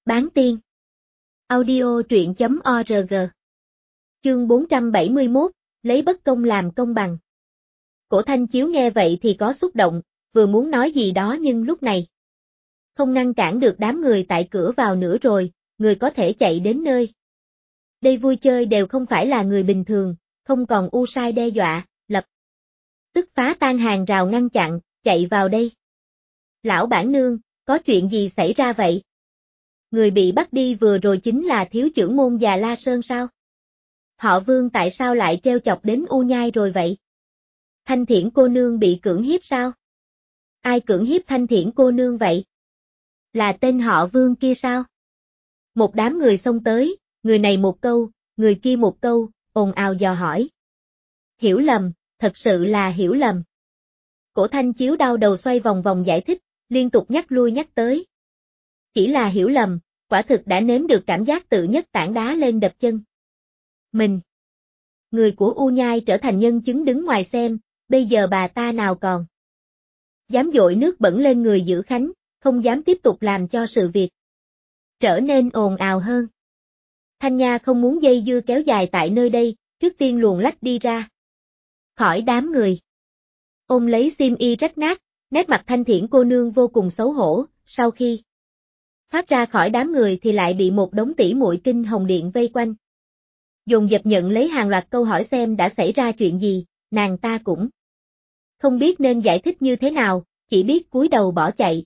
Bán tiên. Audio truyện.org. Chương 471, lấy bất công làm công bằng. Cổ Thanh Chiếu nghe vậy thì có xúc động, vừa muốn nói gì đó nhưng lúc này không ngăn cản được đám người tại cửa vào nữa rồi, người có thể chạy đến nơi đây vui chơi đều không phải là người bình thường, không còn u sai đe dọa, lập tức phá tan hàng rào ngăn chặn, chạy vào đây. Lão bản nương, có chuyện gì xảy ra vậy? Người bị bắt đi vừa rồi chính là thiếu chưởng môn Già La Sơn sao? Họ Vương tại sao lại treo chọc đến U Nhai rồi vậy? Thanh Thiển cô nương bị cưỡng hiếp sao? Ai cưỡng hiếp Thanh Thiển cô nương vậy? Là tên họ Vương kia sao? Một đám người xông tới, người này một câu, người kia một câu, ồn ào dò hỏi. Hiểu lầm, thật sự là hiểu lầm. Cổ Thanh Chiếu đau đầu xoay vòng vòng giải thích, liên tục nhắc lui nhắc tới. Chỉ là hiểu lầm, quả thực đã nếm được cảm giác tự nhất tảng đá lên đập chân. Mình. Người của U Nhai trở thành nhân chứng đứng ngoài xem, bây giờ bà ta nào còn dám dội nước bẩn lên người Dữ Khánh, không dám tiếp tục làm cho sự việc trở nên ồn ào hơn. Thanh Nha không muốn dây dưa kéo dài tại nơi đây, trước tiên luồn lách đi ra khỏi đám người. Ôm lấy xiêm y rách nát, nét mặt Thanh Thiển cô nương vô cùng xấu hổ, sau khi thoát ra khỏi đám người thì lại bị một đống tỷ muội Kinh Hồng Điện vây quanh. Dồn dập nhận lấy hàng loạt câu hỏi xem đã xảy ra chuyện gì, nàng ta cũng không biết nên giải thích như thế nào, chỉ biết cúi đầu bỏ chạy.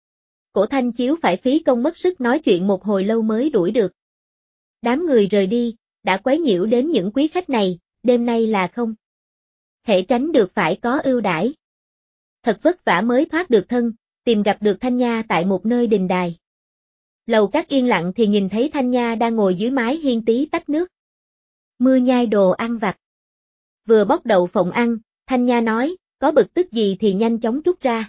Cổ Thanh Chiếu phải phí công mất sức nói chuyện một hồi lâu mới đuổi được. Đám người rời đi, đã quấy nhiễu đến những quý khách này, đêm nay là không thể tránh được phải có ưu đãi. Thật vất vả mới thoát được thân, tìm gặp được Thanh Nha tại một nơi đình đài. Lầu các yên lặng thì nhìn thấy Thanh Nha đang ngồi dưới mái hiên tí tách nước mưa nhai đồ ăn vặt. Vừa bóc đậu phộng ăn, Thanh Nha nói, có bực tức gì thì nhanh chóng trút ra.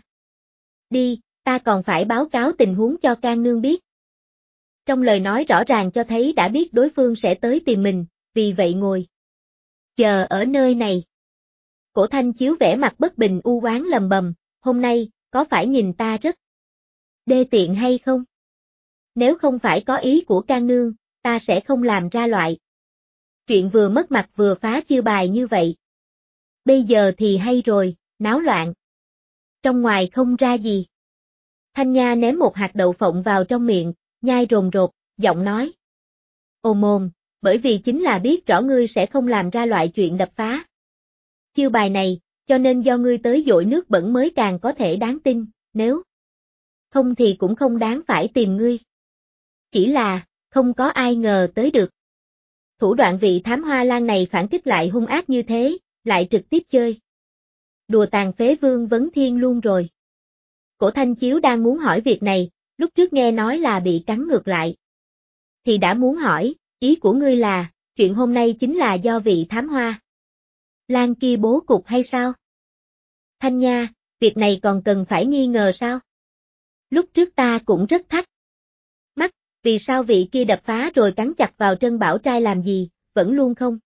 Đi, ta còn phải báo cáo tình huống cho Can Nương biết. Trong lời nói rõ ràng cho thấy đã biết đối phương sẽ tới tìm mình, vì vậy ngồi chờ ở nơi này. Cổ Thanh Chiếu vẻ mặt bất bình u oán lầm bầm, hôm nay, có phải nhìn ta rất đê tiện hay không? Nếu không phải có ý của Can Nương, ta sẽ không làm ra loại chuyện vừa mất mặt vừa phá chiêu bài như vậy. Bây giờ thì hay rồi, náo loạn. Trong ngoài không ra gì. Thanh Nha ném một hạt đậu phộng vào trong miệng, nhai rồn rột, giọng nói. Ồ mồm, bởi vì chính là biết rõ ngươi sẽ không làm ra loại chuyện đập phá chiêu bài này, cho nên do ngươi tới dội nước bẩn mới càng có thể đáng tin, nếu không thì cũng không đáng phải tìm ngươi. Chỉ là, không có ai ngờ tới được. Thủ đoạn vị thám hoa lan này phản kích lại hung ác như thế, lại trực tiếp chơi đùa tàn phế Vương Vấn Thiên luôn rồi. Cổ Thanh Chiếu đang muốn hỏi việc này, lúc trước nghe nói là bị cắn ngược lại. Thì đã muốn hỏi, ý của ngươi là, chuyện hôm nay chính là do vị thám hoa lan kia bố cục hay sao? Thanh Nha, việc này còn cần phải nghi ngờ sao? Lúc trước ta cũng rất thắc mắc, vì sao vị kia đập phá rồi cắn chặt vào Trân Bảo Trai làm gì, vẫn luôn không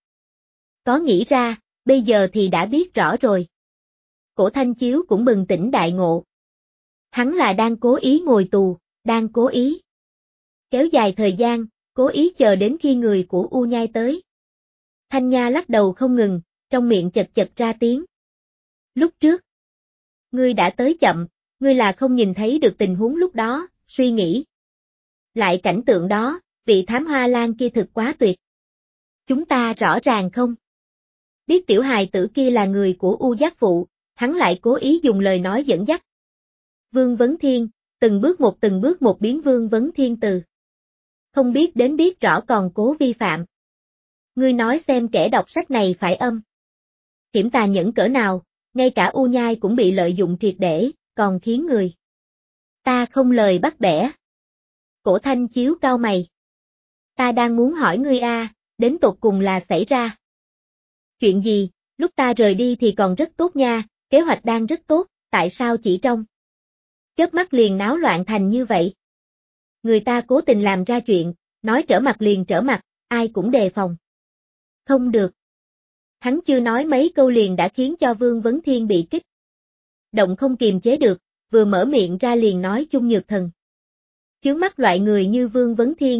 có nghĩ ra, bây giờ thì đã biết rõ rồi. Cổ Thanh Chiếu cũng bừng tỉnh đại ngộ. Hắn là đang cố ý ngồi tù, đang cố ý kéo dài thời gian, cố ý chờ đến khi người của U Nhai tới. Thanh Nha lắc đầu không ngừng, trong miệng chật chật ra tiếng. Lúc trước, ngươi đã tới chậm, ngươi là không nhìn thấy được tình huống lúc đó, suy nghĩ lại cảnh tượng đó, vị thám hoa lan kia thực quá tuyệt. Chúng ta rõ ràng không biết tiểu hài tử kia là người của U Giác Phụ, hắn lại cố ý dùng lời nói dẫn dắt Vương Vấn Thiên, từng bước một biến Vương Vấn Thiên từ không biết đến biết rõ còn cố vi phạm. Ngươi nói xem kẻ đọc sách này phải âm hiểm tà nhẫn cỡ nào, ngay cả U Nhai cũng bị lợi dụng triệt để, còn khiến người ta không lời bắt bẻ. Cổ Thanh Chiếu cau mày. Ta đang muốn hỏi ngươi đến tột cùng là xảy ra chuyện gì, lúc ta rời đi thì còn rất tốt nha, kế hoạch đang rất tốt, tại sao chỉ trong chớp mắt liền náo loạn thành như vậy? Người ta cố tình làm ra chuyện, nói trở mặt liền trở mặt, ai cũng đề phòng. Không được. Hắn chưa nói mấy câu liền đã khiến cho Vương Vấn Thiên bị kích động không kiềm chế được, vừa mở miệng ra liền nói Chung Nhược Thần Chướng mắt loại người như Vương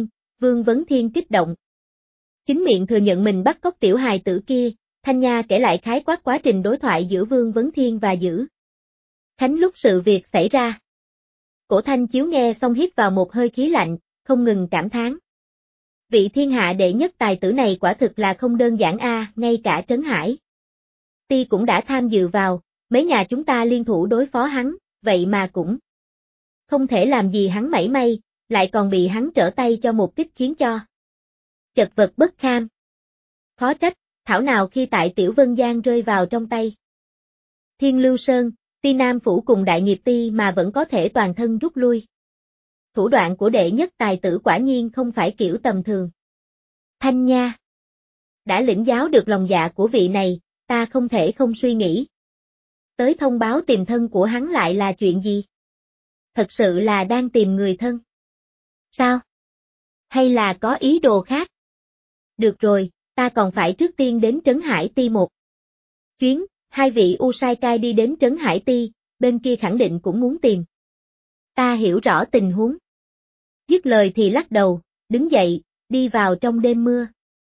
Vấn Thiên kích động. Chính miệng thừa nhận mình bắt cóc tiểu hài tử kia, Thanh Nha kể lại khái quát quá trình đối thoại giữa Vương Vấn Thiên và Dữ Khánh lúc sự việc xảy ra. Cổ Thanh Chiếu nghe xong hít vào một hơi khí lạnh, không ngừng cảm thán. Vị thiên hạ đệ nhất tài tử này quả thực là không đơn giản ngay cả Trấn Hải Ti cũng đã tham dự vào, mấy nhà chúng ta liên thủ đối phó hắn, vậy mà cũng không thể làm gì hắn mảy may, lại còn bị hắn trở tay cho một kích khiến cho chật vật bất kham. Khó trách, thảo nào khi tại Tiểu Vân Giang rơi vào trong tay Thiên Lưu Sơn, Ti Nam Phủ cùng Đại Nghiệp Ti mà vẫn có thể toàn thân rút lui. Thủ đoạn của đệ nhất tài tử quả nhiên không phải kiểu tầm thường. Thanh Nha đã lĩnh giáo được lòng dạ của vị này, ta không thể không suy nghĩ. Tới thông báo tìm thân của hắn lại là chuyện gì? Thật sự là đang tìm người thân. Sao? Hay là có ý đồ khác? Được rồi, ta còn phải trước tiên đến Trấn Hải Ti một chuyến, hai vị U Sai Cai đi đến Trấn Hải Ti, bên kia khẳng định cũng muốn tìm. Ta hiểu rõ tình huống. Dứt lời thì lắc đầu, đứng dậy, đi vào trong đêm mưa.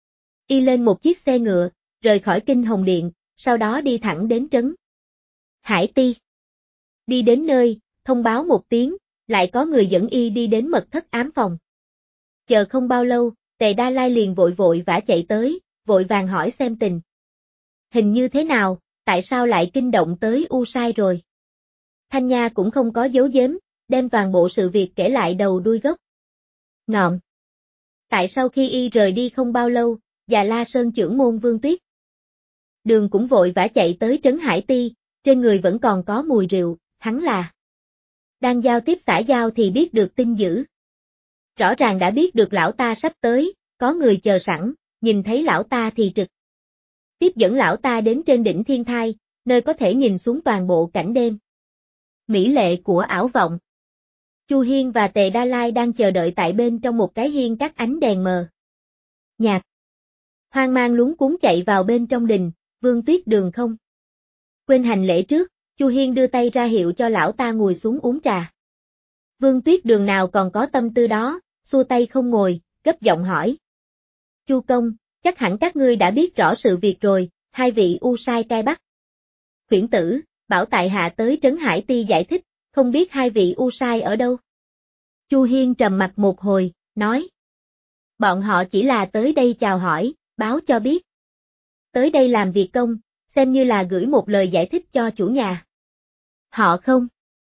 Y lên một chiếc xe ngựa, rời khỏi Kinh Hồng Điện, sau đó đi thẳng đến Trấn Hải Ti. Đi đến nơi, thông báo một tiếng, lại có người dẫn Y đi đến mật thất ám phòng. Chờ không bao lâu, Tề Đa Lai liền vội vội vã chạy tới, vội vàng hỏi xem tình hình như thế nào, tại sao lại kinh động tới U Sai rồi. Thanh Nha cũng không có giấu giếm, đem toàn bộ sự việc kể lại đầu đuôi gốc. Ngọn. Tại sau khi Y rời đi không bao lâu, Già La Sơn trưởng môn Vương Tuyết Đường cũng vội vã chạy tới Trấn Hải Ti, trên người vẫn còn có mùi rượu, hắn là đang giao tiếp xã giao thì biết được tin dữ. Rõ ràng đã biết được lão ta sắp tới, có người chờ sẵn, nhìn thấy lão ta thì trực tiếp dẫn lão ta đến trên đỉnh Thiên Thai, nơi có thể nhìn xuống toàn bộ cảnh đêm mỹ lệ của ảo vọng. Chu Hiên và Tề Đa Lai đang chờ đợi tại bên trong một cái hiên các ánh đèn mờ nhạt. Hoang mang luống cuống chạy vào bên trong đình, Vương Tuyết Đường không quên hành lễ trước, Chu Hiên đưa tay ra hiệu cho lão ta ngồi xuống uống trà. Vương Tuyết Đường nào còn có tâm tư đó, xua tay không ngồi, gấp giọng hỏi. Chu công, chắc hẳn các ngươi đã biết rõ sự việc rồi, hai vị U Sai Cai bắt khuyển tử, bảo tại hạ tới Trấn Hải Ti giải thích, không biết hai vị U Sai ở đâu. Chu Hiên trầm mặt một hồi, nói. Bọn họ chỉ là tới đây chào hỏi, báo cho biết. Tới đây làm việc công, xem như là gửi một lời giải thích cho chủ nhà. Họ không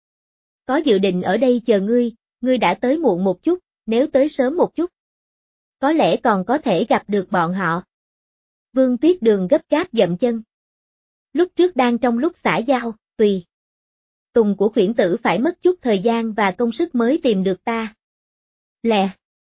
có dự định ở đây chờ ngươi đã tới muộn một chút, nếu tới sớm một chút. Có lẽ còn có thể gặp được bọn họ. Vương Tuyết Đường gấp gáp dậm chân. Lúc trước đang trong lúc xã giao, tùy tùng của khuyển tử phải mất chút thời gian và công sức mới tìm được ta. Lẽ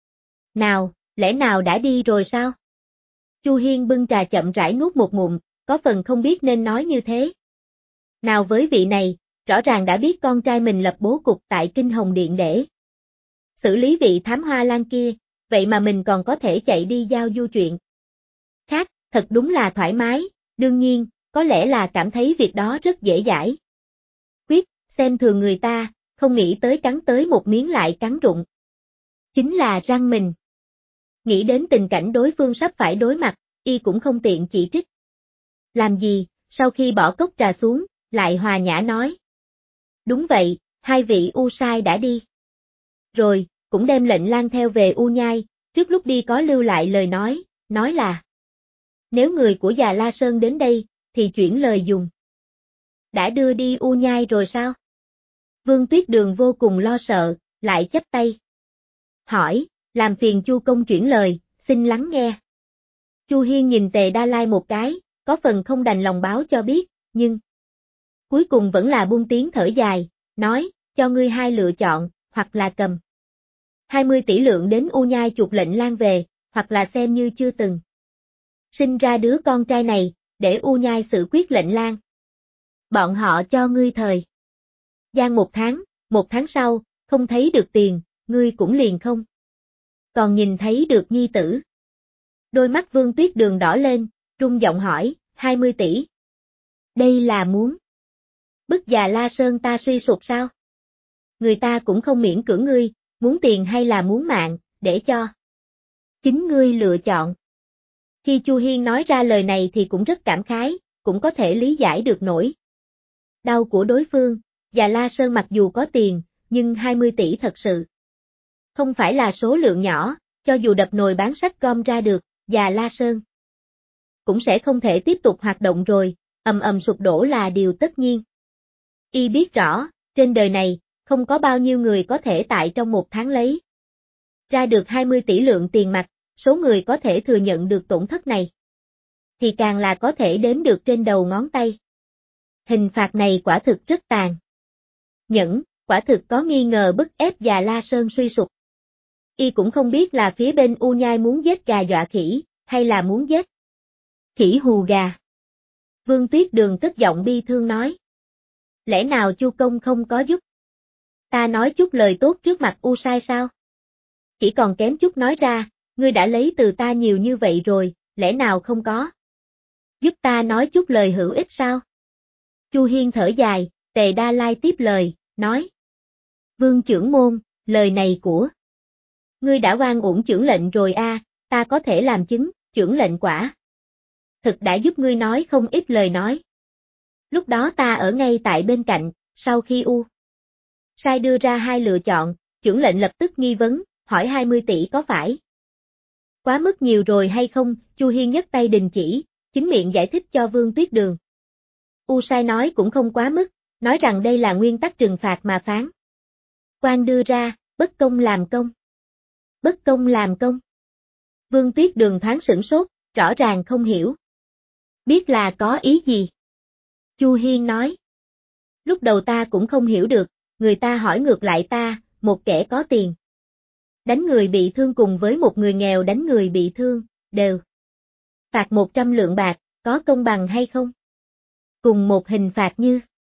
nào đã đi rồi sao? Chu Hiên bưng trà chậm rãi nuốt một ngụm, có phần không biết nên nói như thế nào với vị này, rõ ràng đã biết con trai mình lập bố cục tại Kinh Hồng Điện để xử lý vị thám hoa lan kia, vậy mà mình còn có thể chạy đi giao du chuyện khác, thật đúng là thoải mái, đương nhiên, có lẽ là cảm thấy việc đó rất dễ dãi. Quyết, xem thường người ta, không nghĩ tới cắn tới một miếng lại cắn rụng. Chính là răng mình. Nghĩ đến tình cảnh đối phương sắp phải đối mặt, Y cũng không tiện chỉ trích. Làm gì, sau khi bỏ cốc trà xuống, lại hòa nhã nói. Đúng vậy, hai vị U Sai đã đi. Rồi, cũng đem lệnh lang theo về U Nhai, trước lúc đi có lưu lại lời nói là nếu người của Già La Sơn đến đây, thì chuyển lời dùng. Đã đưa đi U Nhai rồi sao? Vương Tuyết Đường vô cùng lo sợ, lại chắp tay. Hỏi, làm phiền Chu công chuyển lời, xin lắng nghe. Chu Hiên nhìn Tề Đa Lai một cái, có phần không đành lòng báo cho biết, nhưng cuối cùng vẫn là buông tiếng thở dài, nói, cho ngươi hai lựa chọn, hoặc là cầm 20 tỷ lượng đến U Nhai chuộc lệnh lang về, hoặc là xem như chưa từng sinh ra đứa con trai này, để U Nhai xử quyết lệnh lang. Bọn họ cho ngươi thời gian một tháng sau, không thấy được tiền, ngươi cũng liền không còn nhìn thấy được nhi tử. Đôi mắt Vương Tuyết Đường đỏ lên, rung giọng hỏi, 20 tỷ. Đây là muốn bức Già La Sơn ta suy sụp sao? Người ta cũng không miễn cưỡng ngươi, muốn tiền hay là muốn mạng, để cho chính ngươi lựa chọn. Khi Chu Hiên nói ra lời này thì cũng rất cảm khái, cũng có thể lý giải được nổi đau của đối phương. Già La Sơn mặc dù có tiền, nhưng 20 tỷ thật sự không phải là số lượng nhỏ, cho dù đập nồi bán sắt gom ra được, Già La Sơn cũng sẽ không thể tiếp tục hoạt động rồi, ầm ầm sụp đổ là điều tất nhiên. Y biết rõ, trên đời này, không có bao nhiêu người có thể tại trong một tháng lấy ra được 20 tỷ lượng tiền mặt, số người có thể thừa nhận được tổn thất này thì càng là có thể đếm được trên đầu ngón tay. Hình phạt này quả thực rất tàn nhẫn, quả thực có nghi ngờ bức ép Già La Sơn suy sụp. Y cũng không biết là phía bên U Nhai muốn giết gà dọa khỉ, hay là muốn giết khỉ hù gà. Vương Tuyết Đường cất giọng bi thương nói. Lẽ nào Chu Công không có giúp ta nói chút lời tốt trước mặt U Sai sao? Chỉ còn kém chút nói ra, ngươi đã lấy từ ta nhiều như vậy rồi, lẽ nào không có giúp ta nói chút lời hữu ích sao? Chu Hiên thở dài, Tề Đa Lai tiếp lời, nói. Vương trưởng môn, lời này của ngươi đã oan uổng chưởng lệnh rồi a, ta có thể làm chứng, chưởng lệnh quả thực đã giúp ngươi nói không ít lời nói. Lúc đó ta ở ngay tại bên cạnh, sau khi U Sai đưa ra hai lựa chọn, chưởng lệnh lập tức nghi vấn, hỏi 20 tỷ có phải quá mức nhiều rồi hay không? Chu Hiên nhấc tay đình chỉ, chính miệng giải thích cho Vương Tuyết Đường. U Sai nói cũng không quá mức, nói rằng đây là nguyên tắc trừng phạt mà phán quan đưa ra, bất công làm công. Bất công làm công. Vương Tuyết Đường thoáng sửng sốt, rõ ràng không hiểu. Biết là có ý gì? Chu Hiên nói. Lúc đầu ta cũng không hiểu được, người ta hỏi ngược lại ta, một kẻ có tiền đánh người bị thương cùng với một người nghèo đánh người bị thương, đều phạt 100 lượng bạc, có công bằng hay không? Cùng một hình phạt như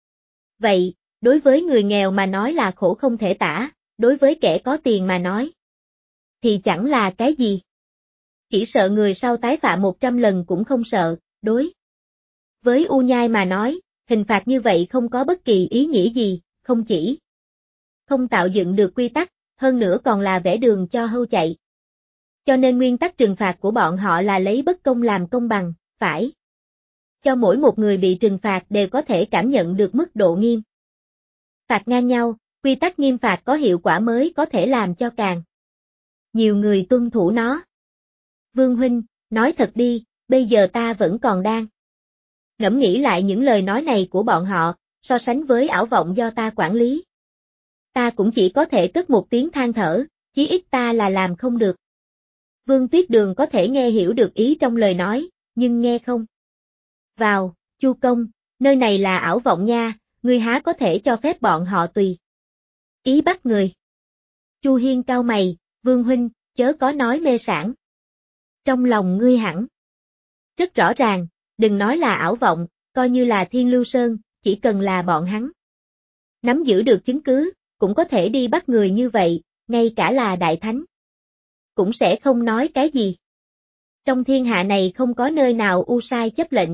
vậy, đối với người nghèo mà nói là khổ không thể tả, đối với kẻ có tiền mà nói thì chẳng là cái gì. Chỉ sợ người sau tái phạm 100 lần cũng không sợ, đối với U Nhai mà nói, hình phạt như vậy không có bất kỳ ý nghĩa gì, không chỉ không tạo dựng được quy tắc, hơn nữa còn là vẽ đường cho hươu chạy. Cho nên nguyên tắc trừng phạt của bọn họ là lấy bất công làm công bằng, phải cho mỗi một người bị trừng phạt đều có thể cảm nhận được mức độ nghiêm phạt ngang nhau, quy tắc nghiêm phạt có hiệu quả mới có thể làm cho càng nhiều người tuân thủ nó. Vương huynh, nói thật đi, bây giờ ta vẫn còn đang ngẫm nghĩ lại những lời nói này của bọn họ, so sánh với ảo vọng do ta quản lý. Ta cũng chỉ có thể cất một tiếng than thở, chí ít ta là làm không được. Vương Tuyết Đường có thể nghe hiểu được ý trong lời nói, nhưng nghe không vào. Chu Công, nơi này là ảo vọng nha, ngươi há có thể cho phép bọn họ tùy ý bắt người. Chu Hiên cau mày, Vương huynh, chớ có nói mê sảng. Trong lòng ngươi hẳn rất rõ ràng, đừng nói là ảo vọng, coi như là Thiên Lưu Sơn, chỉ cần là bọn hắn nắm giữ được chứng cứ, cũng có thể đi bắt người như vậy, ngay cả là Đại Thánh cũng sẽ không nói cái gì. Trong thiên hạ này không có nơi nào U Sai chấp lệnh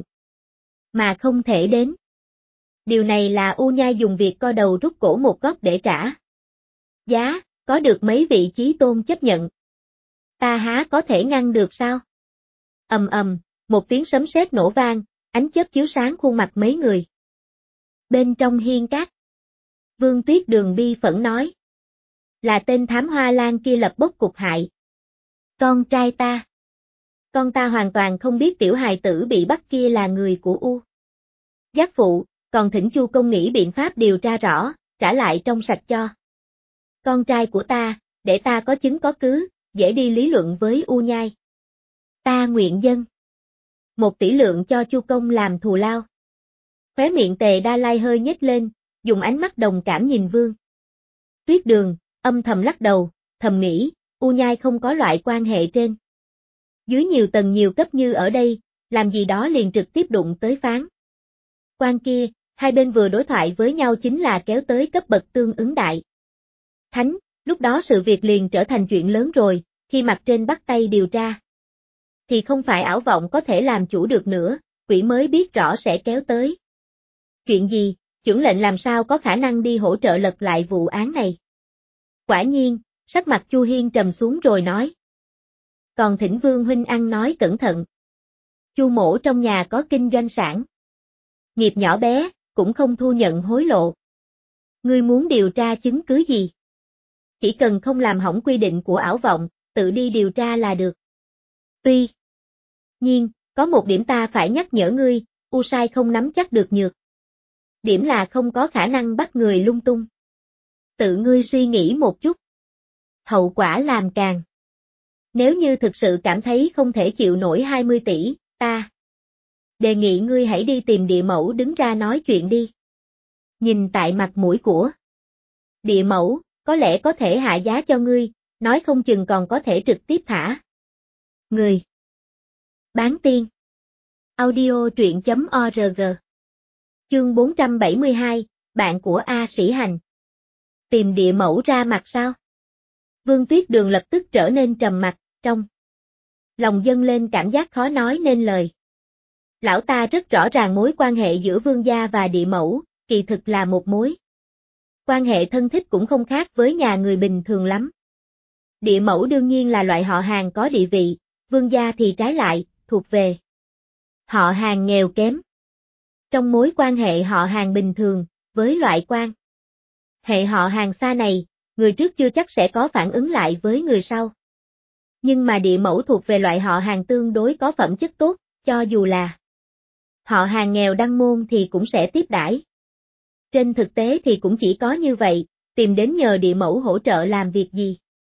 mà không thể đến. Điều này là U Nhai dùng việc co đầu rút cổ một góc để trả giá, có được mấy vị chí tôn chấp nhận. Ta há có thể ngăn được sao? Ầm ầm, một tiếng sấm sét nổ vang, ánh chớp chiếu sáng khuôn mặt mấy người. Bên trong hiên cát, Vương Tuyết Đường bi phẫn nói. Là tên thám hoa lan kia lập bốc cục hại con trai ta. Con ta hoàn toàn không biết tiểu hài tử bị bắt kia là người của U Giác Phụ, còn thỉnh Chu Công nghĩ biện pháp điều tra rõ, trả lại trong sạch cho con trai của ta, để ta có chứng có cứ, dễ đi lý luận với U Nhai. Ta nguyện dâng 1 tỷ lượng cho Chu Công làm thù lao. Khóe miệng Tề Đa Lai hơi nhếch lên, dùng ánh mắt đồng cảm nhìn Vương Tuyết Đường, âm thầm lắc đầu, thầm nghĩ, U Nhai không có loại quan hệ trên dưới nhiều tầng nhiều cấp như ở đây, làm gì đó liền trực tiếp đụng tới phán quan kia, hai bên vừa đối thoại với nhau chính là kéo tới cấp bậc tương ứng đại thánh, lúc đó sự việc liền trở thành chuyện lớn rồi, khi mặt trên bắt tay điều tra thì không phải ảo vọng có thể làm chủ được nữa, quỷ mới biết rõ sẽ kéo tới chuyện gì, chưởng lệnh làm sao có khả năng đi hỗ trợ lật lại vụ án này. Quả nhiên, Sắc mặt Chu Hiên trầm xuống rồi nói. Còn thỉnh Vương huynh ăn nói cẩn thận. Chu mỗ trong nhà có kinh doanh sản nghiệp nhỏ bé, cũng không thu nhận hối lộ. Ngươi muốn điều tra chứng cứ gì? Chỉ cần không làm hỏng quy định của ảo vọng, tự đi điều tra là được. Tuy nhiên, có một điểm ta phải nhắc nhở ngươi, U Sai không nắm chắc được nhược. Điểm là không có khả năng bắt người lung tung. Tự ngươi suy nghĩ một chút. Hậu quả làm càng. Nếu như thực sự cảm thấy không thể chịu nổi 20 tỷ, ta đề nghị ngươi hãy đi tìm địa mẫu đứng ra nói chuyện đi. Nhìn tại mặt mũi của địa mẫu, có lẽ có thể hạ giá cho ngươi, nói không chừng còn có thể trực tiếp thả người. Bán tiên. Audio truyện.org. Chương 472, bạn của A Sĩ Hành. Tìm địa mẫu ra mặt sao? Vương Tuyết Đường lập tức trở nên trầm mặc, trong lòng dâng lên cảm giác khó nói nên lời. Lão ta rất rõ ràng mối quan hệ giữa Vương gia và địa mẫu, kỳ thực là một mối quan hệ thân thích cũng không khác với nhà người bình thường lắm. Địa mẫu đương nhiên là loại họ hàng có địa vị, Vương gia thì trái lại, thuộc về họ hàng nghèo kém. Trong mối quan hệ họ hàng bình thường, với loại quan hệ họ hàng xa này, người trước chưa chắc sẽ có phản ứng lại với người sau. Nhưng mà địa mẫu thuộc về loại họ hàng tương đối có phẩm chất tốt, cho dù là họ hàng nghèo đăng môn thì cũng sẽ tiếp đãi. Trên thực tế thì cũng chỉ có như vậy, tìm đến nhờ địa mẫu hỗ trợ làm việc gì.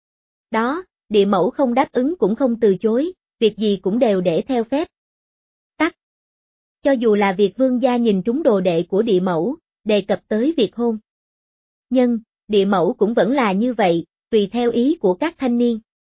Đó, địa mẫu không đáp ứng cũng không từ chối, việc gì cũng đều để theo phép tắc. Cho dù là việc Vương gia nhìn trúng đồ đệ của địa mẫu, đề cập tới việc hôn nhân, địa mẫu cũng vẫn là như vậy, tùy theo ý của các thanh niên.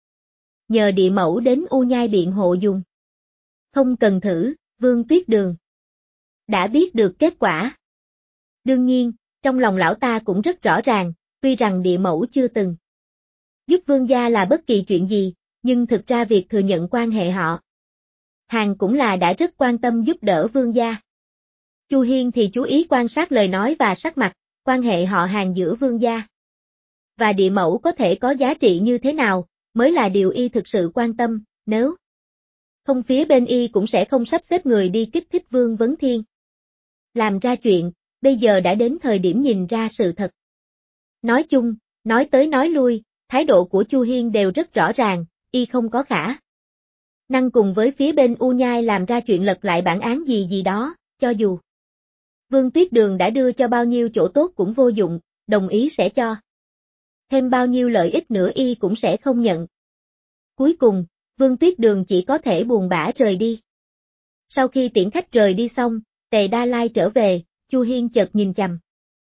Nhờ địa mẫu đến U Nhai biện hộ dùng. Không cần thử, Vương Tuyết Đường đã biết được kết quả. Đương nhiên, trong lòng lão ta cũng rất rõ ràng, tuy rằng địa mẫu chưa từng giúp Vương gia là bất kỳ chuyện gì, nhưng thực ra việc thừa nhận quan hệ họ hàng cũng là đã rất quan tâm giúp đỡ Vương gia. Chu Hiên thì chú ý quan sát lời nói và sắc mặt, quan hệ họ hàng giữa Vương gia và địa mẫu có thể có giá trị như thế nào, mới là điều y thực sự quan tâm, nếu không phía bên y cũng sẽ không sắp xếp người đi kích thích Vương Vấn Thiên làm ra chuyện, bây giờ đã đến thời điểm nhìn ra sự thật. Nói chung, nói tới nói lui, thái độ của Chu Hiên đều rất rõ ràng, y không có khả năng cùng với phía bên U Nhai làm ra chuyện lật lại bản án gì gì đó, cho dù Vương Tuyết Đường đã đưa cho bao nhiêu chỗ tốt cũng vô dụng, đồng ý sẽ cho thêm bao nhiêu lợi ích nữa y cũng sẽ không nhận. Cuối cùng, Vương Tuyết Đường chỉ có thể buồn bã rời đi. Sau khi tiễn khách rời đi xong, Tề Đa Lai trở về, Chu Hiên chợt nhìn chằm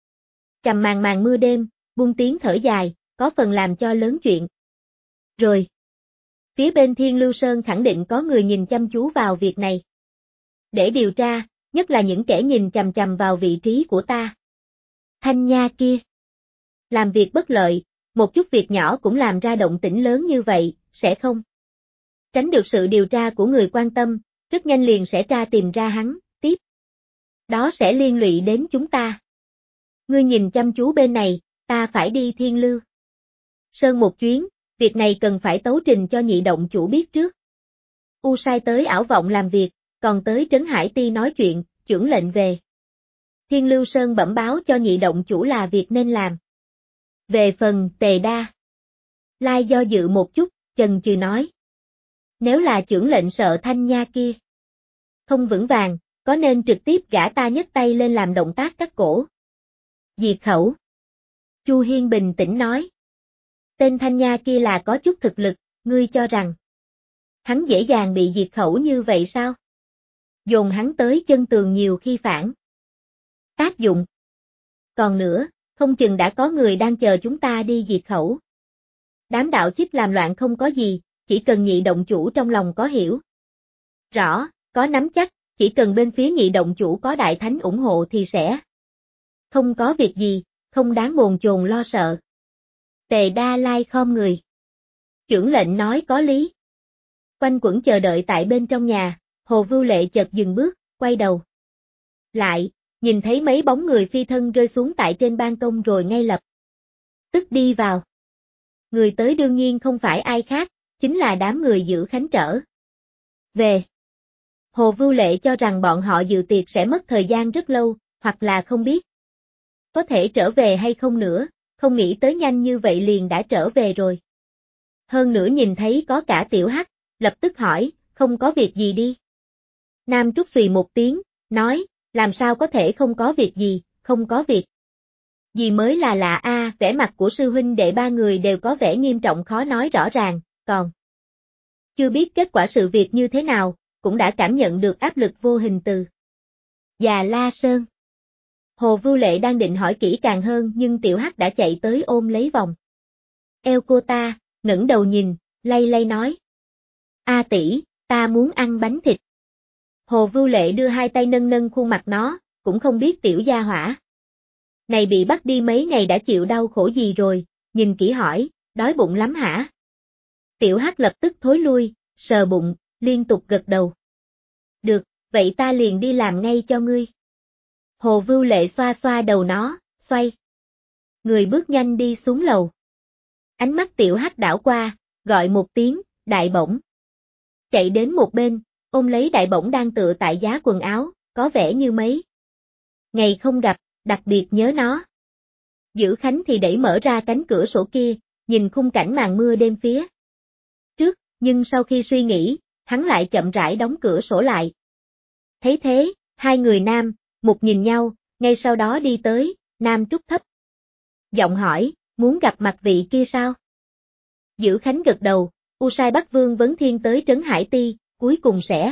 màn màn mưa đêm, buông tiếng thở dài, có phần làm cho lớn chuyện. Rồi, phía bên Thiên Lưu Sơn khẳng định có người nhìn chăm chú vào việc này. Để điều tra, nhất là những kẻ nhìn chằm chằm vào vị trí của ta. Thanh Nha kia. Làm việc bất lợi, một chút việc nhỏ cũng làm ra động tĩnh lớn như vậy, sẽ không tránh được sự điều tra của người quan tâm, rất nhanh liền sẽ tra tìm ra hắn, tiếp. Đó sẽ liên lụy đến chúng ta. Ngươi nhìn chăm chú bên này, ta phải đi Thiên Lưu Sơn một chuyến, việc này cần phải tấu trình cho nhị động chủ biết trước. U Sai tới ảo vọng làm việc, còn tới Trấn Hải Ti nói chuyện, chưởng lệnh về Thiên Lưu Sơn bẩm báo cho nhị động chủ là việc nên làm. Về phần Tề Đa Lai do dự một chút, chần chừ nói. Nếu là chưởng lệnh sợ Thanh Nha kia không vững vàng, có nên trực tiếp gã ta nhấc tay lên làm động tác cắt cổ diệt khẩu. Chu Hiên bình tĩnh nói. Tên Thanh Nha kia là có chút thực lực, ngươi cho rằng hắn dễ dàng bị diệt khẩu như vậy sao? Dồn hắn tới chân tường nhiều khi phản tác dụng. Còn nữa, không chừng đã có người đang chờ chúng ta đi diệt khẩu. Đám đạo chích làm loạn không có gì, chỉ cần nhị động chủ trong lòng có hiểu rõ, có nắm chắc, chỉ cần bên phía nhị động chủ có đại thánh ủng hộ thì sẽ không có việc gì, không đáng bồn chồn lo sợ. Tề Đa Lai khom người. Chưởng lệnh nói có lý. Quanh quẩn chờ đợi tại bên trong nhà, Hồ Vưu Lệ chợt dừng bước, quay đầu lại, nhìn thấy mấy bóng người phi thân rơi xuống tại trên ban công rồi ngay lập tức đi vào. người tới đương nhiên không phải ai khác, chính là đám người Dữ Khánh trở về. Hồ Vưu Lệ cho rằng bọn họ dự tiệc sẽ mất thời gian rất lâu, hoặc là không biết có thể trở về hay không nữa, không nghĩ tới nhanh như vậy liền đã trở về rồi. Hơn nữa nhìn thấy có cả Tiểu Hắc, lập tức hỏi, không có việc gì đi. Nam Trúc xùy một tiếng, nói, làm sao có thể không có việc gì, không có việc gì mới là lạ a. Vẻ mặt của sư huynh đệ ba người đều có vẻ nghiêm trọng khó nói rõ ràng, còn chưa biết kết quả sự việc như thế nào, cũng đã cảm nhận được áp lực vô hình từ Già La Sơn. Hồ Vưu Lệ đang định hỏi kỹ càng hơn nhưng Tiểu Hắc đã chạy tới ôm lấy vòng eo cô ta, ngẩng đầu nhìn, lay lay nói. A tỷ, ta muốn ăn bánh thịt. Hồ Vưu Lệ đưa hai tay nâng nâng khuôn mặt nó, cũng không biết tiểu gia hỏa này bị bắt đi mấy ngày đã chịu đau khổ gì rồi, nhìn kỹ hỏi, đói bụng lắm hả? Tiểu Hắc lập tức thối lui, sờ bụng, liên tục gật đầu. Được, vậy ta liền đi làm ngay cho ngươi. Hồ Vưu Lệ xoa xoa đầu nó, xoay người bước nhanh đi xuống lầu. Ánh mắt Tiểu Hắc đảo qua, gọi một tiếng, Đại Bổng. Chạy đến một bên, ôm lấy Đại Bổng đang tựa tại giá quần áo, có vẻ như mấy ngày không gặp, đặc biệt nhớ nó. Dữ Khánh thì đẩy mở ra cánh cửa sổ kia, nhìn khung cảnh màn mưa đêm phía trước, nhưng sau khi suy nghĩ, hắn lại chậm rãi đóng cửa sổ lại. Thấy thế, hai người nam, một nhìn nhau, ngay sau đó đi tới, Nam Trúc thấp giọng hỏi, muốn gặp mặt vị kia sao? Dữ Khánh gật đầu, U Sai Bắc Vương vấn thiên tới Trấn Hải Ti, cuối cùng sẽ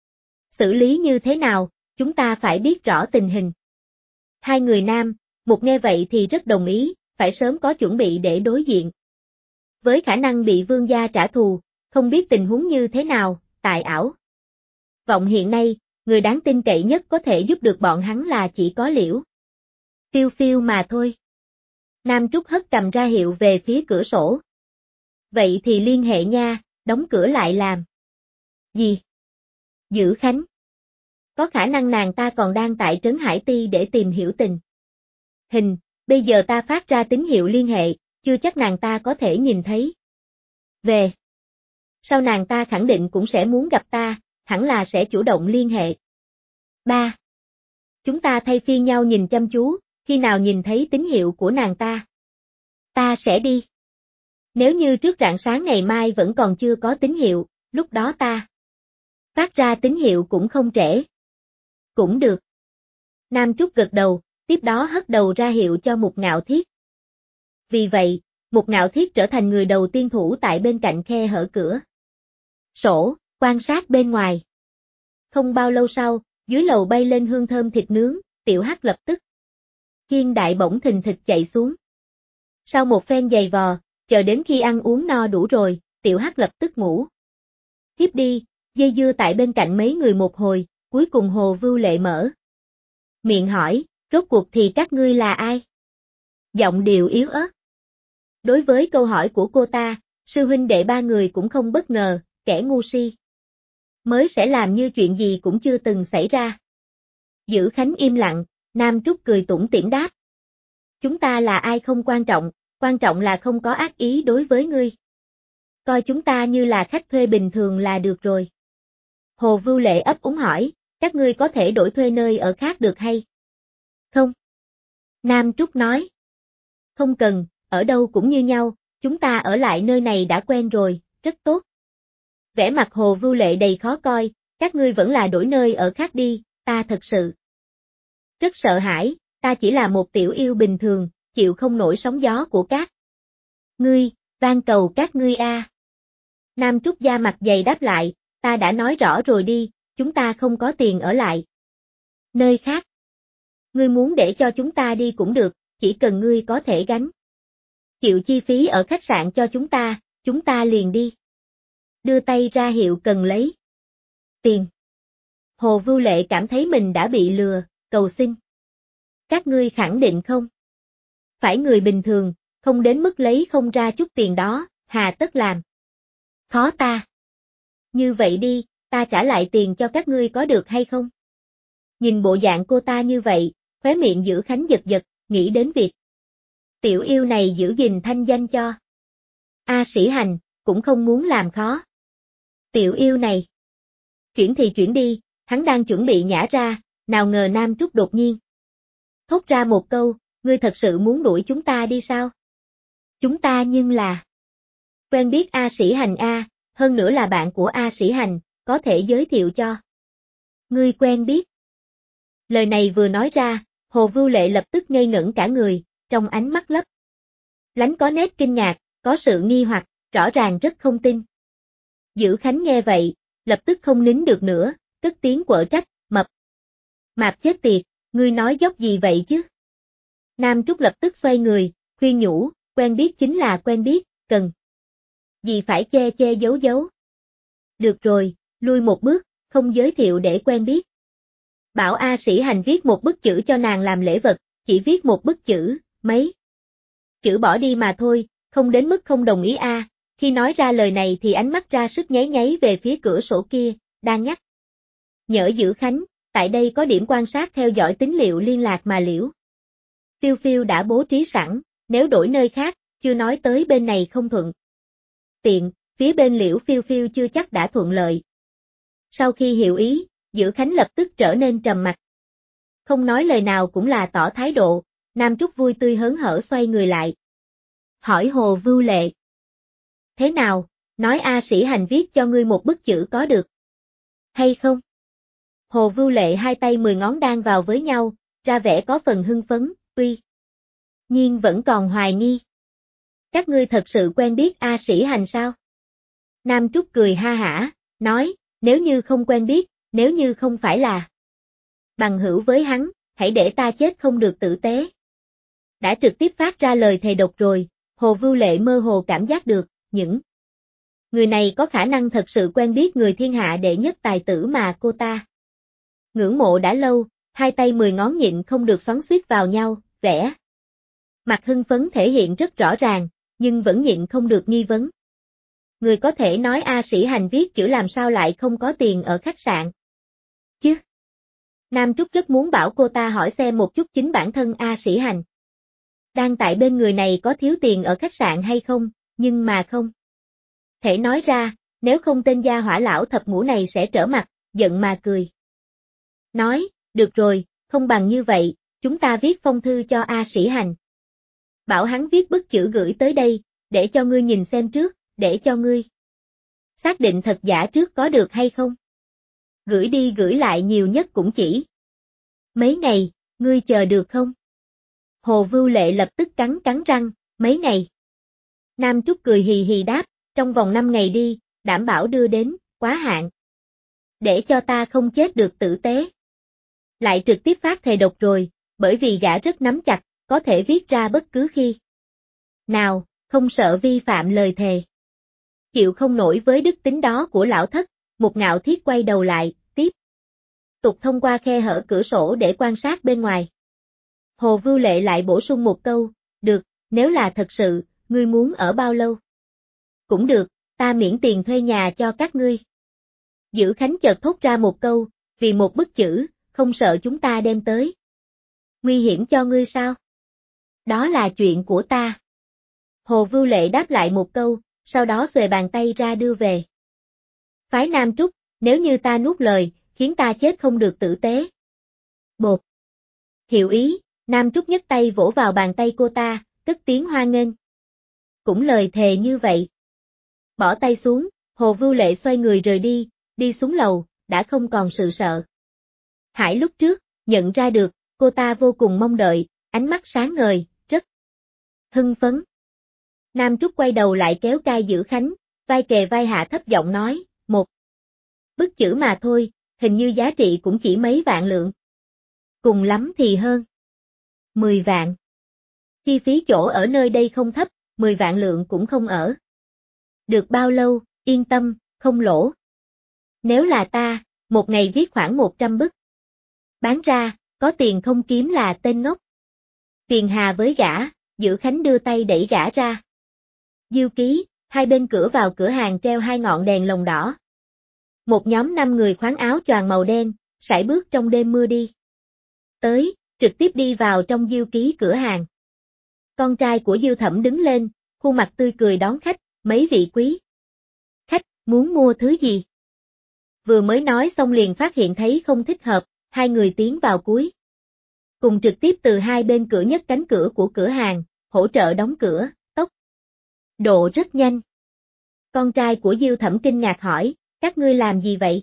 xử lý như thế nào, chúng ta phải biết rõ tình hình. Hai người nam, một nghe vậy thì rất đồng ý, phải sớm có chuẩn bị để đối diện với khả năng bị vương gia trả thù, không biết tình huống như thế nào, tại ảo vọng hiện nay, người đáng tin cậy nhất có thể giúp được bọn hắn là chỉ có Liễu Phiêu Phiêu mà thôi. Nam Trúc hất cầm ra hiệu về phía cửa sổ. Vậy thì liên hệ nha, đóng cửa lại làm gì? Dữ Khánh. Có khả năng nàng ta còn đang tại Trấn Hải Ti để tìm hiểu tình hình, bây giờ ta phát ra tín hiệu liên hệ, chưa chắc nàng ta có thể nhìn thấy. Về sau nàng ta khẳng định cũng sẽ muốn gặp ta, hẳn là sẽ chủ động liên hệ. 3. Chúng ta thay phiên nhau nhìn chăm chú, khi nào nhìn thấy tín hiệu của nàng ta sẽ đi. Nếu như trước rạng sáng ngày mai vẫn còn chưa có tín hiệu, lúc đó ta phát ra tín hiệu cũng không trễ. Cũng được. Nam Trúc gật đầu, tiếp đó hất đầu ra hiệu cho Mục Ngạo Thiết. Vì vậy, Mục Ngạo Thiết trở thành người đầu tiên thủ tại bên cạnh khe hở cửa sổ, quan sát bên ngoài. Không bao lâu sau, dưới lầu bay lên hương thơm thịt nướng, Tiểu Hắc lập tức khiêng Đại Bổng thình thịch chạy xuống. Sau một phen giày vò, chờ đến khi ăn uống no đủ rồi, Tiểu Hắc lập tức ngủ thiếp đi, dây dưa tại bên cạnh mấy người một hồi, cuối cùng Hồ Vưu Lệ mở miệng hỏi, rốt cuộc thì các ngươi là ai? Giọng điệu yếu ớt. Đối với câu hỏi của cô ta, sư huynh đệ ba người cũng không bất ngờ, kẻ ngu si mới sẽ làm như chuyện gì cũng chưa từng xảy ra. Dữ Khánh im lặng, Nam Trúc cười tủm tỉm đáp. Chúng ta là ai không quan trọng là không có ác ý đối với ngươi. Coi chúng ta như là khách thuê bình thường là được rồi. Hồ Vưu Lệ ấp úng hỏi, các ngươi có thể đổi thuê nơi ở khác được hay không? Nam Trúc nói. Không cần, ở đâu cũng như nhau, chúng ta ở lại nơi này đã quen rồi, rất tốt. Vẻ mặt Hồ Vưu Lệ đầy khó coi, các ngươi vẫn là đổi nơi ở khác đi, ta thật sự rất sợ hãi, ta chỉ là một tiểu yêu bình thường, chịu không nổi sóng gió của các ngươi, van cầu các ngươi a. Nam Trúc da mặt dày đáp lại, ta đã nói rõ rồi đi, chúng ta không có tiền ở lại nơi khác. Ngươi muốn để cho chúng ta đi cũng được, chỉ cần ngươi có thể gánh chịu chi phí ở khách sạn cho chúng ta liền đi. Đưa tay ra hiệu cần lấy tiền. Hồ Vưu Lệ cảm thấy mình đã bị lừa, cầu xin. Các ngươi khẳng định không? Phải người bình thường, không đến mức lấy không ra chút tiền đó, hà tất làm khó ta. Như vậy đi, ta trả lại tiền cho các ngươi có được hay không? Nhìn bộ dạng cô ta như vậy, khóe miệng Dữ Khánh giật giật, nghĩ đến việc tiểu yêu này giữ gìn thanh danh cho A Sĩ Hành, cũng không muốn làm khó. Tiểu yêu này. Chuyển thì chuyển đi, hắn đang chuẩn bị nhả ra, nào ngờ Nam Trúc đột nhiên thốt ra một câu, ngươi thật sự muốn đuổi chúng ta đi sao? Chúng ta nhưng là quen biết A Sĩ Hành A, hơn nữa là bạn của A Sĩ Hành, có thể giới thiệu cho. Ngươi quen biết. Lời này vừa nói ra, Hồ Vưu Lệ lập tức ngây ngẩn cả người, trong ánh mắt lấp lánh có nét kinh ngạc, có sự nghi hoặc, rõ ràng rất không tin. Dữ Khánh nghe vậy, lập tức không nín được nữa, cất tiếng quở trách, mạp chết tiệt, ngươi nói dốc gì vậy chứ? Nam Trúc lập tức xoay người, khuyên nhủ, quen biết chính là quen biết, cần gì phải che che giấu giấu. Được rồi, lui một bước, không giới thiệu để quen biết. Bảo A Sĩ Hành viết một bức chữ cho nàng làm lễ vật, chỉ viết một bức chữ, mấy chữ bỏ đi mà thôi, không đến mức không đồng ý a. Khi nói ra lời này thì ánh mắt ra sức nháy nháy về phía cửa sổ kia, đang nhắc nhở Dữ Khánh, tại đây có điểm quan sát theo dõi tín liệu liên lạc mà Liễu Phiêu Phiêu đã bố trí sẵn, nếu đổi nơi khác, chưa nói tới bên này không thuận tiện, phía bên Liễu Phiêu Phiêu chưa chắc đã thuận lợi. Sau khi hiểu ý, Dữ Khánh lập tức trở nên trầm mặc. Không nói lời nào cũng là tỏ thái độ, Nam Trúc vui tươi hớn hở xoay người lại. Hỏi Hồ Vưu Lệ. Thế nào, nói A Sĩ Hành viết cho ngươi một bức chữ có được hay không? Hồ Vưu Lệ hai tay 10 ngón đan vào với nhau, ra vẻ có phần hưng phấn, tuy nhiên vẫn còn hoài nghi. Các ngươi thật sự quen biết A Sĩ Hành sao? Nam Trúc cười ha hả, nói, nếu như không quen biết, nếu như không phải là bằng hữu với hắn, hãy để ta chết không được tử tế. Đã trực tiếp phát ra lời thề độc rồi, Hồ Vưu Lệ mơ hồ cảm giác được, những người này có khả năng thật sự quen biết người thiên hạ đệ nhất tài tử mà cô ta ngưỡng mộ đã lâu, hai tay 10 ngón nhịn không được xoắn xuýt vào nhau, vẻ mặt hưng phấn thể hiện rất rõ ràng, nhưng vẫn nhịn không được nghi vấn. Người có thể nói A Sĩ Hành viết chữ làm sao lại không có tiền ở khách sạn? Chứ? Nam Trúc rất muốn bảo cô ta hỏi xem một chút chính bản thân A Sĩ Hành đang tại bên người này có thiếu tiền ở khách sạn hay không, nhưng mà không thể nói ra, nếu không tên gia hỏa lão thập ngũ này sẽ trở mặt, giận mà cười. Nói, được rồi, không bằng như vậy, chúng ta viết phong thư cho A Sĩ Hành. Bảo hắn viết bức chữ gửi tới đây, để cho ngươi nhìn xem trước, để cho ngươi xác định thật giả trước có được hay không. Gửi đi gửi lại nhiều nhất cũng chỉ mấy ngày, ngươi chờ được không? Hồ Vưu Lệ lập tức cắn răng, mấy ngày. Nam Trúc cười hì hì đáp, trong vòng 5 ngày đi, đảm bảo đưa đến, quá hạn. Để cho ta không chết được tử tế. Lại trực tiếp phát thề độc rồi, bởi vì gã rất nắm chặt, có thể viết ra bất cứ khi nào, không sợ vi phạm lời thề. Chịu không nổi với đức tính đó của lão thất, một ngạo thiết quay đầu lại, tiếp tục thông qua khe hở cửa sổ để quan sát bên ngoài. Hồ Vưu Lệ lại bổ sung một câu, được, nếu là thật sự, ngươi muốn ở bao lâu? Cũng được, ta miễn tiền thuê nhà cho các ngươi. Dữ Khánh chợt thốt ra một câu, vì một bức chữ, không sợ chúng ta đem tới. Nguy hiểm cho ngươi sao? Đó là chuyện của ta. Hồ Vưu Lệ đáp lại một câu, sau đó xuề bàn tay ra đưa về. Phái Nam Trúc, nếu như ta nuốt lời, khiến ta chết không được tử tế. Bột. Hiểu ý, Nam Trúc nhấc tay vỗ vào bàn tay cô ta, cất tiếng hoan nghênh. Cũng lời thề như vậy. Bỏ tay xuống, Hồ Vưu Lệ xoay người rời đi, đi xuống lầu, đã không còn sự sợ. Hãi lúc trước, nhận ra được, cô ta vô cùng mong đợi, ánh mắt sáng ngời, rất hưng phấn. Nam Trúc quay đầu lại kéo cai Dữ Khánh, vai kề vai hạ thấp giọng nói, một bức chữ mà thôi, hình như giá trị cũng chỉ mấy vạn lượng. Cùng lắm thì hơn 10 vạn. Chi phí chỗ ở nơi đây không thấp, 10 vạn lượng cũng không ở. Được bao lâu, yên tâm, không lỗ. Nếu là ta, một ngày viết khoảng 100 bức. Bán ra, có tiền không kiếm là tên ngốc. Tiền hà với gã, Dữ Khánh đưa tay đẩy gã ra. Diêu ký, hai bên cửa vào cửa hàng treo hai ngọn đèn lồng đỏ. Một nhóm 5 người khoác áo choàng màu đen, sải bước trong đêm mưa đi. Tới, trực tiếp đi vào trong Diêu ký cửa hàng. Con trai của Diêu Thẩm đứng lên, khuôn mặt tươi cười đón khách, Mấy vị quý khách, muốn mua thứ gì? Vừa mới nói xong liền phát hiện thấy không thích hợp, hai người tiến vào cuối. Cùng trực tiếp từ hai bên cửa nhất cánh cửa của cửa hàng, hỗ trợ đóng cửa, tốc độ rất nhanh. Con trai của Diêu Thẩm kinh ngạc hỏi, các ngươi làm gì vậy?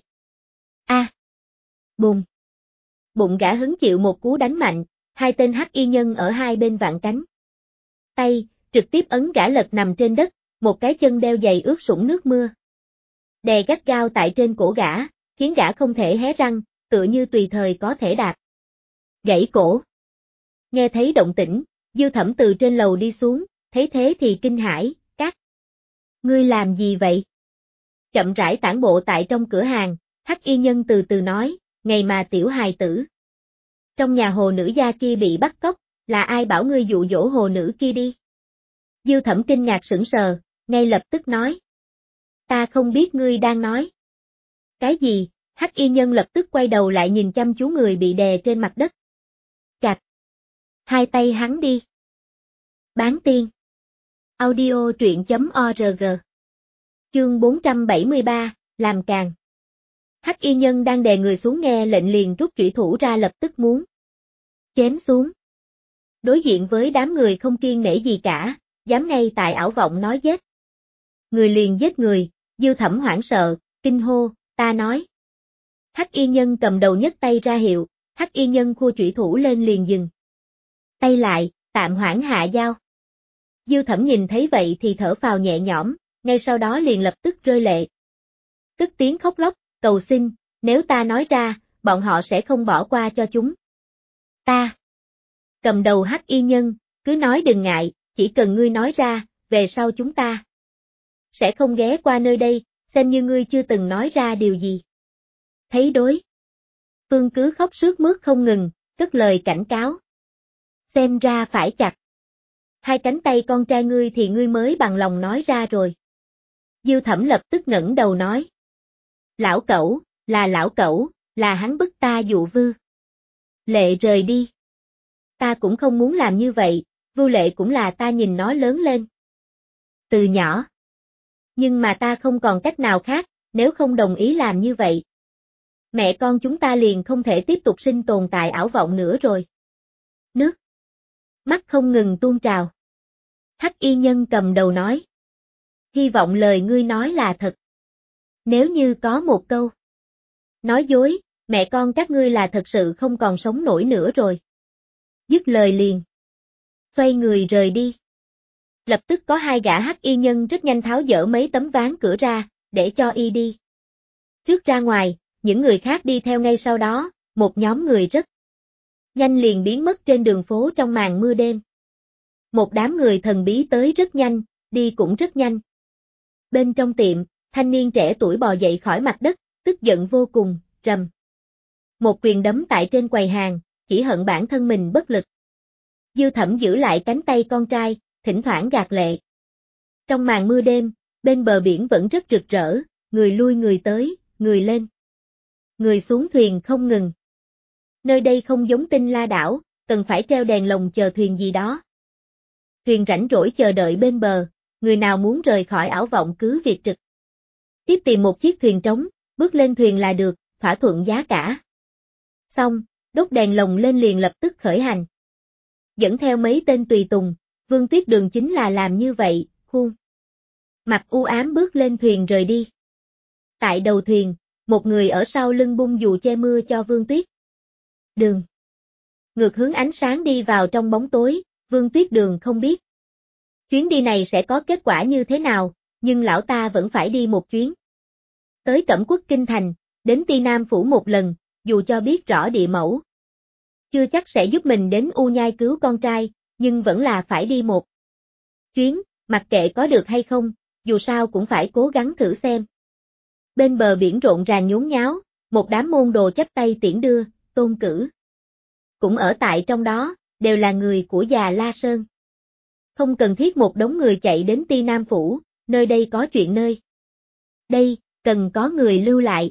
Bùng. Bụng gã hứng chịu một cú đánh mạnh, hai tên hắc y nhân ở hai bên vặn cánh tay, trực tiếp ấn gã lật nằm trên đất, một cái chân đeo giày ướt sũng nước mưa. Đè gắt gao tại trên cổ gã, khiến gã không thể hé răng, tựa như tùy thời có thể đạp gãy cổ. Nghe thấy động tĩnh, Diêu Thẩm từ trên lầu đi xuống, thấy thế thì kinh hãi, các ngươi làm gì vậy? Chậm rãi tản bộ tại trong cửa hàng, hắc y nhân từ từ nói, ngày mà tiểu hài tử trong nhà hồ nữ gia kia bị bắt cóc, là ai bảo ngươi dụ dỗ hồ nữ kia đi? Diêu Thẩm kinh ngạc sững sờ, ngay lập tức nói. Ta không biết ngươi đang nói. Cái gì? Hắc y nhân lập tức quay đầu lại nhìn chăm chú người bị đè trên mặt đất. Chặt. Hai tay hắn đi. Bán tiên. Audio truyện.org. Chương 473, làm càng. Hắc y nhân đang đè người xuống nghe lệnh liền rút chủy thủ ra lập tức muốn chém xuống. Đối diện với đám người không kiêng nể gì cả, dám ngay tại ảo vọng nói giết. Người liền giết người, Diêu Thẩm hoảng sợ, kinh hô, ta nói. Hắc y nhân cầm đầu nhấc tay ra hiệu, hắc y nhân khua chủy thủ lên liền dừng tay lại, tạm hoãn hạ dao. Diêu Thẩm nhìn thấy vậy thì thở phào nhẹ nhõm, ngay sau đó liền lập tức rơi lệ. Cất tiếng khóc lóc, cầu xin, nếu ta nói ra, bọn họ sẽ không bỏ qua cho chúng ta. Cầm đầu hắc y nhân, cứ nói đừng ngại, chỉ cần ngươi nói ra, về sau chúng ta sẽ không ghé qua nơi đây, xem như ngươi chưa từng nói ra điều gì. Thấy đối phương cứ khóc sướt mướt không ngừng, cất lời cảnh cáo. Xem ra phải chặt hai cánh tay con trai ngươi thì ngươi mới bằng lòng nói ra rồi. Diêu Thẩm lập tức ngẩng đầu nói. Lão cẩu, là hắn bức ta dụ Vưu Lệ rời đi. Ta cũng không muốn làm như vậy, Vưu Lệ cũng là ta nhìn nó lớn lên từ nhỏ. Nhưng mà ta không còn cách nào khác, nếu không đồng ý làm như vậy, mẹ con chúng ta liền không thể tiếp tục sinh tồn tại ảo vọng nữa rồi. Nước mắt không ngừng tuôn trào. Hắc y nhân cầm đầu nói. Hy vọng lời ngươi nói là thật. Nếu như có một câu nói dối, mẹ con các ngươi là thật sự không còn sống nổi nữa rồi. Dứt lời liền xoay người rời đi. Lập tức có hai gã hắc y nhân rất nhanh tháo dỡ mấy tấm ván cửa ra, để cho y đi trước ra ngoài, những người khác đi theo ngay sau đó, một nhóm người rất nhanh liền biến mất trên đường phố trong màn mưa đêm. Một đám người thần bí tới rất nhanh, đi cũng rất nhanh. Bên trong tiệm, thanh niên trẻ tuổi bò dậy khỏi mặt đất, tức giận vô cùng, rầm. Một quyền đấm tại trên quầy hàng, chỉ hận bản thân mình bất lực. Diêu Thẩm giữ lại cánh tay con trai, thỉnh thoảng gạt lệ. Trong màn mưa đêm, bên bờ biển vẫn rất rực rỡ, người lui người tới, người lên người xuống thuyền không ngừng. Nơi đây không giống Tinh La đảo, cần phải treo đèn lồng chờ thuyền gì đó. Thuyền rảnh rỗi chờ đợi bên bờ, người nào muốn rời khỏi ảo vọng cứ việc trực tiếp tìm một chiếc thuyền trống, bước lên thuyền là được, thỏa thuận giá cả. Xong, đốt đèn lồng lên liền lập tức khởi hành. Dẫn theo mấy tên tùy tùng, Vương Tuyết Đường chính là làm như vậy, khuôn mặt u ám bước lên thuyền rời đi. Tại đầu thuyền, một người ở sau lưng bung dù che mưa cho Vương Tuyết Đường. Ngược hướng ánh sáng đi vào trong bóng tối, Vương Tuyết Đường không biết chuyến đi này sẽ có kết quả như thế nào, nhưng lão ta vẫn phải đi một chuyến. Tới Cẩm Quốc Kinh Thành, đến Ti Nam Phủ một lần, dù cho biết rõ địa mẫu chưa chắc sẽ giúp mình đến U Nhai cứu con trai, nhưng vẫn là phải đi một chuyến, mặc kệ có được hay không, dù sao cũng phải cố gắng thử xem. Bên bờ biển rộn ràng nhốn nháo, một đám môn đồ chắp tay tiễn đưa, Tôn Cử cũng ở tại trong đó, đều là người của già La Sơn. Không cần thiết một đống người chạy đến Ti Nam Phủ, nơi đây có chuyện nơi đây, cần có người lưu lại.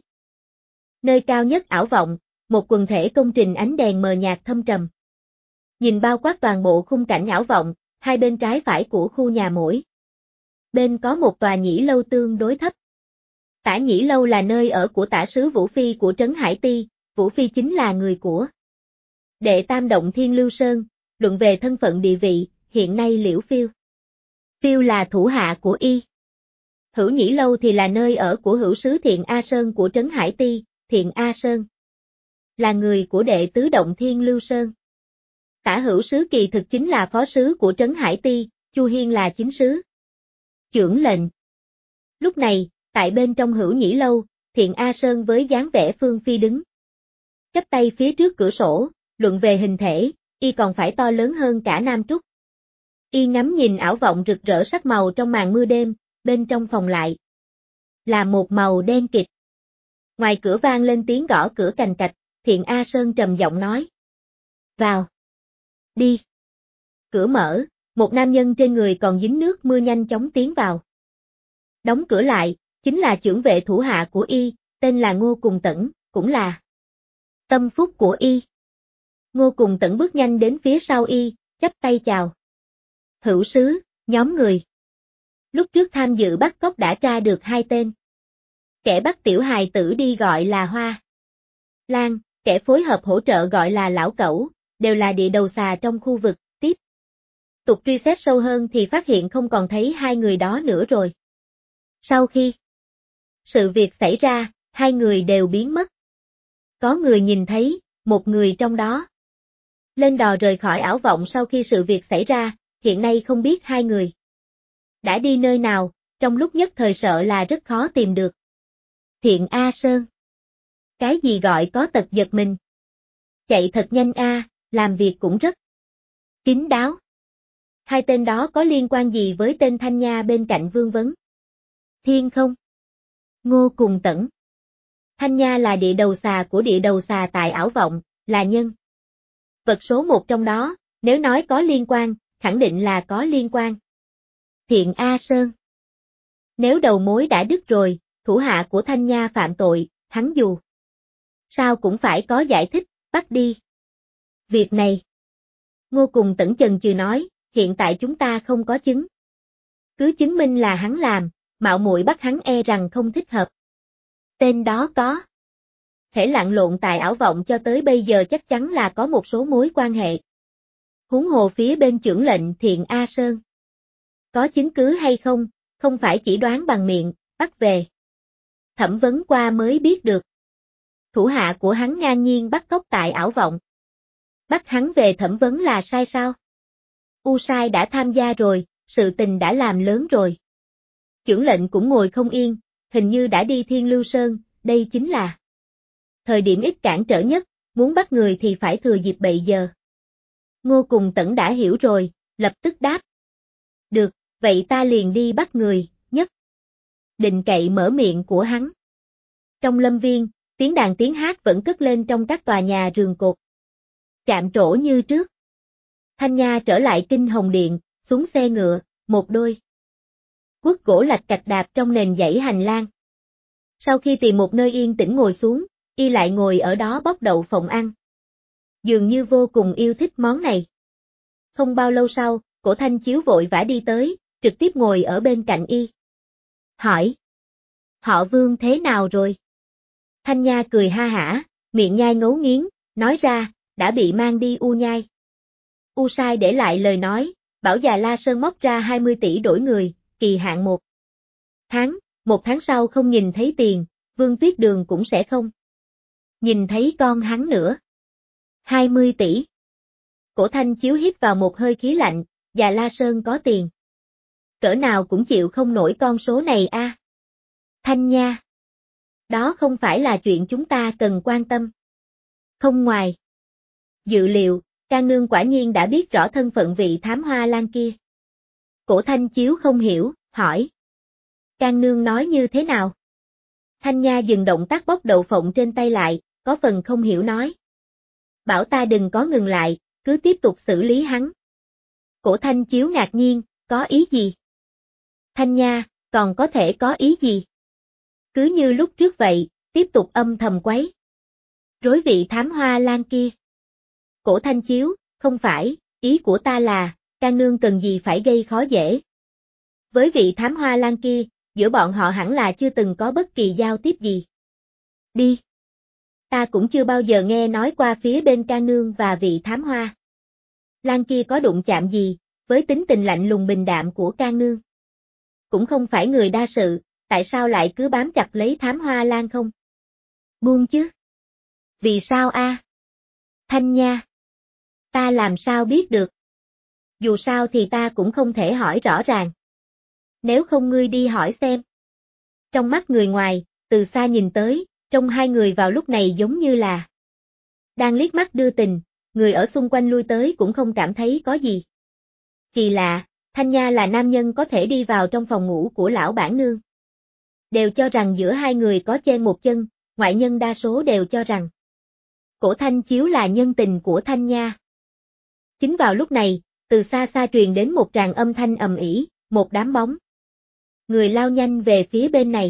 Nơi cao nhất ảo vọng, một quần thể công trình ánh đèn mờ nhạt thâm trầm. Nhìn bao quát toàn bộ khung cảnh ảo vọng, hai bên trái phải của khu nhà mỗi bên có một tòa nhĩ lâu tương đối thấp. Tả Nhĩ Lâu là nơi ở của tả sứ Vũ Phi của Trấn Hải Ti, Vũ Phi chính là người của Đệ Tam Động Thiên Lưu Sơn, luận về thân phận địa vị, hiện nay Liễu Phiêu. Phiêu là thủ hạ của y. Hữu Nhĩ Lâu thì là nơi ở của hữu sứ Thiện A Sơn của Trấn Hải Ti, Thiện A Sơn là người của Đệ Tứ Động Thiên Lưu Sơn. Tả hữu sứ kỳ thực chính là phó sứ của Trấn Hải Ti, Chu Hiên là chính sứ. Chưởng lệnh. Lúc này, tại bên trong Hữu Nhĩ Lâu, Thiện A Sơn với dáng vẻ phương phi đứng chắp tay phía trước cửa sổ, luận về hình thể, y còn phải to lớn hơn cả Nam Trúc. Y ngắm nhìn ảo vọng rực rỡ sắc màu trong màn mưa đêm, bên trong phòng lại là một màu đen kịt. Ngoài cửa vang lên tiếng gõ cửa cành cạch, Thiện A Sơn trầm giọng nói. Vào. Đi. Cửa mở, một nam nhân trên người còn dính nước mưa nhanh chóng tiến vào. Đóng cửa lại, chính là chưởng vệ thủ hạ của y, tên là Ngô Cùng Tẩn, cũng là tâm phúc của y. Ngô Cùng Tẩn bước nhanh đến phía sau y, chắp tay chào. Hữu sứ, nhóm người. Lúc trước tham dự bắt cóc đã tra được 2 tên. Kẻ bắt tiểu hài tử đi gọi là Hoa Lan, kẻ phối hợp hỗ trợ gọi là Lão Cẩu, đều là địa đầu xà trong khu vực, tiếp tục truy xét sâu hơn thì phát hiện không còn thấy 2 người đó nữa rồi. Sau khi sự việc xảy ra, 2 người đều biến mất. Có người nhìn thấy, một người trong đó lên đò rời khỏi ảo vọng sau khi sự việc xảy ra, hiện nay không biết 2 người đã đi nơi nào, trong lúc nhất thời sợ là rất khó tìm được. Thiện A Sơn. Cái gì gọi có tật giật mình? Chạy thật nhanh a, làm việc cũng rất kín đáo. 2 tên đó có liên quan gì với tên Thanh Nha bên cạnh Vương Vấn? Thiên không? Ngô Cùng Tẩn. Thanh Nha là địa đầu xà của địa đầu xà tại ảo vọng, là nhân vật số 1 trong đó, nếu nói có liên quan, khẳng định là có liên quan. Thiện A Sơn. Nếu đầu mối đã đứt rồi, thủ hạ của Thanh Nha phạm tội, hắn dù sao cũng phải có giải thích, bắt đi. Việc này, Ngô Cùng Tẩn chần chừ nói, hiện tại chúng ta không có chứng cứ chứng minh là hắn làm, mạo muội bắt hắn e rằng không thích hợp. Tên đó có thể lặn lộn tại ảo vọng cho tới bây giờ chắc chắn là có một số mối quan hệ. Huống hồ phía bên chưởng lệnh Thiện A Sơn. Có chứng cứ hay không, không phải chỉ đoán bằng miệng, bắt về thẩm vấn qua mới biết được. Thủ hạ của hắn ngang nhiên bắt cóc tại ảo vọng. Bắt hắn về thẩm vấn là sai sao? U Sai đã tham gia rồi, sự tình đã làm lớn rồi. Chưởng lệnh cũng ngồi không yên, hình như đã đi Thiên Lưu Sơn, đây chính là thời điểm ít cản trở nhất, muốn bắt người thì phải thừa dịp bây giờ. Ngô Cùng Tẩn đã hiểu rồi, lập tức đáp. Được, vậy ta liền đi bắt người, nhất định cậy mở miệng của hắn. Trong lâm viên, tiếng đàn tiếng hát vẫn cất lên trong các tòa nhà rường cột. Chạm trổ như trước. Thanh Nha trở lại Kinh Hồng Điện, xuống xe ngựa, một đôi guốc gỗ lạch cạch đạp trong nền dãy hành lang. Sau khi tìm một nơi yên tĩnh ngồi xuống, y lại ngồi ở đó bóc đậu phộng ăn. Dường như vô cùng yêu thích món này. Không bao lâu sau, Cổ Thanh Chiếu vội vã đi tới, trực tiếp ngồi ở bên cạnh y. Hỏi. Họ Vương thế nào rồi? Thanh Nha cười ha hả, miệng nhai ngấu nghiến, nói ra, đã bị mang đi U Nhai. U Sai để lại lời nói, bảo già La Sơn móc ra 20 tỷ đổi người, kỳ hạn 1 tháng, 1 tháng sau không nhìn thấy tiền, Vương Tuyết Đường cũng sẽ không nhìn thấy con hắn nữa. 20 tỷ. Cổ Thanh Chiếu hít vào một hơi khí lạnh, già La Sơn có tiền. Cỡ nào cũng chịu không nổi con số này a. Thanh Nha. Đó không phải là chuyện chúng ta cần quan tâm. Không ngoài dự liệu, Can Nương quả nhiên đã biết rõ thân phận vị thám Hoa Lan kia. Cổ Thanh Chiếu không hiểu, hỏi. Can Nương nói như thế nào? Thanh Nha dừng động tác bóc đậu phộng trên tay lại, có phần không hiểu nói. Bảo ta đừng có ngừng lại, cứ tiếp tục xử lý hắn. Cổ Thanh Chiếu ngạc nhiên, có ý gì? Thanh Nha, còn có thể có ý gì? Cứ như lúc trước vậy, tiếp tục âm thầm quấy rối vị thám Hoa Lan kia. Cổ Thanh Chiếu, không phải, ý của ta là, Can Nương cần gì phải gây khó dễ Với vị thám hoa lang kia, giữa bọn họ hẳn là chưa từng có bất kỳ giao tiếp gì. Đi. Ta cũng chưa bao giờ nghe nói qua phía bên ca nương và vị thám hoa lang kia có đụng chạm gì, với tính tình lạnh lùng bình đạm của ca nương. Cũng không phải người đa sự, tại sao lại cứ bám chặt lấy thám hoa lang không? Buông chứ. Vì sao a? Thanh Nha. Ta làm sao biết được? Dù sao thì ta cũng không thể hỏi rõ ràng. Nếu không ngươi đi hỏi xem. Trong mắt người ngoài, từ xa nhìn tới, trông hai người vào lúc này giống như là đang liếc mắt đưa tình, người ở xung quanh lui tới cũng không cảm thấy có gì. Kỳ lạ, Thanh Nha là nam nhân có thể đi vào trong phòng ngủ của lão bản nương. Đều cho rằng giữa hai người có chen một chân, ngoại nhân đa số đều cho rằng Cổ Thanh Chiếu là nhân tình của Thanh Nha. Chính vào lúc này, từ xa xa truyền đến một tràng âm thanh ầm ĩ, một đám bóng. Người lao nhanh về phía bên này.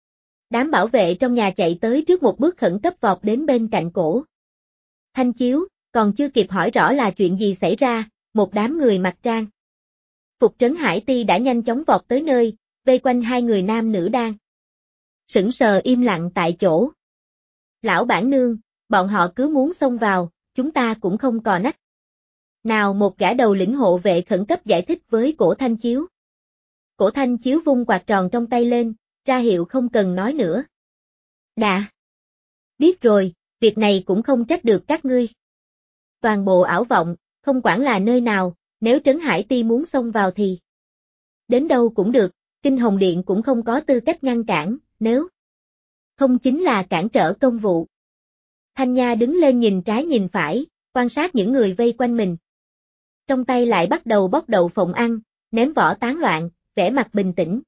Đám bảo vệ trong nhà chạy tới trước một bước khẩn cấp vọt đến bên cạnh Cổ Thanh Chiếu, còn chưa kịp hỏi rõ là chuyện gì xảy ra, một đám người mặc trang phục trấn hải ti đã nhanh chóng vọt tới nơi, vây quanh hai người nam nữ đang sững sờ im lặng tại chỗ. Lão bản nương, bọn họ cứ muốn xông vào, chúng ta cũng không cò nách. Nào, một gã đầu lĩnh hộ vệ khẩn cấp giải thích với Cổ Thanh Chiếu. Cổ Thanh Chiếu vung quạt tròn trong tay lên, ra hiệu không cần nói nữa. Đã. Biết rồi, việc này cũng không trách được các ngươi. Toàn bộ ảo vọng, không quản là nơi nào, nếu Trấn Hải Ti muốn xông vào thì đến đâu cũng được, Kinh Hồng Điện cũng không có tư cách ngăn cản, nếu không chính là cản trở công vụ. Thanh Nha đứng lên nhìn trái nhìn phải, quan sát những người vây quanh mình. Trong tay lại bắt đầu bóc đậu phộng ăn, ném vỏ tán loạn, vẻ mặt bình tĩnh.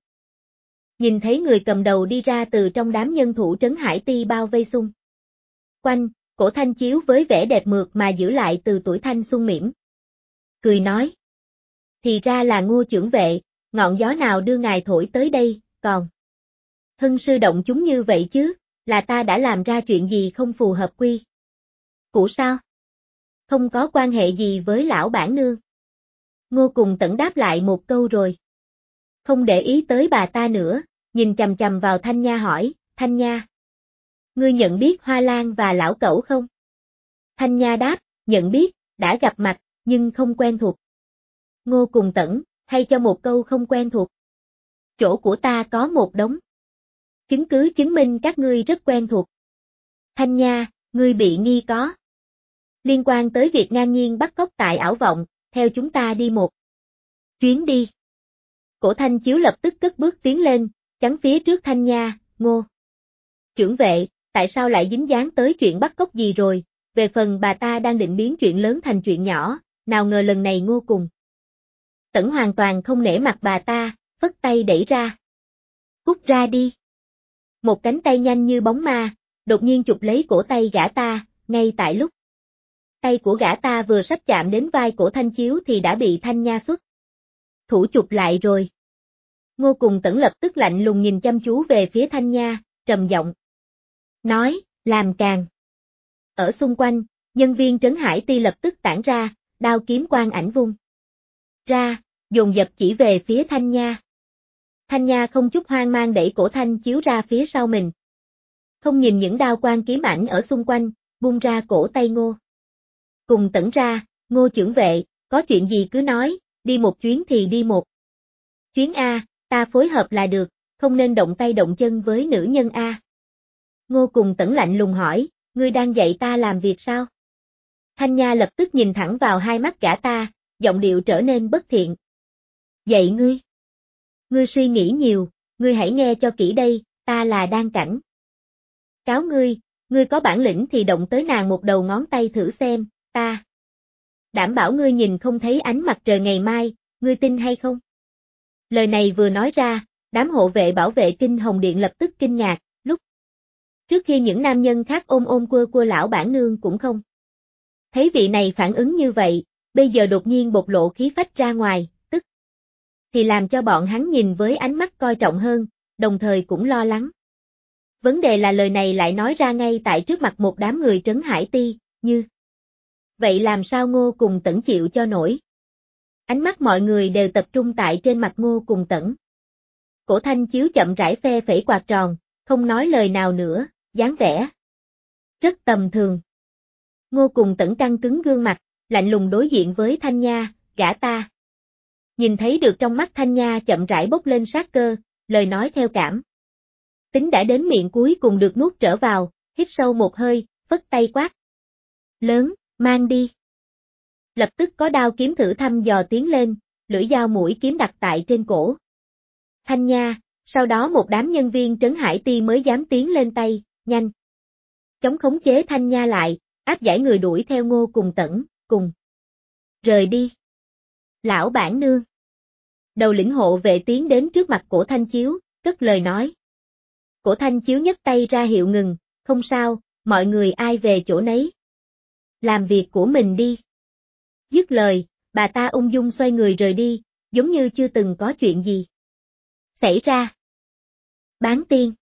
Nhìn thấy người cầm đầu đi ra từ trong đám nhân thủ Trấn Hải Ti bao vây xung quanh, Cổ Thanh Chiếu với vẻ đẹp mượt mà giữ lại từ tuổi thanh xuân mỉm. Cười nói. Thì ra là Ngô trưởng vệ, ngọn gió nào đưa ngài thổi tới đây, còn hưng sư động chúng như vậy chứ, là ta đã làm ra chuyện gì không phù hợp quy củ sao? Không có quan hệ gì với lão bản nương. Ngô Cùng Tẩn đáp lại một câu rồi. Không để ý tới bà ta nữa, nhìn chằm chằm vào Thanh Nha hỏi, Thanh Nha. Ngươi nhận biết Hoa Lan và lão cẩu không? Thanh Nha đáp, nhận biết, đã gặp mặt, nhưng không quen thuộc. Ngô Cùng Tẩn, thay cho một câu không quen thuộc. Chỗ của ta có một đống chứng cứ chứng minh các ngươi rất quen thuộc. Thanh Nha, ngươi bị nghi có liên quan tới việc ngang nhiên bắt cóc tại ảo vọng, theo chúng ta đi một chuyến đi. Cổ Thanh Chiếu lập tức cất bước tiến lên, chắn phía trước Thanh Nha, Ngô trưởng vệ, tại sao lại dính dáng tới chuyện bắt cóc gì rồi, về phần bà ta đang định biến chuyện lớn thành chuyện nhỏ, nào ngờ lần này Ngô Cùng Tẩn hoàn toàn không nể mặt bà ta, phất tay đẩy ra. Cút ra đi. Một cánh tay nhanh như bóng ma, đột nhiên chụp lấy cổ tay gã ta, ngay tại lúc tay của gã ta vừa sắp chạm đến vai Cổ Thanh Chiếu thì đã bị Thanh Nha xuất thủ chụp lại rồi. Ngô Cùng Tẩn lập tức lạnh lùng nhìn chăm chú về phía Thanh Nha, trầm giọng nói, làm càng. Ở xung quanh, nhân viên Trấn Hải Ti lập tức tản ra, đao kiếm quang ảnh vung ra, dồn dập chỉ về phía Thanh Nha. Thanh Nha không chút hoang mang đẩy Cổ Thanh Chiếu ra phía sau mình. Không nhìn những đao quang kiếm ảnh ở xung quanh, buông ra cổ tay Ngô Cùng Tẩn ra, Ngô trưởng vệ, có chuyện gì cứ nói, đi một chuyến thì đi một chuyến A, ta phối hợp là được, không nên động tay động chân với nữ nhân A. Ngô Cùng Tẩn lạnh lùng hỏi, ngươi đang dạy ta làm việc sao? Thanh Nha lập tức nhìn thẳng vào hai mắt gã ta, giọng điệu trở nên bất thiện. Dạy ngươi? Ngươi suy nghĩ nhiều, ngươi hãy nghe cho kỹ đây, ta là đang cảnh cáo ngươi, ngươi có bản lĩnh thì động tới nàng một đầu ngón tay thử xem, ta đảm bảo ngươi nhìn không thấy ánh mặt trời ngày mai, ngươi tin hay không? Lời này vừa nói ra, đám hộ vệ bảo vệ Kinh Hồng Điện lập tức kinh ngạc, lúc trước khi những nam nhân khác ôm ôm quơ lão bản nương cũng không thấy vị này phản ứng như vậy, bây giờ đột nhiên bộc lộ khí phách ra ngoài, tức thì làm cho bọn hắn nhìn với ánh mắt coi trọng hơn, đồng thời cũng lo lắng. Vấn đề là lời này lại nói ra ngay tại trước mặt một đám người Trấn Hải Ti, như vậy làm sao Ngô Cùng Tẩn chịu cho nổi? Ánh mắt mọi người đều tập trung tại trên mặt Ngô Cùng Tẩn. Cổ Thanh Chiếu chậm rãi phe phẩy quạt tròn, không nói lời nào nữa, dáng vẻ rất tầm thường. Ngô Cùng Tẩn căng cứng gương mặt, lạnh lùng đối diện với Thanh Nha, gã ta. Nhìn thấy được trong mắt Thanh Nha chậm rãi bốc lên sát cơ, lời nói theo cảm. Tính đã đến miệng cuối cùng được nuốt trở vào, hít sâu một hơi, phất tay quát. Lớn, mang đi. Lập tức có đao kiếm thử thăm dò tiến lên, lưỡi dao mũi kiếm đặt tại trên cổ. Thanh Nha, sau đó một đám nhân viên Trấn Hải Ti mới dám tiến lên tay, nhanh. Chống khống chế Thanh Nha lại, áp giải người đuổi theo Ngô Cùng Tẩn, cùng. Rời đi. Lão bản nương. Đầu lĩnh hộ vệ tiến đến trước mặt Cổ Thanh Chiếu, cất lời nói. Cổ Thanh Chiếu nhấc tay ra hiệu ngừng, không sao, mọi người ai về chỗ nấy. Làm việc của mình đi. Dứt lời, bà ta ung dung xoay người rời đi, giống như chưa từng có chuyện gì xảy ra. Bán tiên.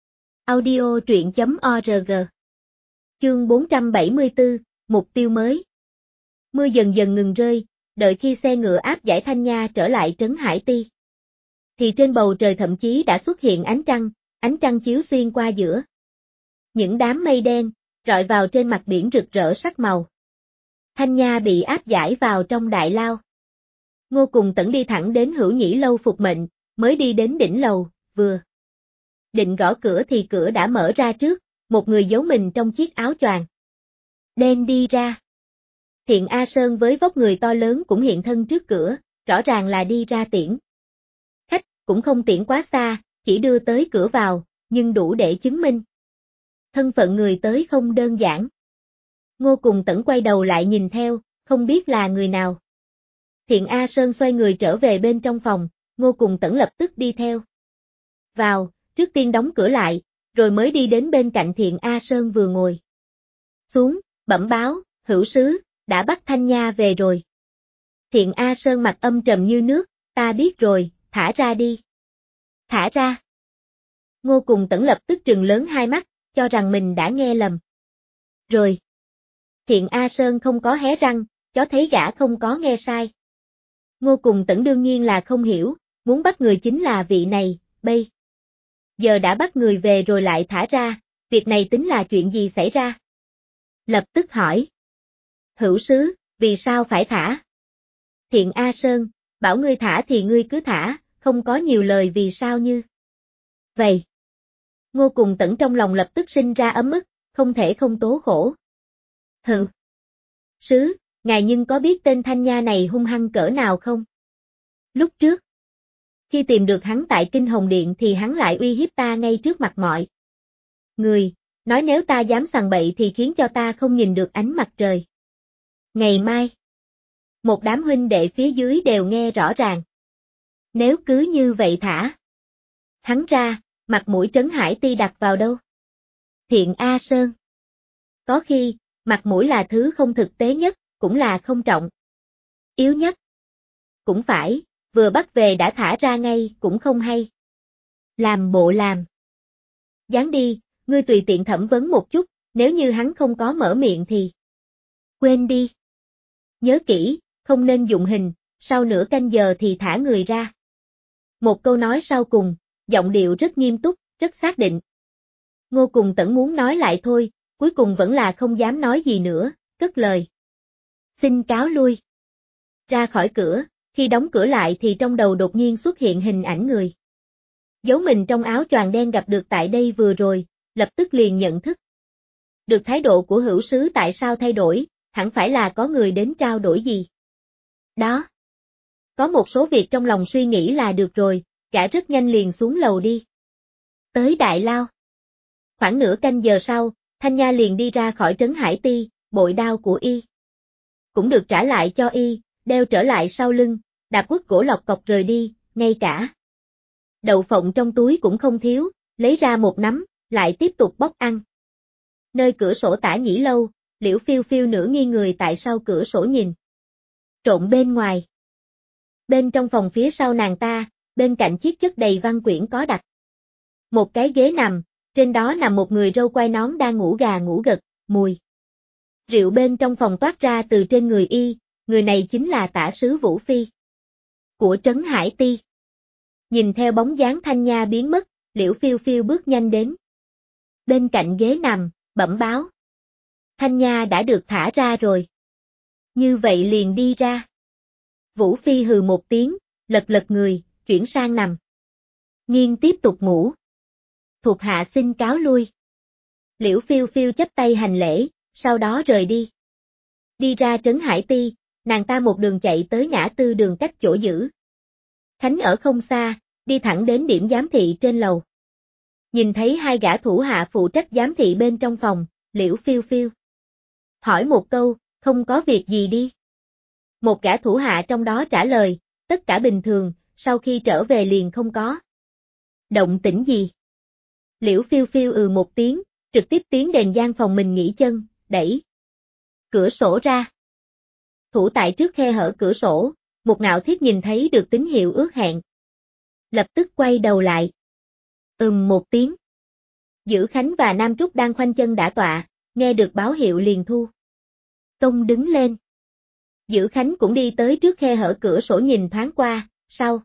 Audio truyện.org. Chương 474, mục tiêu mới. Mưa dần dần ngừng rơi, đợi khi xe ngựa áp giải Thanh Nha trở lại Trấn Hải Ti. Thì trên bầu trời thậm chí đã xuất hiện ánh trăng chiếu xuyên qua giữa. Những đám mây đen, rọi vào trên mặt biển rực rỡ sắc màu. Thanh Nha bị áp giải vào trong đại lao. Ngô Cùng Tẩn đi thẳng đến Hữu Nhĩ lâu phục mệnh, mới đi đến đỉnh lầu, vừa định gõ cửa thì cửa đã mở ra trước, một người giấu mình trong chiếc áo choàng đen đi ra. Thiện A Sơn với vóc người to lớn cũng hiện thân trước cửa, rõ ràng là đi ra tiễn khách, cũng không tiễn quá xa, chỉ đưa tới cửa vào, nhưng đủ để chứng minh thân phận người tới không đơn giản. Ngô Cùng Tẩn quay đầu lại nhìn theo, không biết là người nào. Thiện A Sơn xoay người trở về bên trong phòng, Ngô Cùng Tẩn lập tức đi theo. Vào, trước tiên đóng cửa lại, rồi mới đi đến bên cạnh Thiện A Sơn vừa ngồi xuống, bẩm báo, hữu sứ, đã bắt Thanh Nha về rồi. Thiện A Sơn mặt âm trầm như nước, ta biết rồi, thả ra đi. Thả ra. Ngô Cùng Tẩn lập tức trừng lớn hai mắt, cho rằng mình đã nghe lầm. Rồi. Thiện A Sơn không có hé răng, cho thấy gã không có nghe sai. Ngô Cùng Tẩn đương nhiên là không hiểu, muốn bắt người chính là vị này, bây giờ đã bắt người về rồi lại thả ra, việc này tính là chuyện gì xảy ra? Lập tức hỏi. Hữu sứ, vì sao phải thả? Thiện A Sơn, bảo ngươi thả thì ngươi cứ thả, không có nhiều lời vì sao như vậy. Ngô Cùng Tẩn trong lòng lập tức sinh ra ấm ức, không thể không tố khổ. Hừ. Sứ, ngài nhưng có biết tên Thanh Nha này hung hăng cỡ nào không? Lúc trước, khi tìm được hắn tại Kinh Hồng Điện thì hắn lại uy hiếp ta ngay trước mặt mọi người, nói nếu ta dám sằng bậy thì khiến cho ta không nhìn được ánh mặt trời. Ngày mai, một đám huynh đệ phía dưới đều nghe rõ ràng. Nếu cứ như vậy thả hắn ra, mặt mũi Trấn Hải Ti đặt vào đâu? Thiện A Sơn. Có khi, mặt mũi là thứ không thực tế nhất, cũng là không trọng yếu nhất. Cũng phải, vừa bắt về đã thả ra ngay cũng không hay. Làm bộ làm. Dán đi, ngươi tùy tiện thẩm vấn một chút, nếu như hắn không có mở miệng thì quên đi. Nhớ kỹ, không nên dụng hình, sau nửa canh giờ thì thả người ra. Một câu nói sau cùng, giọng điệu rất nghiêm túc, rất xác định. Ngô Cùng Tẩn muốn nói lại thôi, cuối cùng vẫn là không dám nói gì nữa, cất lời. Xin cáo lui. Ra khỏi cửa, khi đóng cửa lại thì trong đầu đột nhiên xuất hiện hình ảnh người. Giấu mình trong áo choàng đen gặp được tại đây vừa rồi, lập tức liền nhận thức. Được thái độ của hữu sứ tại sao thay đổi, hẳn phải là có người đến trao đổi gì. Đó. Có một số việc trong lòng suy nghĩ là được rồi, gã rất nhanh liền xuống lầu đi. Tới đại lao. Khoảng nửa canh giờ sau, Thanh Nha liền đi ra khỏi Trấn Hải Ti, bội đao của y cũng được trả lại cho y, đeo trở lại sau lưng, đạp quất gỗ lọc cọc rời đi, ngay cả đậu phộng trong túi cũng không thiếu, lấy ra một nắm, lại tiếp tục bóc ăn. Nơi cửa sổ Tả Nhĩ lâu, Liễu Phiêu Phiêu nửa nghiêng người tại sau cửa sổ nhìn trộn bên ngoài. Bên trong phòng phía sau nàng ta, bên cạnh chiếc chất đầy văn quyển có đặt một cái ghế nằm, trên đó nằm một người râu quai nón đang ngủ gà ngủ gật, mùi rượu bên trong phòng toát ra từ trên người y, người này chính là Tả sứ Vũ Phi của Trấn Hải Ti. Nhìn theo bóng dáng Thanh Nha biến mất, Liễu Phiêu Phiêu bước nhanh đến. Bên cạnh ghế nằm, bẩm báo. Thanh Nha đã được thả ra rồi. Như vậy liền đi ra. Vũ Phi hừ một tiếng, lật lật người, chuyển sang nằm. Nghiên tiếp tục ngủ. Thuộc hạ xin cáo lui. Liễu Phiêu Phiêu chắp tay hành lễ, sau đó rời đi. Đi ra Trấn Hải Ti, nàng ta một đường chạy tới ngã tư đường cách chỗ giữ. Khánh ở không xa, đi thẳng đến điểm giám thị trên lầu. Nhìn thấy hai gã thủ hạ phụ trách giám thị bên trong phòng, Liễu Phiêu Phiêu hỏi một câu, không có việc gì đi. Một gã thủ hạ trong đó trả lời, tất cả bình thường, sau khi trở về liền không có động tĩnh gì. Liễu Phiêu Phiêu một tiếng, trực tiếp tiến đến gian phòng mình nghỉ chân, đẩy cửa sổ ra. Thủ tại trước khe hở cửa sổ, một Ngạo Thiết nhìn thấy được tín hiệu ước hẹn. Lập tức quay đầu lại. Một tiếng. Dữ Khánh và Nam Trúc đang khoanh chân đả tọa, nghe được báo hiệu liền thu công đứng lên. Dữ Khánh cũng đi tới trước khe hở cửa sổ nhìn thoáng qua, sau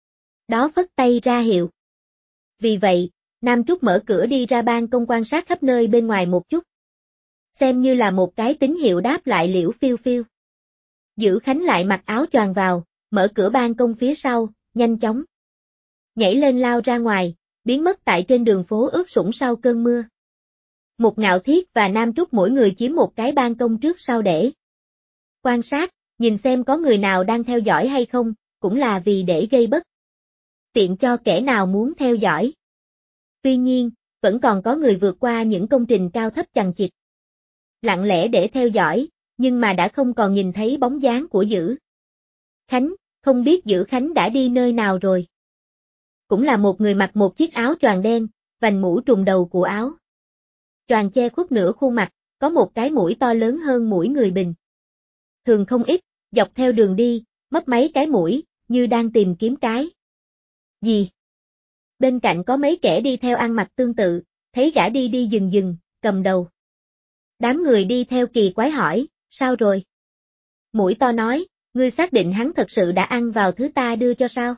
đó phất tay ra hiệu. Vì vậy, Nam Trúc mở cửa đi ra ban công quan sát khắp nơi bên ngoài một chút. Xem như là một cái tín hiệu đáp lại Liễu Phiêu Phiêu. Dữ Khánh lại mặc áo choàng vào, mở cửa ban công phía sau, nhanh chóng nhảy lên lao ra ngoài, biến mất tại trên đường phố ướt sũng sau cơn mưa. Một Ngạo Thiết và Nam Trúc mỗi người chiếm một cái ban công trước sau để quan sát, nhìn xem có người nào đang theo dõi hay không, cũng là vì để gây bất tiện cho kẻ nào muốn theo dõi. Tuy nhiên, vẫn còn có người vượt qua những công trình cao thấp chằng chịt, lặng lẽ để theo dõi, nhưng mà đã không còn nhìn thấy bóng dáng của Dữ Khánh, không biết Dữ Khánh đã đi nơi nào rồi. Cũng là một người mặc một chiếc áo choàng đen, vành mũ trùm đầu của áo choàng che khuất nửa khuôn mặt, có một cái mũi to lớn hơn mũi người bình thường không ít, dọc theo đường đi, mấp máy cái mũi, như đang tìm kiếm cái gì. Bên cạnh có mấy kẻ đi theo ăn mặc tương tự, thấy gã đi đi dừng dừng, cầm đầu. Đám người đi theo kỳ quái hỏi, sao rồi? Mũi to nói, ngươi xác định hắn thật sự đã ăn vào thứ ta đưa cho sao?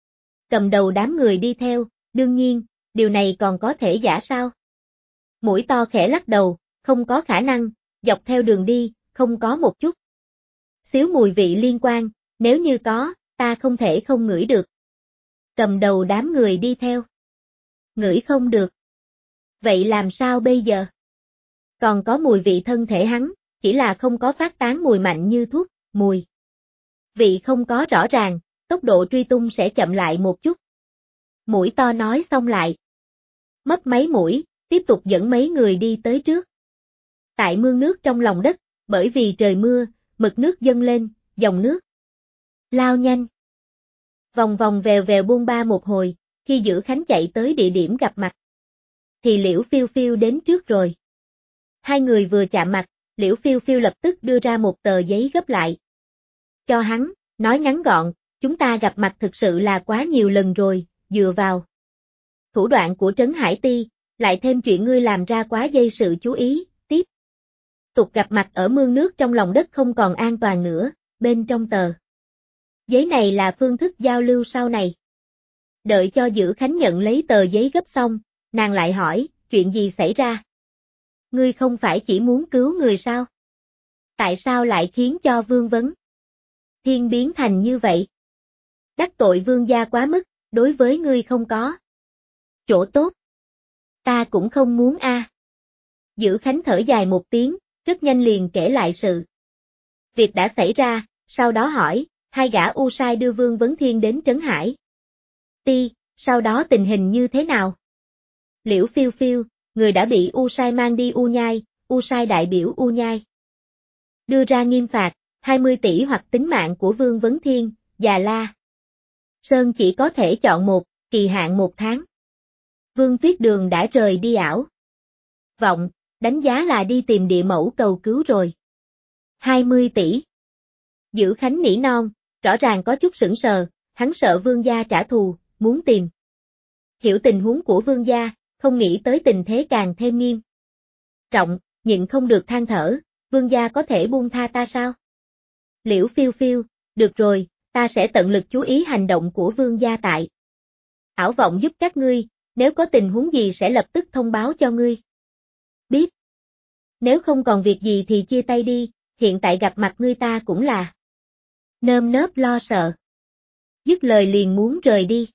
Cầm đầu đám người đi theo, đương nhiên, điều này còn có thể giả sao? Mũi to khẽ lắc đầu, không có khả năng, dọc theo đường đi, không có một chút xíu mùi vị liên quan, nếu như có, ta không thể không ngửi được. Cầm đầu đám người đi theo. Ngửi không được. Vậy làm sao bây giờ? Còn có mùi vị thân thể hắn, chỉ là không có phát tán mùi mạnh như thuốc, mùi vị không có rõ ràng, tốc độ truy tung sẽ chậm lại một chút. Mũi to nói xong lại. Mấp mấy mũi, tiếp tục dẫn mấy người đi tới trước. Tại mương nước trong lòng đất, bởi vì trời mưa, mực nước dâng lên, dòng nước lao nhanh. Vòng vòng vèo vèo buôn ba một hồi, khi Dữ Khánh chạy tới địa điểm gặp mặt, thì Liễu Phiêu Phiêu đến trước rồi. Hai người vừa chạm mặt, Liễu Phiêu Phiêu lập tức đưa ra một tờ giấy gấp lại. Cho hắn, nói ngắn gọn, chúng ta gặp mặt thực sự là quá nhiều lần rồi, dựa vào thủ đoạn của Trấn Hải Ti, lại thêm chuyện ngươi làm ra quá gây sự chú ý, tiếp tục gặp mặt ở mương nước trong lòng đất không còn an toàn nữa, bên trong tờ giấy này là phương thức giao lưu sau này. Đợi cho Dữ Khánh nhận lấy tờ giấy gấp xong, nàng lại hỏi, chuyện gì xảy ra? Ngươi không phải chỉ muốn cứu người sao? Tại sao lại khiến cho Vương Vấn Thiên biến thành như vậy? Đắc tội Vương gia quá mức, đối với ngươi không có chỗ tốt. Ta cũng không muốn a. Dữ Khánh thở dài một tiếng, rất nhanh liền kể lại sự việc đã xảy ra, sau đó hỏi, hai gã U Sai đưa Vương Vấn Thiên đến Trấn Hải Ti, sau đó tình hình như thế nào? Liễu Phiêu Phiêu, người đã bị U Sai mang đi U Nhai, U Sai đại biểu U Nhai đưa ra nghiêm phạt, 20 tỷ hoặc tính mạng của Vương Vấn Thiên, Già La Sơn chỉ có thể chọn một, kỳ hạn 1 tháng. Vương Tuyết Đường đã rời đi ảo vọng, đánh giá là đi tìm địa mẫu cầu cứu rồi. 20 tỷ. Dữ Khánh nỉ non, rõ ràng có chút sững sờ, hắn sợ Vương gia trả thù, muốn tìm hiểu tình huống của Vương gia, không nghĩ tới tình thế càng thêm nghiêm trọng, nhịn không được than thở, Vương gia có thể buông tha ta sao? Liễu Phiêu Phiêu, được rồi, ta sẽ tận lực chú ý hành động của Vương gia tại Ảo vọng giúp các ngươi, nếu có tình huống gì sẽ lập tức thông báo cho ngươi. Biết. Nếu không còn việc gì thì chia tay đi, hiện tại gặp mặt ngươi ta cũng là nơm nớp lo sợ. Dứt lời liền muốn rời đi.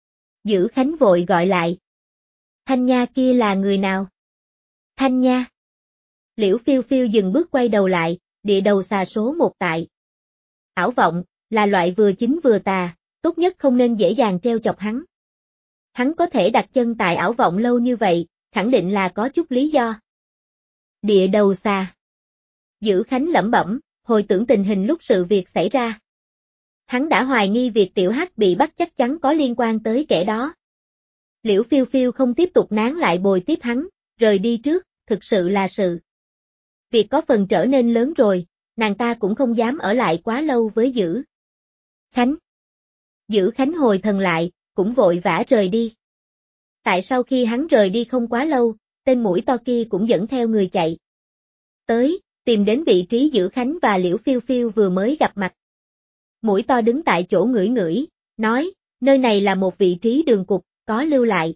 Dữ Khánh vội gọi lại. Thanh Nha kia là người nào? Thanh Nha. Liễu Phiêu Phiêu dừng bước quay đầu lại, địa đầu xà số 1 tại. Ảo vọng, là loại vừa chính vừa tà, tốt nhất không nên dễ dàng treo chọc hắn. Hắn có thể đặt chân tại ảo vọng lâu như vậy, khẳng định là có chút lý do. Địa đầu xà. Dữ Khánh lẩm bẩm, hồi tưởng tình hình lúc sự việc xảy ra. Hắn đã hoài nghi việc Tiểu Hắc bị bắt chắc chắn có liên quan tới kẻ đó. Liễu Phiêu Phiêu không tiếp tục nán lại bồi tiếp hắn, rời đi trước, thực sự là sự. Việc có phần trở nên lớn rồi, nàng ta cũng không dám ở lại quá lâu với Dữ Khánh. Dữ Khánh hồi thần lại, cũng vội vã rời đi. Tại sau khi hắn rời đi không quá lâu, tên mũi to kia cũng dẫn theo người chạy. Tới, tìm đến vị trí Dữ Khánh và Liễu Phiêu Phiêu vừa mới gặp mặt. Mũi to đứng tại chỗ ngửi ngửi, nói, nơi này là một vị trí đường cục, có lưu lại.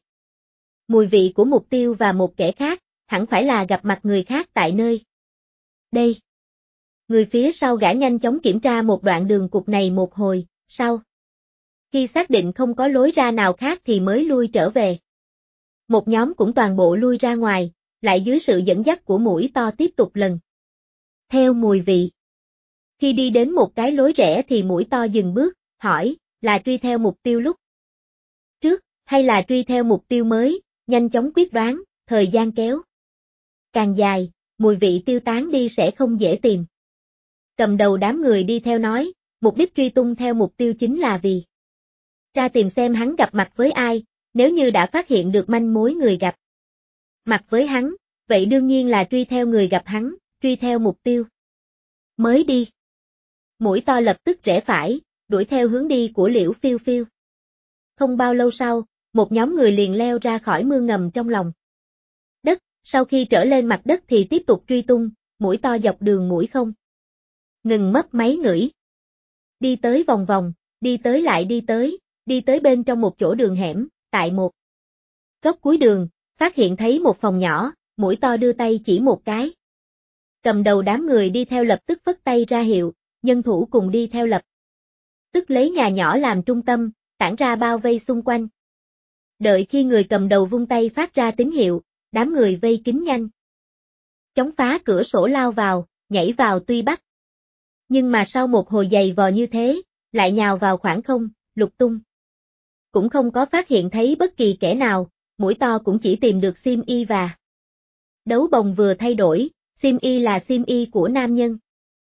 Mùi vị của mục tiêu và một kẻ khác, hẳn phải là gặp mặt người khác tại nơi đây. Người phía sau gã nhanh chóng kiểm tra một đoạn đường cục này một hồi, sau. Khi xác định không có lối ra nào khác thì mới lui trở về. Một nhóm cũng toàn bộ lui ra ngoài, lại dưới sự dẫn dắt của mũi to tiếp tục lần theo mùi vị. Khi đi đến một cái lối rẽ thì mũi to dừng bước, hỏi, là truy theo mục tiêu lúc trước, hay là truy theo mục tiêu mới, nhanh chóng quyết đoán, thời gian kéo càng dài, mùi vị tiêu tán đi sẽ không dễ tìm. Cầm đầu đám người đi theo nói, mục đích truy tung theo mục tiêu chính là vì ra tìm xem hắn gặp mặt với ai, nếu như đã phát hiện được manh mối người gặp mặt với hắn, vậy đương nhiên là truy theo người gặp hắn, truy theo mục tiêu mới đi. Mũi to lập tức rẽ phải, đuổi theo hướng đi của Liễu Phiêu Phiêu. Không bao lâu sau, một nhóm người liền leo ra khỏi mương ngầm trong lòng đất, sau khi trở lên mặt đất thì tiếp tục truy tung, mũi to dọc đường mũi không ngừng mấp máy ngửi. Đi tới vòng vòng, đi tới lại đi tới bên trong một chỗ đường hẻm, tại một góc cuối đường, phát hiện thấy một phòng nhỏ, mũi to đưa tay chỉ một cái. Cầm đầu đám người đi theo lập tức phất tay ra hiệu, nhân thủ cùng đi theo lập tức lấy nhà nhỏ làm trung tâm, tản ra bao vây xung quanh. Đợi khi người cầm đầu vung tay phát ra tín hiệu, đám người vây kín nhanh chóng phá cửa sổ lao vào, nhảy vào truy bắt. Nhưng mà sau một hồi giày vò như thế, lại nhào vào khoảng không, lục tung. Cũng không có phát hiện thấy bất kỳ kẻ nào, mũi to cũng chỉ tìm được xiêm y và đấu bồng vừa thay đổi, xiêm y là xiêm y của nam nhân.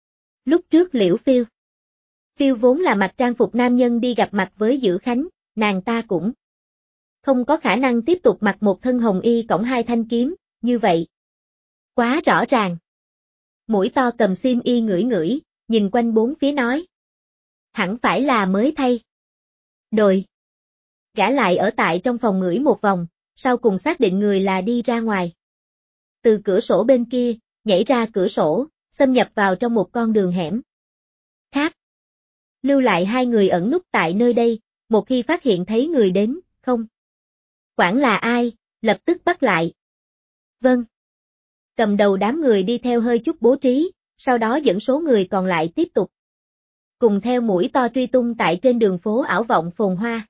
Lúc trước Liễu Phiêu Phiêu vốn là mặc trang phục nam nhân đi gặp mặt với Dữ Khánh, nàng ta cũng không có khả năng tiếp tục mặc một thân hồng y cõng hai thanh kiếm, như vậy. Quá rõ ràng. Mũi to cầm xiêm y ngửi ngửi, nhìn quanh bốn phía nói. Hẳn phải là mới thay. Đồi. Gã lại ở tại trong phòng ngửi một vòng, sau cùng xác định người là đi ra ngoài. Từ cửa sổ bên kia, nhảy ra cửa sổ, xâm nhập vào trong một con đường hẻm khác. Lưu lại hai người ẩn núp tại nơi đây, một khi phát hiện thấy người đến, không quản là ai, lập tức bắt lại. Vâng. Cầm đầu đám người đi theo hơi chút bố trí, sau đó dẫn số người còn lại tiếp tục cùng theo mũi to truy tung tại trên đường phố ảo vọng phồn hoa.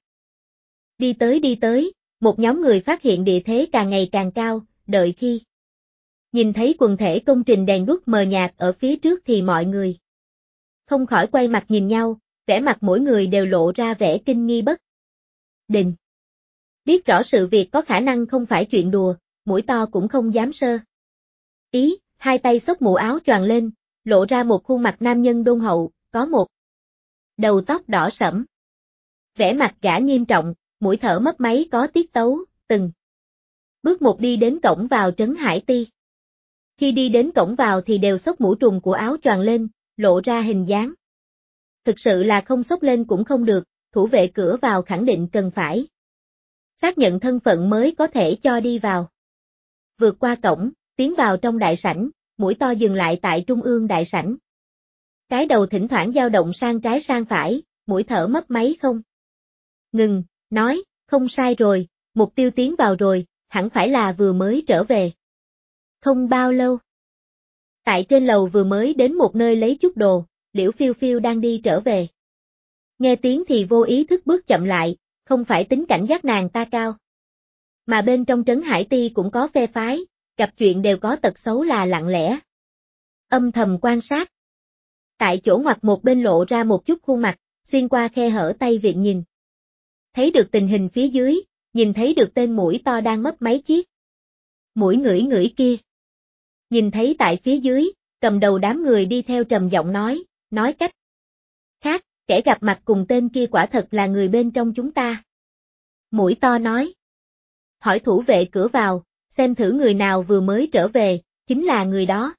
Đi tới, một nhóm người phát hiện địa thế càng ngày càng cao, đợi khi nhìn thấy quần thể công trình đèn đuốc mờ nhạt ở phía trước thì mọi người không khỏi quay mặt nhìn nhau, vẻ mặt mỗi người đều lộ ra vẻ kinh nghi bất định. Biết rõ sự việc có khả năng không phải chuyện đùa, mũi to cũng không dám sơ ý, hai tay xốc mũ áo choàng lên, lộ ra một khuôn mặt nam nhân đôn hậu, có một đầu tóc đỏ sẫm. Vẻ mặt gã nghiêm trọng, mũi thở mấp máy có tiết tấu, từng bước một đi đến cổng vào trấn Hải Ti. Khi đi đến cổng vào thì đều xốc mũ trùm của áo choàng lên, lộ ra hình dáng. Thực sự là không xốc lên cũng không được, thủ vệ cửa vào khẳng định cần phải xác nhận thân phận mới có thể cho đi vào. Vượt qua cổng, tiến vào trong đại sảnh, mũi to dừng lại tại trung ương đại sảnh. Cái đầu thỉnh thoảng dao động sang trái sang phải, mũi thở mấp máy không ngừng, nói, Không sai rồi, mục tiêu tiến vào rồi, hẳn phải là vừa mới trở về. Không bao lâu. Tại trên lầu vừa mới đến một nơi lấy chút đồ, Liễu Phiêu Phiêu đang đi trở về. Nghe tiếng thì vô ý thức bước chậm lại, không phải tính cảnh giác nàng ta cao. Mà bên trong trấn Hải Ti cũng có phe phái, gặp chuyện đều có tật xấu là lặng lẽ. Âm thầm quan sát. Tại chỗ ngoặt một bên lộ ra một chút khuôn mặt, xuyên qua khe hở tay vịn nhìn. Thấy được tình hình phía dưới, nhìn thấy được tên mũi to đang mấp máy chiếc. Mũi ngửi ngửi kia. Nhìn thấy tại phía dưới, cầm đầu đám người đi theo trầm giọng nói cách khác, kẻ gặp mặt cùng tên kia quả thật là người bên trong chúng ta. Mũi to nói. Hỏi thủ vệ cửa vào, xem thử người nào vừa mới trở về, chính là người đó.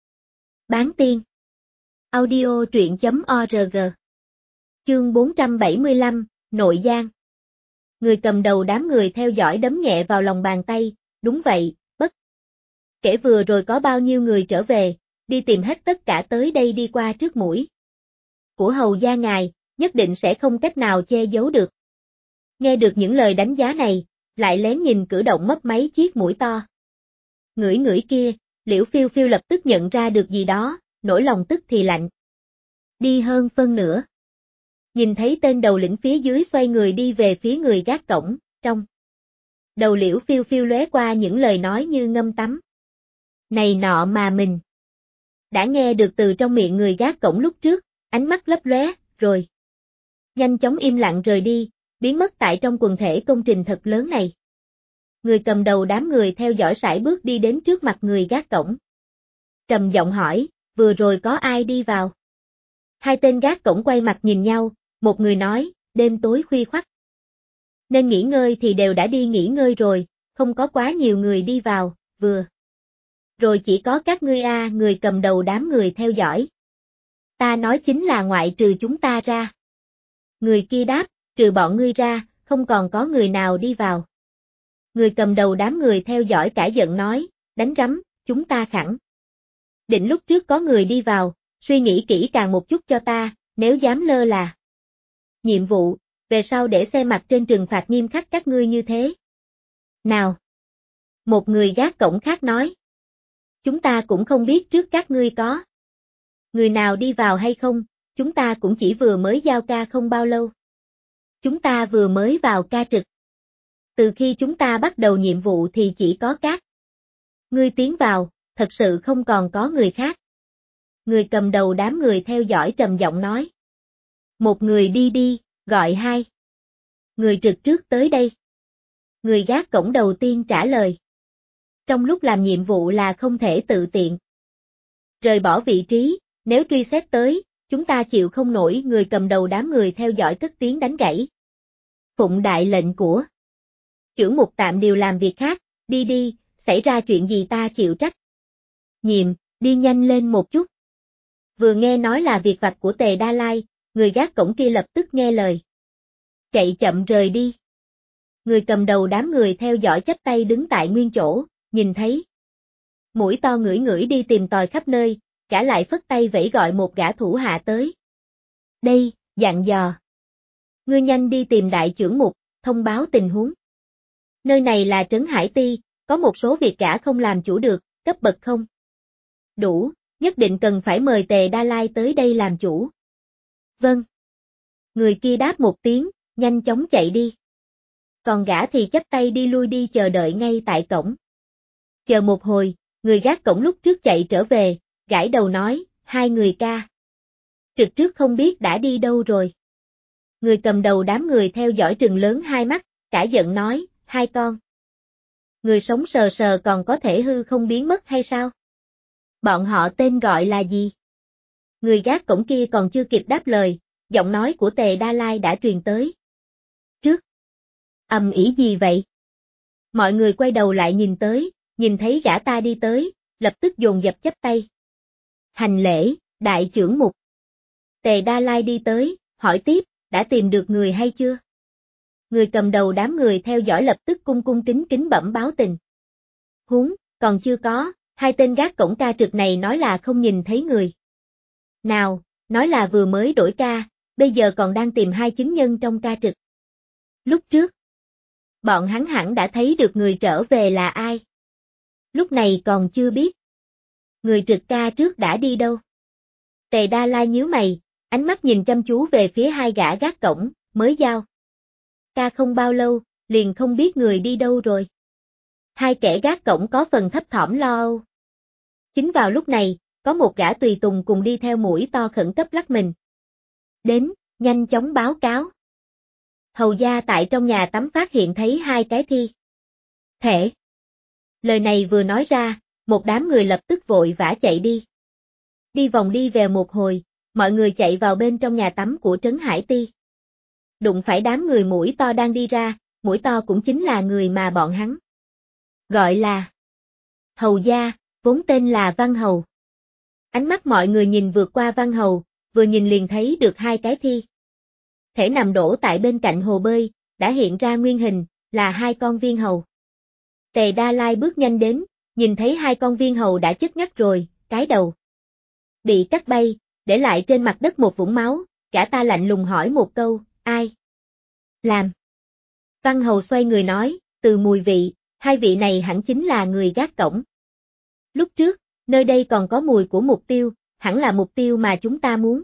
Bán tiên. Audio truyện.org. Chương 475, Nội Giang. Người cầm đầu đám người theo dõi đấm nhẹ vào lòng bàn tay, đúng vậy, bất kể vừa rồi có bao nhiêu người trở về, đi tìm hết tất cả tới đây đi qua trước mũi của hầu gia ngài, nhất định sẽ không cách nào che giấu được. Nghe được những lời đánh giá này, lại lén nhìn cử động mấp máy chiếc mũi to. Ngửi ngửi kia, Liễu Phiêu Phiêu lập tức nhận ra được gì đó, nỗi lòng tức thì lạnh. Đi hơn phân nửa. Nhìn thấy tên đầu lĩnh phía dưới xoay người đi về phía người gác cổng, trong đầu Liễu Phiêu Phiêu lóe qua những lời nói như ngâm tắm. Này nọ mà mình đã nghe được từ trong miệng người gác cổng lúc trước, ánh mắt lấp lóe, rồi nhanh chóng im lặng rời đi, biến mất tại trong quần thể công trình thật lớn này. Người cầm đầu đám người theo dõi sải bước đi đến trước mặt người gác cổng. Trầm giọng hỏi, vừa rồi có ai đi vào? Hai tên gác cổng quay mặt nhìn nhau, một người nói, đêm tối khuya khoắt. Nên nghỉ ngơi thì đều đã đi nghỉ ngơi rồi, không có quá nhiều người đi vào, vừa rồi chỉ có các ngươi người cầm đầu đám người theo dõi. Ta nói chính là ngoại trừ chúng ta ra. Người kia đáp, trừ bọn ngươi ra, không còn có người nào đi vào. Người cầm đầu đám người theo dõi cả giận nói, đánh rắm, chúng ta khẳng định lúc trước có người đi vào, suy nghĩ kỹ càng một chút cho ta, nếu dám lơ là nhiệm vụ, về sau để xem mặt trên trừng phạt nghiêm khắc các ngươi như thế. Nào! Một người gác cổng khác nói. Chúng ta cũng không biết trước các ngươi có người nào đi vào hay không, chúng ta cũng chỉ vừa mới giao ca không bao lâu. Chúng ta vừa mới vào ca trực. Từ khi chúng ta bắt đầu nhiệm vụ thì chỉ có các ngươi tiến vào, thật sự không còn có người khác. Người cầm đầu đám người theo dõi trầm giọng nói. Một người đi, gọi hai người trực trước tới đây. Người gác cổng đầu tiên trả lời. Trong lúc làm nhiệm vụ là không thể tự tiện rời bỏ vị trí, nếu truy xét tới, chúng ta chịu không nổi. Người cầm đầu đám người theo dõi cất tiếng đánh gãy. Phụng đại lệnh của chưởng mục tạm điều làm việc khác, đi, xảy ra chuyện gì ta chịu trách nhiệm, đi nhanh lên một chút. Vừa nghe nói là việc vặt của Tề Đa Lai, người gác cổng kia lập tức nghe lời. Chạy chậm rời đi. Người cầm đầu đám người theo dõi chắp tay đứng tại nguyên chỗ, nhìn thấy mũi to ngửi ngửi đi tìm tòi khắp nơi, cả lại phất tay vẫy gọi một gã thủ hạ tới. Đây, dặn dò. Ngươi nhanh đi tìm đại chưởng mục, thông báo tình huống. Nơi này là trấn Hải Ti, có một số việc gã không làm chủ được, cấp bậc không đủ, nhất định cần phải mời Tề Đa Lai tới đây làm chủ. Vâng. Người kia đáp một tiếng, nhanh chóng chạy đi. Còn gã thì chắp tay đi lui đi chờ đợi ngay tại cổng. Chờ một hồi, người gác cổng lúc trước chạy trở về, gãi đầu nói, hai người ca trực trước không biết đã đi đâu rồi. Người cầm đầu đám người theo dõi trừng lớn hai mắt, cả giận nói, hai con người sống sờ sờ còn có thể hư không biến mất hay sao? Bọn họ tên gọi là gì? Người gác cổng kia còn chưa kịp đáp lời, giọng nói của Tề Đa Lai đã truyền tới. Trước. Ầm ĩ gì vậy? Mọi người quay đầu lại nhìn tới, nhìn thấy gã ta đi tới, lập tức dồn dập chắp tay. Hành lễ, đại chưởng mục. Tề Đa Lai đi tới, hỏi tiếp, đã tìm được người hay chưa? Người cầm đầu đám người theo dõi lập tức cung cung kính kính bẩm báo tình huống, còn chưa có, hai tên gác cổng ca trực này nói là không nhìn thấy người nào, nói là vừa mới đổi ca, bây giờ còn đang tìm hai chứng nhân trong ca trực. Lúc trước, Bọn hắn hẳn đã thấy được người trở về là ai. Lúc này còn chưa biết. Người trực ca trước đã đi đâu? Tề Đa Lai nhíu mày, ánh mắt nhìn chăm chú về phía hai gã gác cổng, mới giao. Ca không bao lâu, liền không biết người đi đâu rồi. Hai kẻ gác cổng có phần thấp thỏm lo âu. Chính vào lúc này, có một gã tùy tùng cùng đi theo mũi to khẩn cấp lắc mình. Đến, nhanh chóng báo cáo. Hầu gia tại trong nhà tắm phát hiện thấy hai cái thi thể. Lời này vừa nói ra, một đám người lập tức vội vã chạy đi. Đi vòng đi về một hồi, mọi người chạy vào bên trong nhà tắm của Trấn Hải Ti. Đụng phải đám người mũi to đang đi ra, mũi to cũng chính là người mà bọn hắn gọi là Hầu gia, vốn tên là Văn Hầu. Ánh mắt mọi người nhìn vượt qua Văn Hầu, vừa nhìn liền thấy được hai cái thi thể nằm đổ tại bên cạnh hồ bơi, đã hiện ra nguyên hình, là hai con viên hầu. Tề Đa Lai bước nhanh đến, nhìn thấy hai con viên hầu đã chết ngắt rồi, cái đầu bị cắt bay, để lại trên mặt đất một vũng máu, gã ta lạnh lùng hỏi một câu, ai làm? Văn Hầu xoay người nói, từ mùi vị, hai vị này hẳn chính là người gác cổng. Lúc trước, nơi đây còn có mùi của mục tiêu, hẳn là mục tiêu mà chúng ta muốn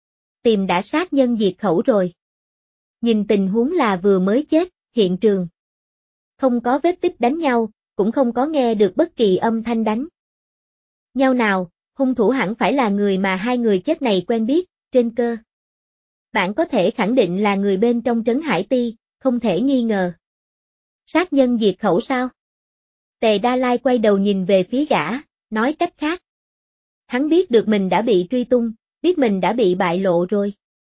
tìm đã sát nhân diệt khẩu rồi. Nhìn tình huống là vừa mới chết, hiện trường không có vết tích đánh nhau, cũng không có nghe được bất kỳ âm thanh đánh nhau nào, hung thủ hẳn phải là người mà hai người chết này quen biết, trên cơ bạn có thể khẳng định là người bên trong Trấn Hải Ti, không thể nghi ngờ. Sát nhân diệt khẩu sao? Tề Đa Lai quay đầu nhìn về phía gã, nói cách khác. Hắn biết được mình đã bị truy tung, biết mình đã bị bại lộ rồi.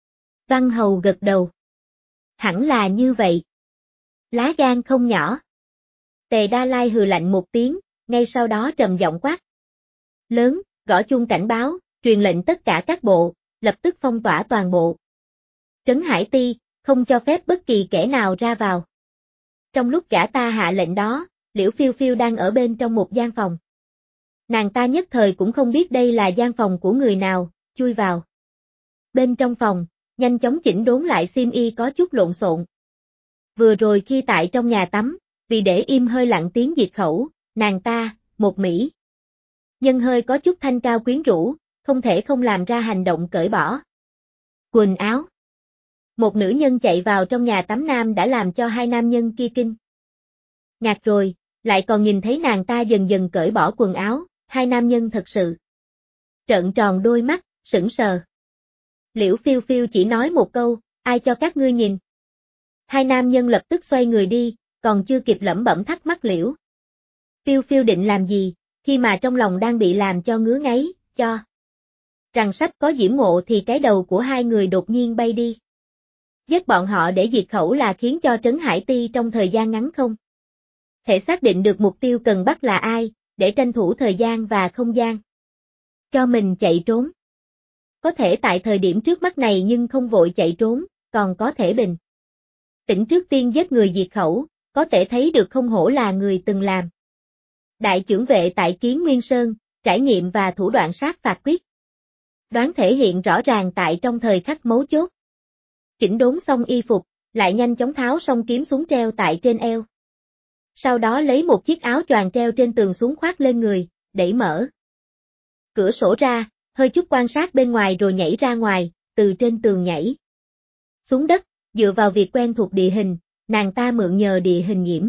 Văn Hầu gật đầu. Hẳn là như vậy. Lá gan không nhỏ. Tề Đa Lai hừ lạnh một tiếng, ngay sau đó trầm giọng quát. Lớn, gõ chuông cảnh báo, truyền lệnh tất cả các bộ, lập tức phong tỏa toàn bộ Trấn Hải Ti, không cho phép bất kỳ kẻ nào ra vào. Trong lúc gã ta hạ lệnh đó, Liễu Phiêu Phiêu đang ở bên trong một gian phòng. Nàng ta nhất thời cũng không biết đây là gian phòng của người nào, chui vào bên trong phòng, nhanh chóng chỉnh đốn lại xiêm y có chút lộn xộn. Vừa rồi khi tại trong nhà tắm, vì để im hơi lặng tiếng diệt khẩu, nàng ta, một mỹ nhân hơi có chút thanh cao quyến rũ, không thể không làm ra hành động cởi bỏ quần áo. Một nữ nhân chạy vào trong nhà tắm nam đã làm cho hai nam nhân kia kinh ngạc rồi, lại còn nhìn thấy nàng ta dần dần cởi bỏ quần áo, hai nam nhân thật sự trợn tròn đôi mắt, sững sờ. Liễu Phiêu Phiêu chỉ nói một câu, ai cho các ngươi nhìn. Hai nam nhân lập tức xoay người đi, còn chưa kịp lẩm bẩm thắc mắc Liễu Phiêu Phiêu định làm gì, khi mà trong lòng đang bị làm cho ngứa ngáy, cho rằng sắp có diễm ngộ thì cái đầu của hai người đột nhiên bay đi. Giết bọn họ để diệt khẩu là khiến cho Trấn Hải Ti trong thời gian ngắn không thể xác định được mục tiêu cần bắt là ai, để tranh thủ thời gian và không gian cho mình chạy trốn. Có thể tại thời điểm trước mắt này nhưng không vội chạy trốn, còn có thể bình tĩnh trước tiên giết người diệt khẩu, có thể thấy được không hổ là người từng làm đại chưởng vệ tại Kiến Nguyên Sơn, trải nghiệm và thủ đoạn sát phạt quyết đoán thể hiện rõ ràng tại trong thời khắc mấu chốt. Chỉnh đốn xong y phục, lại nhanh chóng tháo xong kiếm xuống treo tại trên eo. Sau đó lấy một chiếc áo choàng treo trên tường xuống khoác lên người, đẩy mở cửa sổ ra, hơi chút quan sát bên ngoài rồi nhảy ra ngoài, từ trên tường nhảy xuống đất, dựa vào việc quen thuộc địa hình, nàng ta mượn nhờ địa hình nhiễm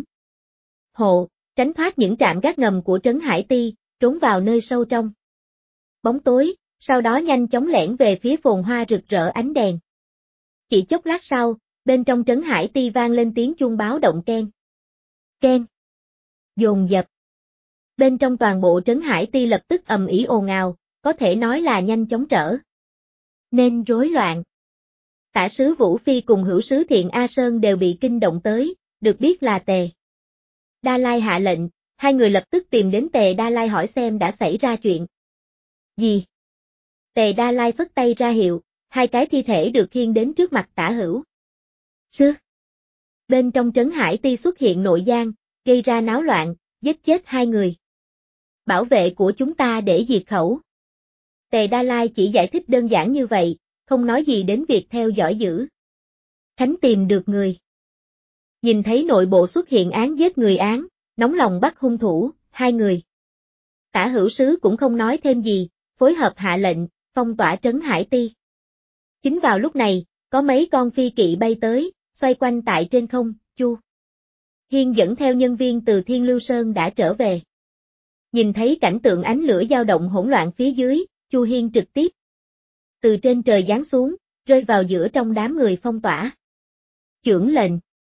hộ, tránh thoát những trạm gác ngầm của Trấn Hải Ti, trốn vào nơi sâu trong bóng tối, sau đó nhanh chóng lẻn về phía phồn hoa rực rỡ ánh đèn. Chỉ chốc lát sau, bên trong Trấn Hải Ti vang lên tiếng chuông báo động keng. Keng. Dồn dập. Bên trong toàn bộ Trấn Hải Ti lập tức ầm ĩ ồn ào, có thể nói là nhanh chóng trở nên rối loạn. Tả sứ Vũ Phi cùng hữu sứ Thiện A Sơn đều bị kinh động tới, được biết là Tề Đa Lai hạ lệnh, hai người lập tức tìm đến Tề Đa Lai hỏi xem đã xảy ra chuyện gì. Tề Đa Lai phất tay ra hiệu, hai cái thi thể được khiêng đến trước mặt Tả hữu sứ. Bên trong Trấn Hải Ti xuất hiện nội gian, gây ra náo loạn, giết chết hai người bảo vệ của chúng ta để diệt khẩu. Tề Đa Lai chỉ giải thích đơn giản như vậy, không nói gì đến việc theo dõi giữ Khánh tìm được người Nhìn thấy nội bộ xuất hiện án giết người án, nóng lòng bắt hung thủ, hai người. Tả hữu sứ cũng không nói thêm gì, phối hợp hạ lệnh, phong tỏa trấn Hải Ti. Chính vào lúc này, có mấy con phi kỵ bay tới, xoay quanh tại trên không, Chu Hiên dẫn theo nhân viên từ Thiên Lưu Sơn đã trở về. Nhìn thấy cảnh tượng ánh lửa dao động hỗn loạn phía dưới, Chu Hiên trực tiếp từ trên trời giáng xuống, rơi vào giữa trong đám người phong tỏa. Chưởng lệnh.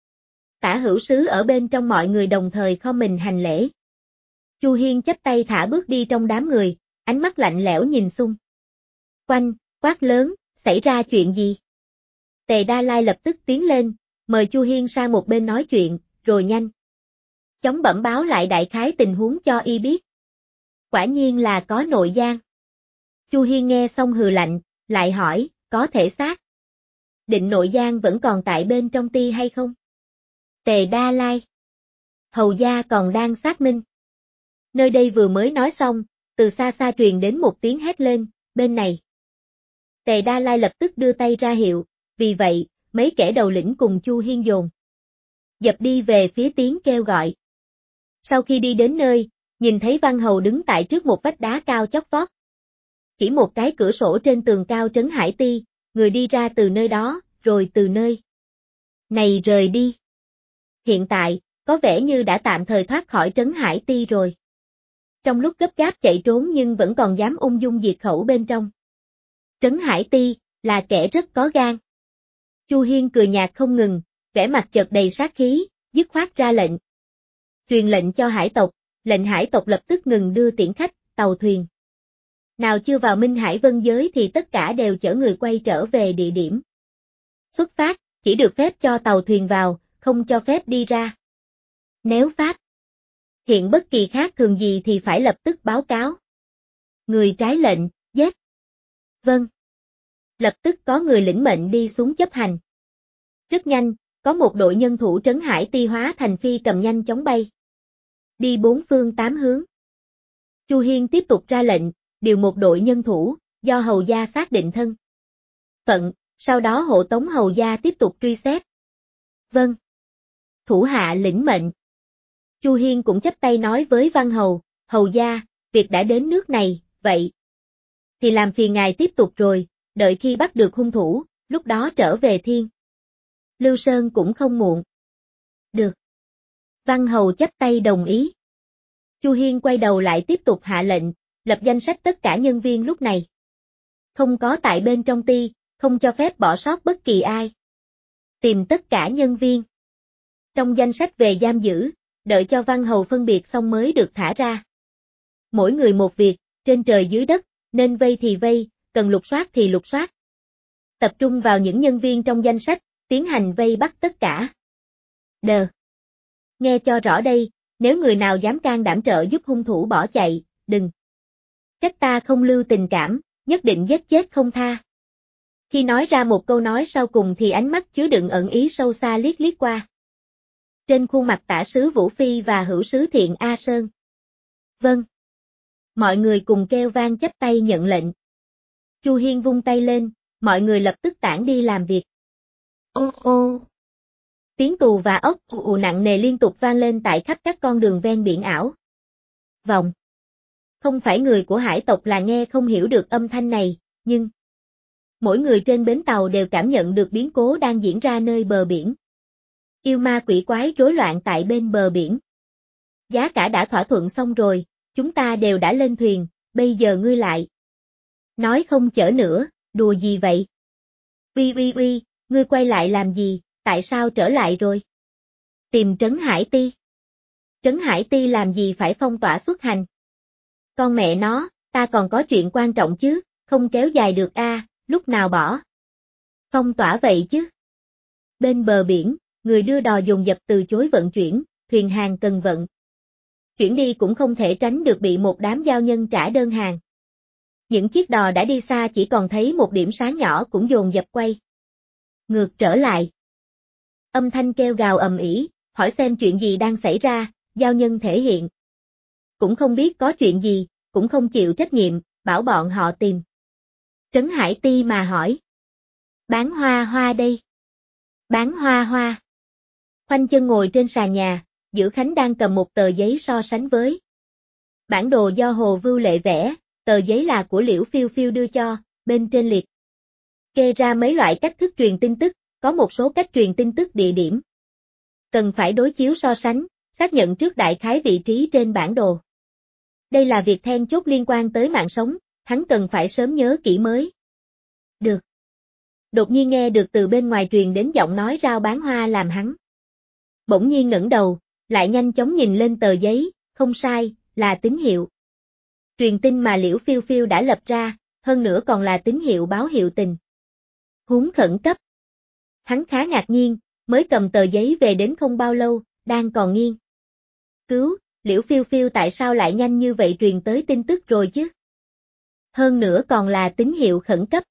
Tả hữu sứ ở bên trong mọi người đồng thời khom mình hành lễ. Chu Hiên chắp tay thả bước đi trong đám người, ánh mắt lạnh lẽo nhìn xung quanh, quát lớn, xảy ra chuyện gì? Tề Đa Lai lập tức tiến lên, mời Chu Hiên sang một bên nói chuyện, rồi nhanh chóng bẩm báo lại đại khái tình huống cho y biết. Quả nhiên là có nội gian. Chu Hiên nghe xong hừ lạnh, lại hỏi, có thể xác định nội gian vẫn còn tại bên trong ti hay không? Tề Đa Lai. Hầu gia còn đang xác minh. Nơi đây vừa mới nói xong, từ xa xa truyền đến một tiếng hét lên, bên này. Tề Đa Lai lập tức đưa tay ra hiệu, vì vậy, mấy kẻ đầu lĩnh cùng Chu Hiên dồn dập đi về phía tiếng kêu gọi. Sau khi đi đến nơi, nhìn thấy Văn Hầu đứng tại trước một vách đá cao chót vót. Chỉ một cái cửa sổ trên tường cao trấn Hải Ti, người đi ra từ nơi đó, rồi từ nơi này rời đi. Hiện tại, có vẻ như đã tạm thời thoát khỏi trấn Hải Ti rồi. Trong lúc gấp gáp chạy trốn nhưng vẫn còn dám ung dung diệt khẩu bên trong. Trấn Hải Ti, là kẻ rất có gan. Chu Hiên cười nhạt không ngừng, vẻ mặt chợt đầy sát khí, dứt khoát ra lệnh. Truyền lệnh cho hải tộc, lệnh hải tộc lập tức ngừng đưa tiễn khách, tàu thuyền. Nào chưa vào Minh Hải Vân Giới thì tất cả đều chở người quay trở về địa điểm xuất phát, chỉ được phép cho tàu thuyền vào, không cho phép đi ra. Nếu phát hiện bất kỳ khác thường gì thì phải lập tức báo cáo. Người trái lệnh, giết. Vâng. Lập tức có người lĩnh mệnh đi xuống chấp hành. Rất nhanh, có một đội nhân thủ trấn Hải Ti hóa thành phi cầm nhanh chóng bay. Đi bốn phương tám hướng. Chu Hiên tiếp tục ra lệnh, điều một đội nhân thủ, do hầu gia xác định thân phận, sau đó hộ tống hầu gia tiếp tục truy xét. Vâng. Thủ hạ lĩnh mệnh. Chu Hiên cũng chắp tay nói với Văn Hầu, hầu gia, việc đã đến nước này, vậy thì làm phiền ngài tiếp tục rồi, đợi khi bắt được hung thủ, lúc đó trở về Thiên Lưu Sơn cũng không muộn. Được. Văn Hầu chắp tay đồng ý. Chu Hiên quay đầu lại tiếp tục hạ lệnh, lập danh sách tất cả nhân viên lúc này. Không có tại bên trong ti, không cho phép bỏ sót bất kỳ ai. Tìm tất cả nhân viên trong danh sách về giam giữ, đợi cho Văn Hầu phân biệt xong mới được thả ra. Mỗi người một việc, trên trời dưới đất, nên vây thì vây, cần lục soát thì lục soát. Tập trung vào những nhân viên trong danh sách, tiến hành vây bắt tất cả. Đờ. Nghe cho rõ đây, nếu người nào dám can đảm trợ giúp hung thủ bỏ chạy, đừng trách ta không lưu tình cảm, nhất định giết chết không tha. Khi nói ra một câu nói sau cùng thì ánh mắt chứa đựng ẩn ý sâu xa liếc liếc qua. Trên khuôn mặt tả sứ Vũ Phi và hữu sứ Thiện A Sơn. Vâng. Mọi người cùng kêu vang chắp tay nhận lệnh. Chu Hiên vung tay lên, mọi người lập tức tản đi làm việc. Ô ô. Tiếng tù và ốc ù nặng nề liên tục vang lên tại khắp các con đường ven biển ảo. Vọng. Không phải người của hải tộc là nghe không hiểu được âm thanh này, nhưng mỗi người trên bến tàu đều cảm nhận được biến cố đang diễn ra nơi bờ biển. Yêu ma quỷ quái rối loạn tại bên bờ biển. Giá cả đã thỏa thuận xong rồi, chúng ta đều đã lên thuyền, bây giờ ngươi lại. Nói không chở nữa, đùa gì vậy? Uy, ngươi quay lại làm gì, tại sao trở lại rồi? Tìm Trấn Hải Ti. Trấn Hải Ti làm gì phải phong tỏa xuất hành? Con mẹ nó, ta còn có chuyện quan trọng chứ, không kéo dài được lúc nào bỏ. Phong tỏa vậy chứ? Bên bờ biển, người đưa đò dồn dập từ chối vận chuyển, thuyền hàng cần vận chuyển đi cũng không thể tránh được bị một đám giao nhân trả đơn hàng. Những chiếc đò đã đi xa chỉ còn thấy một điểm sáng nhỏ cũng dồn dập quay ngược trở lại. Âm thanh kêu gào ầm ĩ, hỏi xem chuyện gì đang xảy ra, giao nhân thể hiện. Cũng không biết có chuyện gì, cũng không chịu trách nhiệm, bảo bọn họ tìm Trấn Hải Ti mà hỏi. Bán hoa hoa đây. Bán hoa hoa. Khoanh chân ngồi trên sàn nhà, Dữ Khánh đang cầm một tờ giấy so sánh với bản đồ do Hồ Vưu Lệ vẽ, tờ giấy là của Liễu Phiêu Phiêu đưa cho, bên trên liệt kê ra mấy loại cách thức truyền tin tức, có một số cách truyền tin tức địa điểm. Cần phải đối chiếu so sánh, xác nhận trước đại khái vị trí trên bản đồ. Đây là việc then chốt liên quan tới mạng sống, hắn cần phải sớm nhớ kỹ mới được. Đột nhiên nghe được từ bên ngoài truyền đến giọng nói rao bán hoa làm hắn bỗng nhiên ngẩng đầu, lại nhanh chóng nhìn lên tờ giấy, không sai, là tín hiệu. Truyền tin mà Liễu Phiêu Phiêu đã lập ra, hơn nữa còn là tín hiệu báo hiệu tình huống khẩn cấp. Hắn khá ngạc nhiên, mới cầm tờ giấy về đến không bao lâu, đang còn nghiêng cứu, Liễu Phiêu Phiêu tại sao lại nhanh như vậy truyền tới tin tức rồi chứ? Hơn nữa còn là tín hiệu khẩn cấp.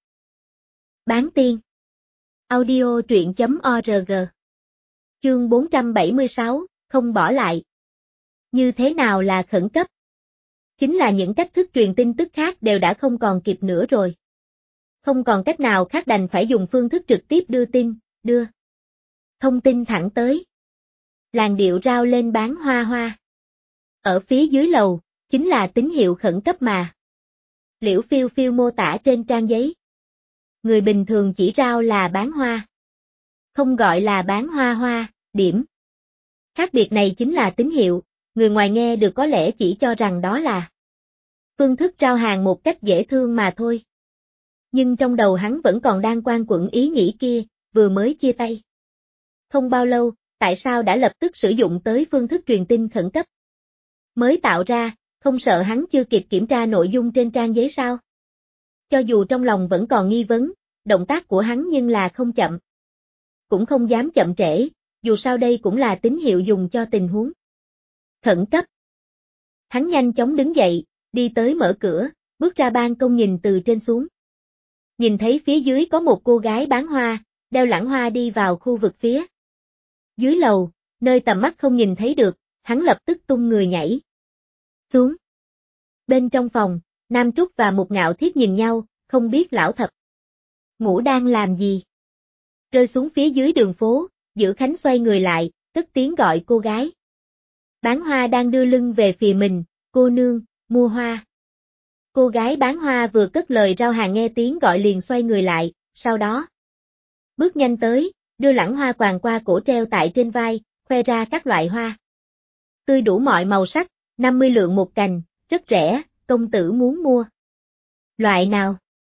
Bán tiên. Audio truyện.org. Chương 476, không bỏ lại. Như thế nào là khẩn cấp? Chính là những cách thức truyền tin tức khác đều đã không còn kịp nữa rồi. Không còn cách nào khác đành phải dùng phương thức trực tiếp đưa thông tin thẳng tới. Làn điệu rao lên bán hoa hoa. Ở phía dưới lầu, chính là tín hiệu khẩn cấp mà Liễu Phiêu Phiêu mô tả trên trang giấy. Người bình thường chỉ rao là bán hoa, không gọi là bán hoa hoa, điểm. Khác biệt này chính là tín hiệu, người ngoài nghe được có lẽ chỉ cho rằng đó là phương thức rao hàng một cách dễ thương mà thôi. Nhưng trong đầu hắn vẫn còn đang quanh quẩn ý nghĩ kia, vừa mới chia tay không bao lâu, tại sao đã lập tức sử dụng tới phương thức truyền tin khẩn cấp mới tạo ra, không sợ hắn chưa kịp kiểm tra nội dung trên trang giấy sao? Cho dù trong lòng vẫn còn nghi vấn, động tác của hắn nhưng là không chậm. Cũng không dám chậm trễ, dù sao đây cũng là tín hiệu dùng cho tình huống khẩn cấp. Hắn nhanh chóng đứng dậy, đi tới mở cửa, bước ra ban công nhìn từ trên xuống. Nhìn thấy phía dưới có một cô gái bán hoa, đeo lẵng hoa đi vào khu vực phía dưới lầu, nơi tầm mắt không nhìn thấy được, hắn lập tức tung người nhảy xuống. Bên trong phòng, Nam Trúc và Mục Ngạo Thiết nhìn nhau, không biết lão thập ngũ đang làm gì. Rơi xuống phía dưới đường phố, Dữ Khánh xoay người lại, cất tiếng gọi cô gái bán hoa đang đưa lưng về phía mình, cô nương, mua hoa. Cô gái bán hoa vừa cất lời rao hàng nghe tiếng gọi liền xoay người lại, sau đó bước nhanh tới, đưa lẵng hoa quàng qua cổ treo tại trên vai, khoe ra các loại hoa tươi đủ mọi màu sắc, 50 lượng một cành, rất rẻ, công tử muốn mua loại nào?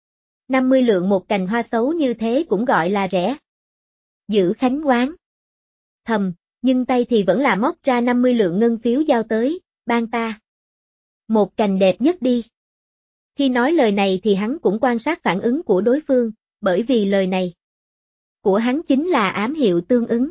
50 lượng một cành hoa xấu như thế cũng gọi là rẻ. Dữ Khánh oán thầm, nhưng tay thì vẫn là móc ra 50 lượng ngân phiếu giao tới, ban ta một cành đẹp nhất đi. Khi nói lời này thì hắn cũng quan sát phản ứng của đối phương, bởi vì lời này của hắn chính là ám hiệu tương ứng.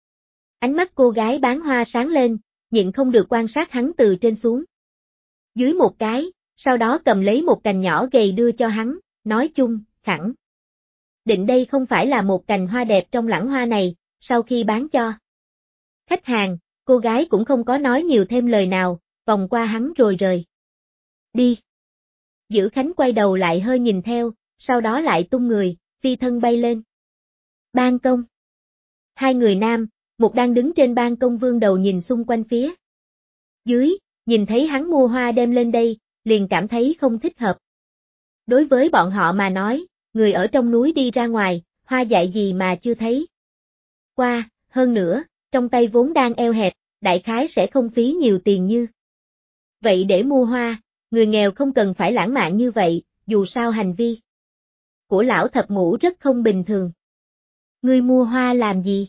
Ánh mắt cô gái bán hoa sáng lên, nhịn không được quan sát hắn từ trên xuống dưới một cái, sau đó cầm lấy một cành nhỏ gầy đưa cho hắn, nói chung, khẳng định đây không phải là một cành hoa đẹp trong lẵng hoa này, sau khi bán cho khách hàng, cô gái cũng không có nói nhiều thêm lời nào, vòng qua hắn rồi rời đi. Dữ Khánh quay đầu lại hơi nhìn theo, sau đó lại tung người, phi thân bay lên ban công. Hai người nam, một đang đứng trên ban công vươn đầu nhìn xung quanh phía dưới, nhìn thấy hắn mua hoa đem lên đây, liền cảm thấy không thích hợp. Đối với bọn họ mà nói, người ở trong núi đi ra ngoài, hoa dại gì mà chưa thấy qua, hơn nữa, trong tay vốn đang eo hẹp, đại khái sẽ không phí nhiều tiền như vậy để mua hoa, người nghèo không cần phải lãng mạn như vậy, dù sao hành vi của lão thập ngũ rất không bình thường. Ngươi mua hoa làm gì?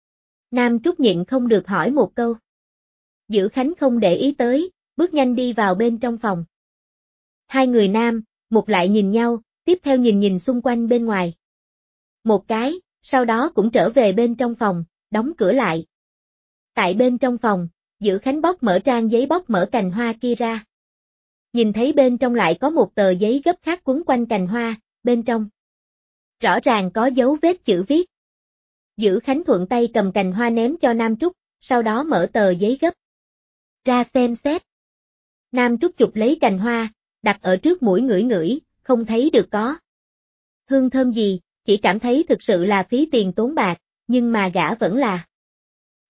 Nam Trúc nhịn không được hỏi một câu. Dữ Khánh không để ý tới, bước nhanh đi vào bên trong phòng. Hai người nam, một lại nhìn nhau, tiếp theo nhìn nhìn xung quanh bên ngoài một cái, sau đó cũng trở về bên trong phòng, đóng cửa lại. Tại bên trong phòng, Dữ Khánh bóc mở trang giấy bóc mở cành hoa kia ra. Nhìn thấy bên trong lại có một tờ giấy gấp khác quấn quanh cành hoa, bên trong rõ ràng có dấu vết chữ viết. Dữ Khánh thuận tay cầm cành hoa ném cho Nam Trúc, sau đó mở tờ giấy gấp ra xem xét. Nam Trúc chụp lấy cành hoa, đặt ở trước mũi ngửi ngửi, không thấy được có hương thơm gì, chỉ cảm thấy thực sự là phí tiền tốn bạc, nhưng mà gã vẫn là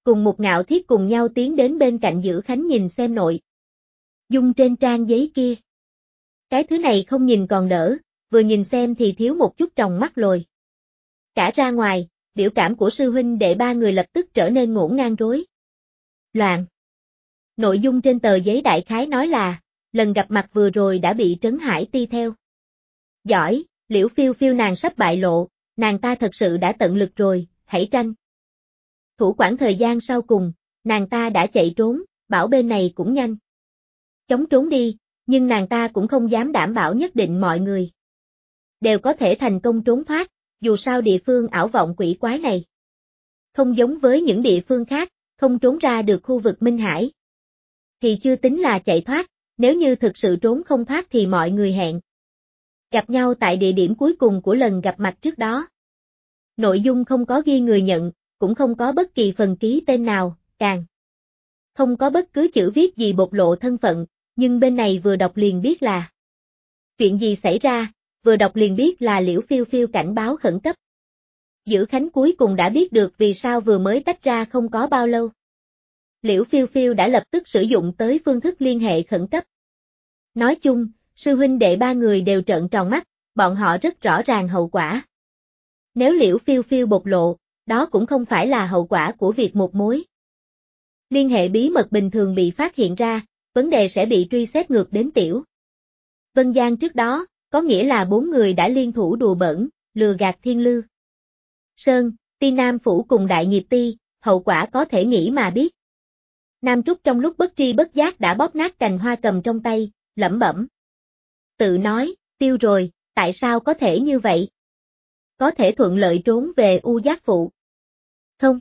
Cùng một Ngạo Thiết cùng nhau tiến đến bên cạnh Dữ Khánh nhìn xem nội dung trên trang giấy kia. Cái thứ này không nhìn còn đỡ, vừa nhìn xem thì thiếu một chút tròng mắt lồi cả ra ngoài, biểu cảm của sư huynh đệ ba người lập tức trở nên ngổn ngang rối loạn. Nội dung trên tờ giấy đại khái nói là, lần gặp mặt vừa rồi đã bị Trấn Hải Ti theo dõi, Liễu Phiêu Phiêu nàng sắp bại lộ, nàng ta thật sự đã tận lực rồi, hãy tranh thủ quãng thời gian sau cùng, nàng ta đã chạy trốn, bảo bên này cũng nhanh chóng trốn đi, nhưng nàng ta cũng không dám đảm bảo nhất định mọi người đều có thể thành công trốn thoát, dù sao địa phương ảo vọng quỷ quái này không giống với những địa phương khác, không trốn ra được khu vực Minh Hải thì chưa tính là chạy thoát, nếu như thực sự trốn không thoát thì mọi người hẹn gặp nhau tại địa điểm cuối cùng của lần gặp mặt trước đó. Nội dung không có ghi người nhận, cũng không có bất kỳ phần ký tên nào, càng không có bất cứ chữ viết gì bộc lộ thân phận, nhưng bên này vừa đọc liền biết là chuyện gì xảy ra, vừa đọc liền biết là Liễu Phiêu Phiêu cảnh báo khẩn cấp. Dữ Khánh cuối cùng đã biết được vì sao vừa mới tách ra không có bao lâu. Liễu Phiêu Phiêu đã lập tức sử dụng tới phương thức liên hệ khẩn cấp. Nói chung, sư huynh đệ ba người đều trợn tròn mắt, bọn họ rất rõ ràng hậu quả. Nếu Liễu Phiêu Phiêu bộc lộ, đó cũng không phải là hậu quả của việc một mối liên hệ bí mật bình thường bị phát hiện ra, vấn đề sẽ bị truy xét ngược đến Tiểu Vân Giang trước đó, có nghĩa là 4 người đã liên thủ đùa bỡn, lừa gạt Thiên Lư Sơn, Ti Nam Phủ cùng Đại Nghiệp Ti, hậu quả có thể nghĩ mà biết. Nam Trúc trong lúc bất tri bất giác đã bóp nát cành hoa cầm trong tay, lẩm bẩm. Tự nói, tiêu rồi, tại sao có thể như vậy? Có thể thuận lợi trốn về U Giác Phụ. Không.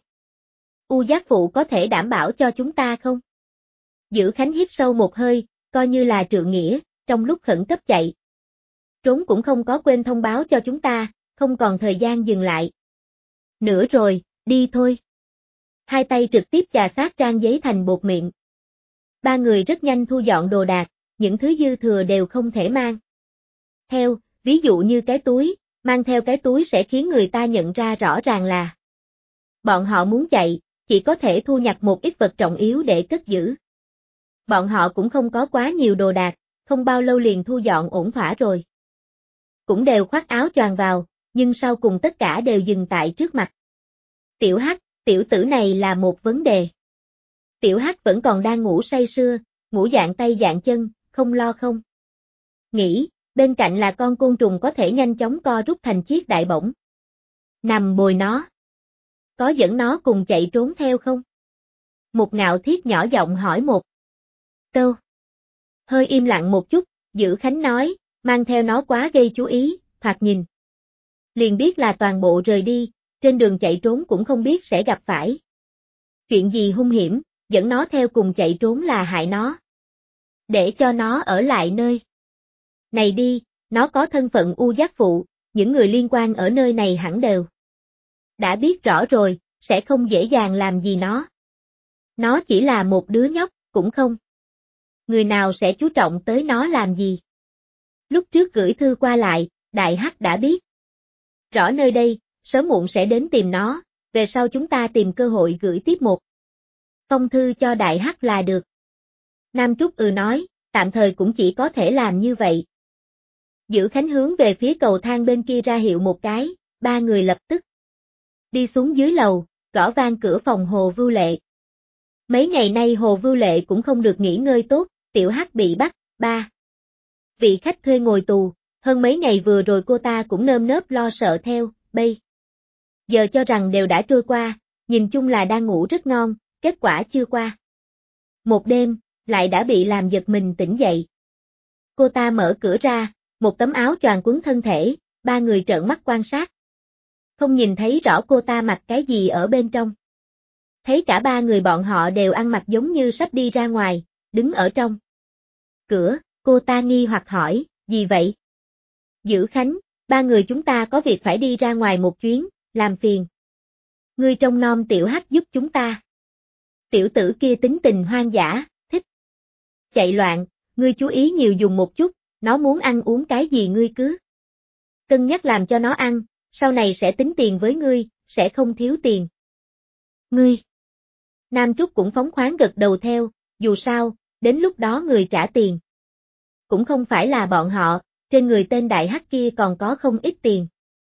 U Giác Phụ có thể đảm bảo cho chúng ta không? Dữ Khánh hít sâu một hơi, coi như là trượng nghĩa, trong lúc khẩn cấp chạy. Trốn cũng không có quên thông báo cho chúng ta, không còn thời gian dừng lại. Nữa rồi, đi thôi. Hai tay trực tiếp chà sát trang giấy thành bột miệng. Ba người rất nhanh thu dọn đồ đạc, những thứ dư thừa đều không thể mang theo, ví dụ như cái túi, mang theo cái túi sẽ khiến người ta nhận ra rõ ràng là bọn họ muốn chạy, chỉ có thể thu nhặt một ít vật trọng yếu để cất giữ. Bọn họ cũng không có quá nhiều đồ đạc, không bao lâu liền thu dọn ổn thỏa rồi. Cũng đều khoác áo choàng vào, nhưng sau cùng tất cả đều dừng tại trước mặt. Tiểu Hắc, tiểu tử này là một vấn đề. Tiểu Hắc vẫn còn đang ngủ say sưa, ngủ dạng tay dạng chân, không lo không nghĩ, bên cạnh là con côn trùng có thể nhanh chóng co rút thành chiếc đại bổng. Nằm bồi nó. Có dẫn nó cùng chạy trốn theo không? Một Ngạo Thiết nhỏ giọng hỏi một câu. Hơi im lặng một chút, Dữ Khánh nói, mang theo nó quá gây chú ý, thoạt nhìn liền biết là toàn bộ rời đi, trên đường chạy trốn cũng không biết sẽ gặp phải chuyện gì hung hiểm, dẫn nó theo cùng chạy trốn là hại nó. Để cho nó ở lại nơi này đi, nó có thân phận U Giác Phụ, những người liên quan ở nơi này hẳn đều đã biết rõ rồi, sẽ không dễ dàng làm gì nó. Nó chỉ là một đứa nhóc, cũng không người nào sẽ chú trọng tới nó làm gì. Lúc trước gửi thư qua lại, Đại Hắc đã biết rõ nơi đây, sớm muộn sẽ đến tìm nó, về sau chúng ta tìm cơ hội gửi tiếp một phong thư cho Đại Hắc là được. Nam Trúc nói, tạm thời cũng chỉ có thể làm như vậy. Dữ Khánh hướng về phía cầu thang bên kia ra hiệu một cái, ba người lập tức đi xuống dưới lầu, gõ vang cửa phòng Hồ Vưu Lệ. Mấy ngày nay Hồ Vưu Lệ cũng không được nghỉ ngơi tốt, Tiểu Hắc bị bắt, ba vị khách thuê ngồi tù, hơn mấy ngày vừa rồi cô ta cũng nơm nớp lo sợ theo, bây giờ cho rằng đều đã trôi qua, nhìn chung là đang ngủ rất ngon, kết quả chưa qua một đêm, lại đã bị làm giật mình tỉnh dậy. Cô ta mở cửa ra, một tấm áo choàng quấn thân thể, ba người trợn mắt quan sát. Không nhìn thấy rõ cô ta mặc cái gì ở bên trong. Thấy cả ba người bọn họ đều ăn mặc giống như sắp đi ra ngoài, đứng ở trong cửa, cô ta nghi hoặc hỏi, gì vậy? Dữ Khánh, ba người chúng ta có việc phải đi ra ngoài một chuyến, làm phiền. Ngươi trông nom Tiểu Hắc giúp chúng ta. Tiểu tử kia tính tình hoang dã, thích chạy loạn, ngươi chú ý nhiều dùng một chút, nó muốn ăn uống cái gì ngươi cứ cân nhắc làm cho nó ăn, sau này sẽ tính tiền với ngươi, sẽ không thiếu tiền. Ngươi Nam Trúc cũng phóng khoáng gật đầu theo, dù sao, đến lúc đó người trả tiền. Cũng không phải là bọn họ, trên người tên đại hắc kia còn có không ít tiền.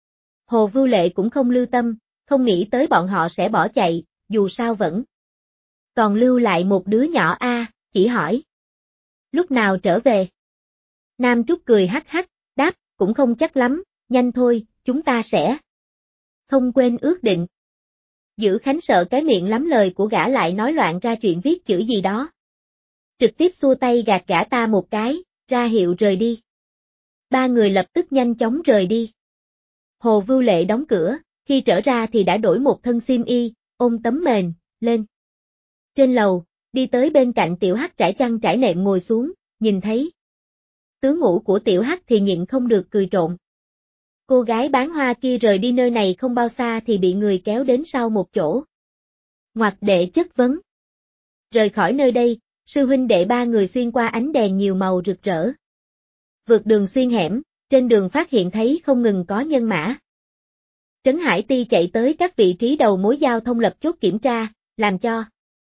Hồ Vưu Lệ cũng không lưu tâm, không nghĩ tới bọn họ sẽ bỏ chạy, dù sao vẫn còn lưu lại một đứa nhỏ chỉ hỏi. Lúc nào trở về? Nam Trúc cười hắc hắc, đáp, cũng không chắc lắm, nhanh thôi, chúng ta sẽ không quên ước định. Dữ Khánh sợ cái miệng lắm lời của gã lại nói loạn ra chuyện viết chữ gì đó. Trực tiếp xua tay gạt gã ta một cái, ra hiệu rời đi. Ba người lập tức nhanh chóng rời đi. Hồ Vưu Lệ đóng cửa, khi trở ra thì đã đổi một thân xiêm y, ôm tấm mền, lên. Trên lầu, đi tới bên cạnh Tiểu Hắc trải chăn trải nệm ngồi xuống, nhìn thấy tướng ngủ của Tiểu Hắc thì nhịn không được cười trộn. Cô gái bán hoa kia rời đi nơi này không bao xa thì bị người kéo đến sau một chỗ. Ngoặt đệ chất vấn. Rời khỏi nơi đây, sư huynh đệ ba người xuyên qua ánh đèn nhiều màu rực rỡ. Vượt đường xuyên hẻm, trên đường phát hiện thấy không ngừng có nhân mã. Trấn Hải Ti chạy tới các vị trí đầu mối giao thông lập chốt kiểm tra, làm cho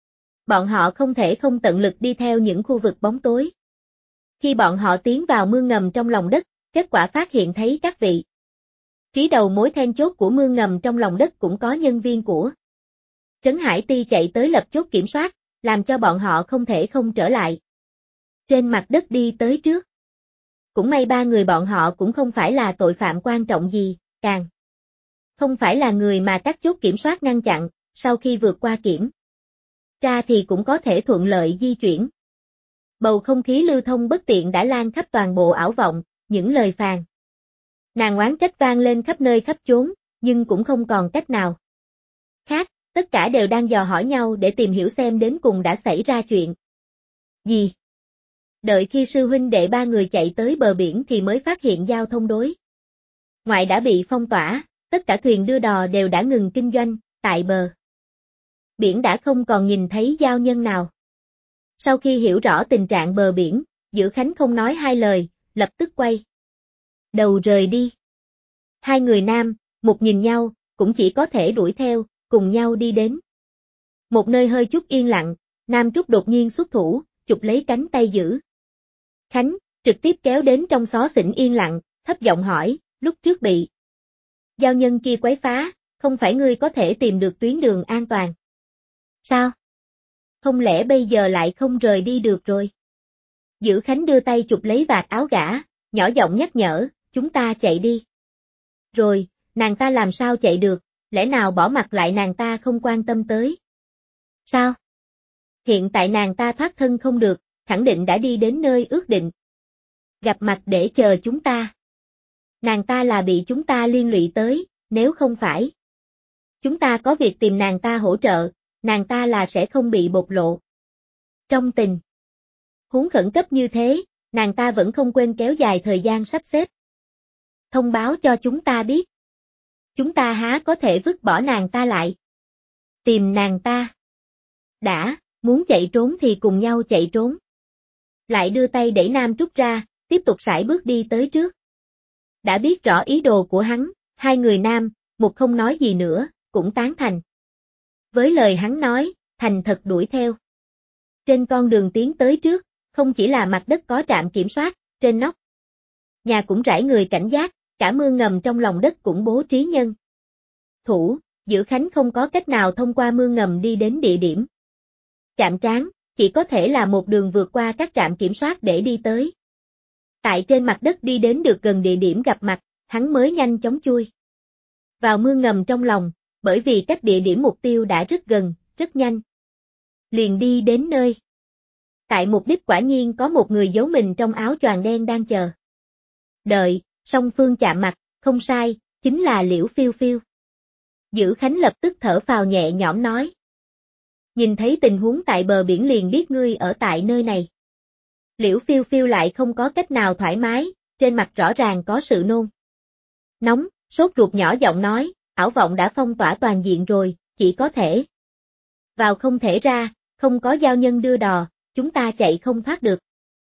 bọn họ không thể không tận lực đi theo những khu vực bóng tối. Khi bọn họ tiến vào mương ngầm trong lòng đất, kết quả phát hiện thấy các vị trí đầu mối then chốt của mương ngầm trong lòng đất cũng có nhân viên của Trấn Hải Ti chạy tới lập chốt kiểm soát, làm cho bọn họ không thể không trở lại. Trên mặt đất đi tới trước. Cũng may ba người bọn họ cũng không phải là tội phạm quan trọng gì, càng không phải là người mà các chốt kiểm soát ngăn chặn, sau khi vượt qua kiểm tra thì cũng có thể thuận lợi di chuyển. Bầu không khí lưu thông bất tiện đã lan khắp toàn bộ ảo vọng, những lời phàn nàn oán trách vang lên khắp nơi khắp chốn, nhưng cũng không còn cách nào khác, tất cả đều đang dò hỏi nhau để tìm hiểu xem đến cùng đã xảy ra chuyện gì. Đợi khi sư huynh đệ ba người chạy tới bờ biển thì mới phát hiện giao thông đối ngoại đã bị phong tỏa, tất cả thuyền đưa đò đều đã ngừng kinh doanh, tại bờ biển đã không còn nhìn thấy giao nhân nào. Sau khi hiểu rõ tình trạng bờ biển, Dữ Khánh không nói hai lời, lập tức quay đầu rời đi. Hai người nam, một nhìn nhau, cũng chỉ có thể đuổi theo, cùng nhau đi đến một nơi hơi chút yên lặng. Nam Trúc đột nhiên xuất thủ, chụp lấy cánh tay Dữ Khánh, trực tiếp kéo đến trong xó xỉnh yên lặng, thấp giọng hỏi, lúc trước bị giao nhân kia quấy phá, không phải ngươi có thể tìm được tuyến đường an toàn sao? Không lẽ bây giờ lại không rời đi được rồi? Dữ Khánh đưa tay chụp lấy vạt áo gã, nhỏ giọng nhắc nhở, chúng ta chạy đi. Rồi, nàng ta làm sao chạy được, lẽ nào bỏ mặc lại nàng ta không quan tâm tới? Sao? Hiện tại nàng ta thoát thân không được, khẳng định đã đi đến nơi ước định. Gặp mặt để chờ chúng ta. Nàng ta là bị chúng ta liên lụy tới, nếu không phải chúng ta có việc tìm nàng ta hỗ trợ, nàng ta là sẽ không bị bộc lộ. Trong tình huống khẩn cấp như thế, nàng ta vẫn không quên kéo dài thời gian sắp xếp. Thông báo cho chúng ta biết. Chúng ta há có thể vứt bỏ nàng ta lại. Tìm nàng ta. Đã, muốn chạy trốn thì cùng nhau chạy trốn. Lại đưa tay đẩy Nam Trúc ra, tiếp tục sải bước đi tới trước. Đã biết rõ ý đồ của hắn, hai người nam, một không nói gì nữa, cũng tán thành. Với lời hắn nói, thành thật đuổi theo. Trên con đường tiến tới trước, không chỉ là mặt đất có trạm kiểm soát, trên nóc nhà cũng rải người cảnh giác, cả mương ngầm trong lòng đất cũng bố trí nhân thủ. Dữ Khánh không có cách nào thông qua mương ngầm đi đến địa điểm chạm trán, chỉ có thể là một đường vượt qua các trạm kiểm soát để đi tới. Tại trên mặt đất đi đến được gần địa điểm gặp mặt, hắn mới nhanh chóng chui vào mương ngầm trong lòng, bởi vì cách địa điểm mục tiêu đã rất gần, rất nhanh. Liền đi đến nơi. Tại mục đích quả nhiên có một người giấu mình trong áo choàng đen đang chờ. Đợi, song phương chạm mặt, không sai, chính là Liễu Phiêu Phiêu. Dữ Khánh lập tức thở phào nhẹ nhõm nói. Nhìn thấy tình huống tại bờ biển liền biết ngươi ở tại nơi này. Liễu Phiêu Phiêu lại không có cách nào thoải mái, trên mặt rõ ràng có sự nôn nóng, sốt ruột nhỏ giọng nói, ảo vọng đã phong tỏa toàn diện rồi, chỉ có thể vào không thể ra, không có giao nhân đưa đò, chúng ta chạy không thoát được.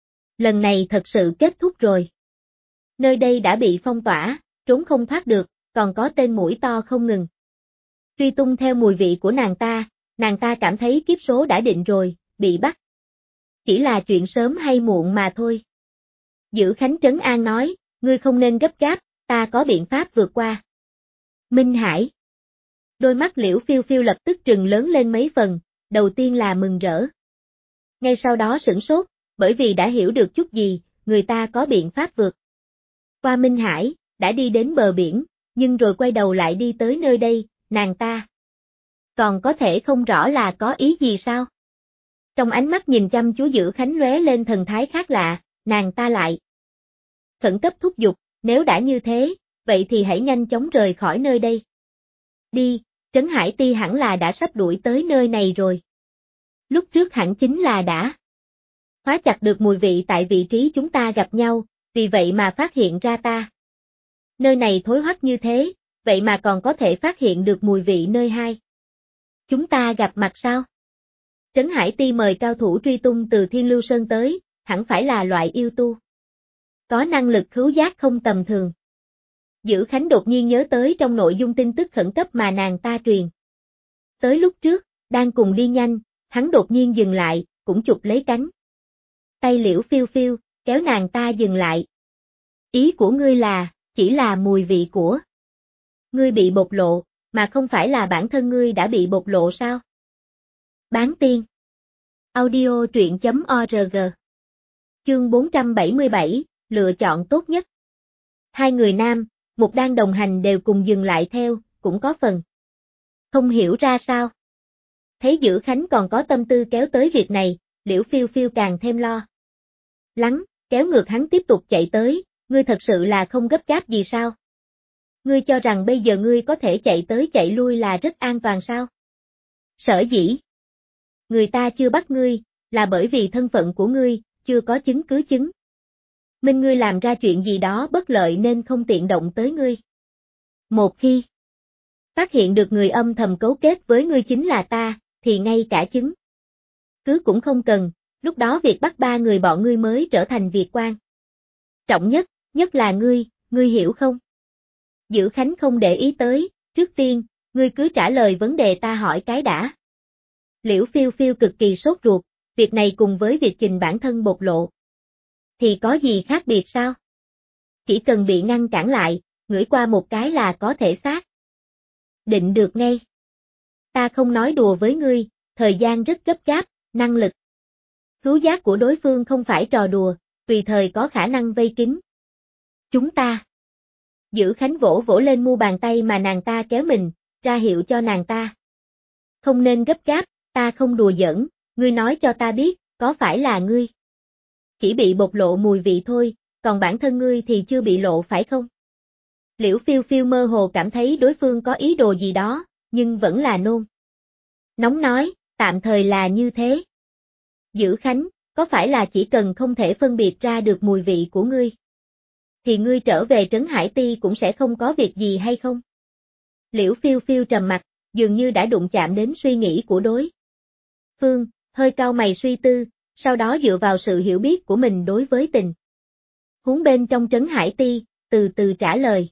Lần này thật sự kết thúc rồi. Nơi đây đã bị phong tỏa, trốn không thoát được, còn có tên mũi to không ngừng truy tung theo mùi vị của nàng ta, nàng ta cảm thấy kiếp số đã định rồi, bị bắt. Chỉ là chuyện sớm hay muộn mà thôi. Dữ Khánh trấn an nói, ngươi không nên gấp gáp, ta có biện pháp vượt qua. Minh Hải. Đôi mắt Liễu Phiêu Phiêu lập tức trừng lớn lên mấy phần, đầu tiên là mừng rỡ. Ngay sau đó sửng sốt, bởi vì đã hiểu được chút gì, người ta có biện pháp vượt qua Minh Hải, đã đi đến bờ biển, nhưng rồi quay đầu lại đi tới nơi đây, nàng ta còn có thể không rõ là có ý gì sao? Trong ánh mắt nhìn chăm chú Dữ Khánh lóe lên thần thái khác lạ, nàng ta lại khẩn cấp thúc giục, nếu đã như thế, vậy thì hãy nhanh chóng rời khỏi nơi đây. Đi, Trấn Hải Ti hẳn là đã sắp đuổi tới nơi này rồi. Lúc trước hẳn chính là đã khóa chặt được mùi vị tại vị trí chúng ta gặp nhau, vì vậy mà phát hiện ra ta. Nơi này thối hoắc như thế, vậy mà còn có thể phát hiện được mùi vị nơi hai chúng ta gặp mặt sao? Trấn Hải Ti mời cao thủ truy tung từ Thiên Lưu Sơn tới, hẳn phải là loại yêu tu có năng lực khứu giác không tầm thường. Dữ Khánh đột nhiên nhớ tới trong nội dung tin tức khẩn cấp mà nàng ta truyền. Tới lúc trước, đang cùng đi nhanh, hắn đột nhiên dừng lại, cũng chụp lấy cánh tay Liễu Phiêu Phiêu, kéo nàng ta dừng lại. Ý của ngươi là, chỉ là mùi vị của ngươi bị bộc lộ, mà không phải là bản thân ngươi đã bị bộc lộ sao? Bán tiên. Audio truyện.org. Chương 477, lựa chọn tốt nhất. Hai người nam, một đang đồng hành đều cùng dừng lại theo, cũng có phần không hiểu ra sao. Thấy Dữ Khánh còn có tâm tư kéo tới việc này, Liễu Phiêu Phiêu càng thêm lo lắng, kéo ngược hắn tiếp tục chạy tới, ngươi thật sự là không gấp gáp gì sao? Ngươi cho rằng bây giờ ngươi có thể chạy tới chạy lui là rất an toàn sao? Sở dĩ người ta chưa bắt ngươi, là bởi vì thân phận của ngươi, chưa có chứng cứ chứng minh ngươi làm ra chuyện gì đó bất lợi nên không tiện động tới ngươi. Một khi phát hiện được người âm thầm cấu kết với ngươi chính là ta, thì ngay cả chứng cứ cũng không cần, lúc đó việc bắt ba người bọn ngươi mới trở thành việc quan trọng nhất, nhất là ngươi hiểu không? Dữ Khánh không để ý tới, trước tiên, ngươi cứ trả lời vấn đề ta hỏi cái đã. Liễu Phiêu Phiêu cực kỳ sốt ruột, việc này cùng với việc trình bản thân bộc lộ thì có gì khác biệt sao? Chỉ cần bị ngăn cản lại, ngửi qua một cái là có thể xác định được ngay. Ta không nói đùa với ngươi, thời gian rất gấp gáp, năng lực khứu giác của đối phương không phải trò đùa, tùy thời có khả năng vây kín chúng ta. Dữ Khánh vỗ vỗ lên mu bàn tay mà nàng ta kéo mình, ra hiệu cho nàng ta. Không nên gấp gáp, ta không đùa giỡn, ngươi nói cho ta biết, có phải là ngươi chỉ bị bộc lộ mùi vị thôi, còn bản thân ngươi thì chưa bị lộ phải không? Liễu Phiêu Phiêu mơ hồ cảm thấy đối phương có ý đồ gì đó, nhưng vẫn là nôn nóng nói, tạm thời là như thế. Dữ Khánh, có phải là chỉ cần không thể phân biệt ra được mùi vị của ngươi thì ngươi trở về Trấn Hải Ti cũng sẽ không có việc gì hay không? Liễu Phiêu Phiêu trầm mặt, dường như đã đụng chạm đến suy nghĩ của đối phương, hơi cau mày suy tư, sau đó dựa vào sự hiểu biết của mình đối với tình huống bên trong Trấn Hải Ti, từ từ trả lời.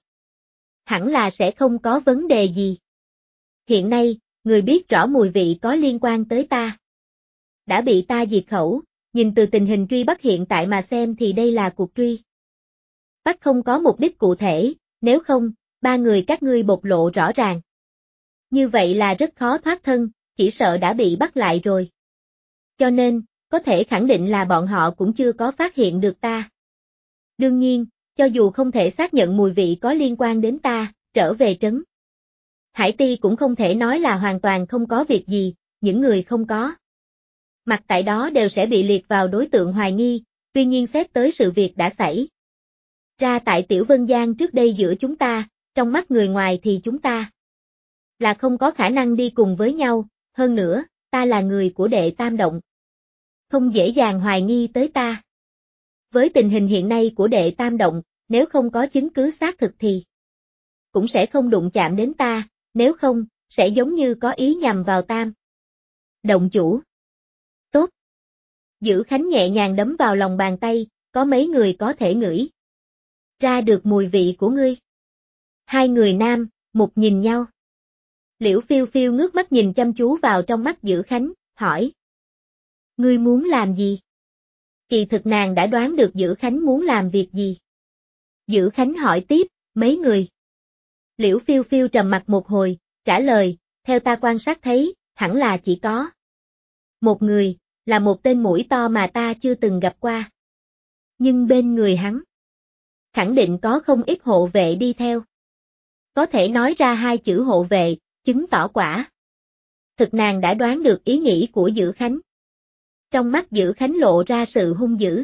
Hẳn là sẽ không có vấn đề gì. Hiện nay, người biết rõ mùi vị có liên quan tới ta đã bị ta diệt khẩu, nhìn từ tình hình truy bắt hiện tại mà xem thì đây là cuộc truy bắt không có mục đích cụ thể, nếu không, ba người các ngươi bộc lộ rõ ràng. Như vậy là rất khó thoát thân, chỉ sợ đã bị bắt lại rồi. Cho nên, có thể khẳng định là bọn họ cũng chưa có phát hiện được ta. Đương nhiên, cho dù không thể xác nhận mùi vị có liên quan đến ta, trở về Trấn Hải Ti cũng không thể nói là hoàn toàn không có việc gì, những người không có mặt tại đó đều sẽ bị liệt vào đối tượng hoài nghi, tuy nhiên xét tới sự việc đã xảy ra tại Tiểu Vân Giang trước đây giữa chúng ta, trong mắt người ngoài thì chúng ta là không có khả năng đi cùng với nhau, hơn nữa, ta là người của Đệ Tam Động. Không dễ dàng hoài nghi tới ta. Với tình hình hiện nay của Đệ Tam Động, nếu không có chứng cứ xác thực thì cũng sẽ không đụng chạm đến ta, nếu không, sẽ giống như có ý nhằm vào Tam Động chủ. Tốt. Dữ Khánh nhẹ nhàng đấm vào lòng bàn tay, có mấy người có thể ngửi ra được mùi vị của ngươi. Hai người nam, một nhìn nhau. Liễu Phiêu Phiêu ngước mắt nhìn chăm chú vào trong mắt Dữ Khánh, hỏi. Ngươi muốn làm gì? Kỳ thực nàng đã đoán được Dữ Khánh muốn làm việc gì. Dữ Khánh hỏi tiếp, mấy người? Liễu Phiêu Phiêu trầm mặc một hồi, trả lời, theo ta quan sát thấy, hẳn là chỉ có một người, là một tên mũi to mà ta chưa từng gặp qua. Nhưng bên người hắn, khẳng định có không ít hộ vệ đi theo. Có thể nói ra hai chữ hộ vệ, chứng tỏ quả. Thực nàng đã đoán được ý nghĩ của Dữ Khánh. Trong mắt Dữ Khánh lộ ra sự hung dữ.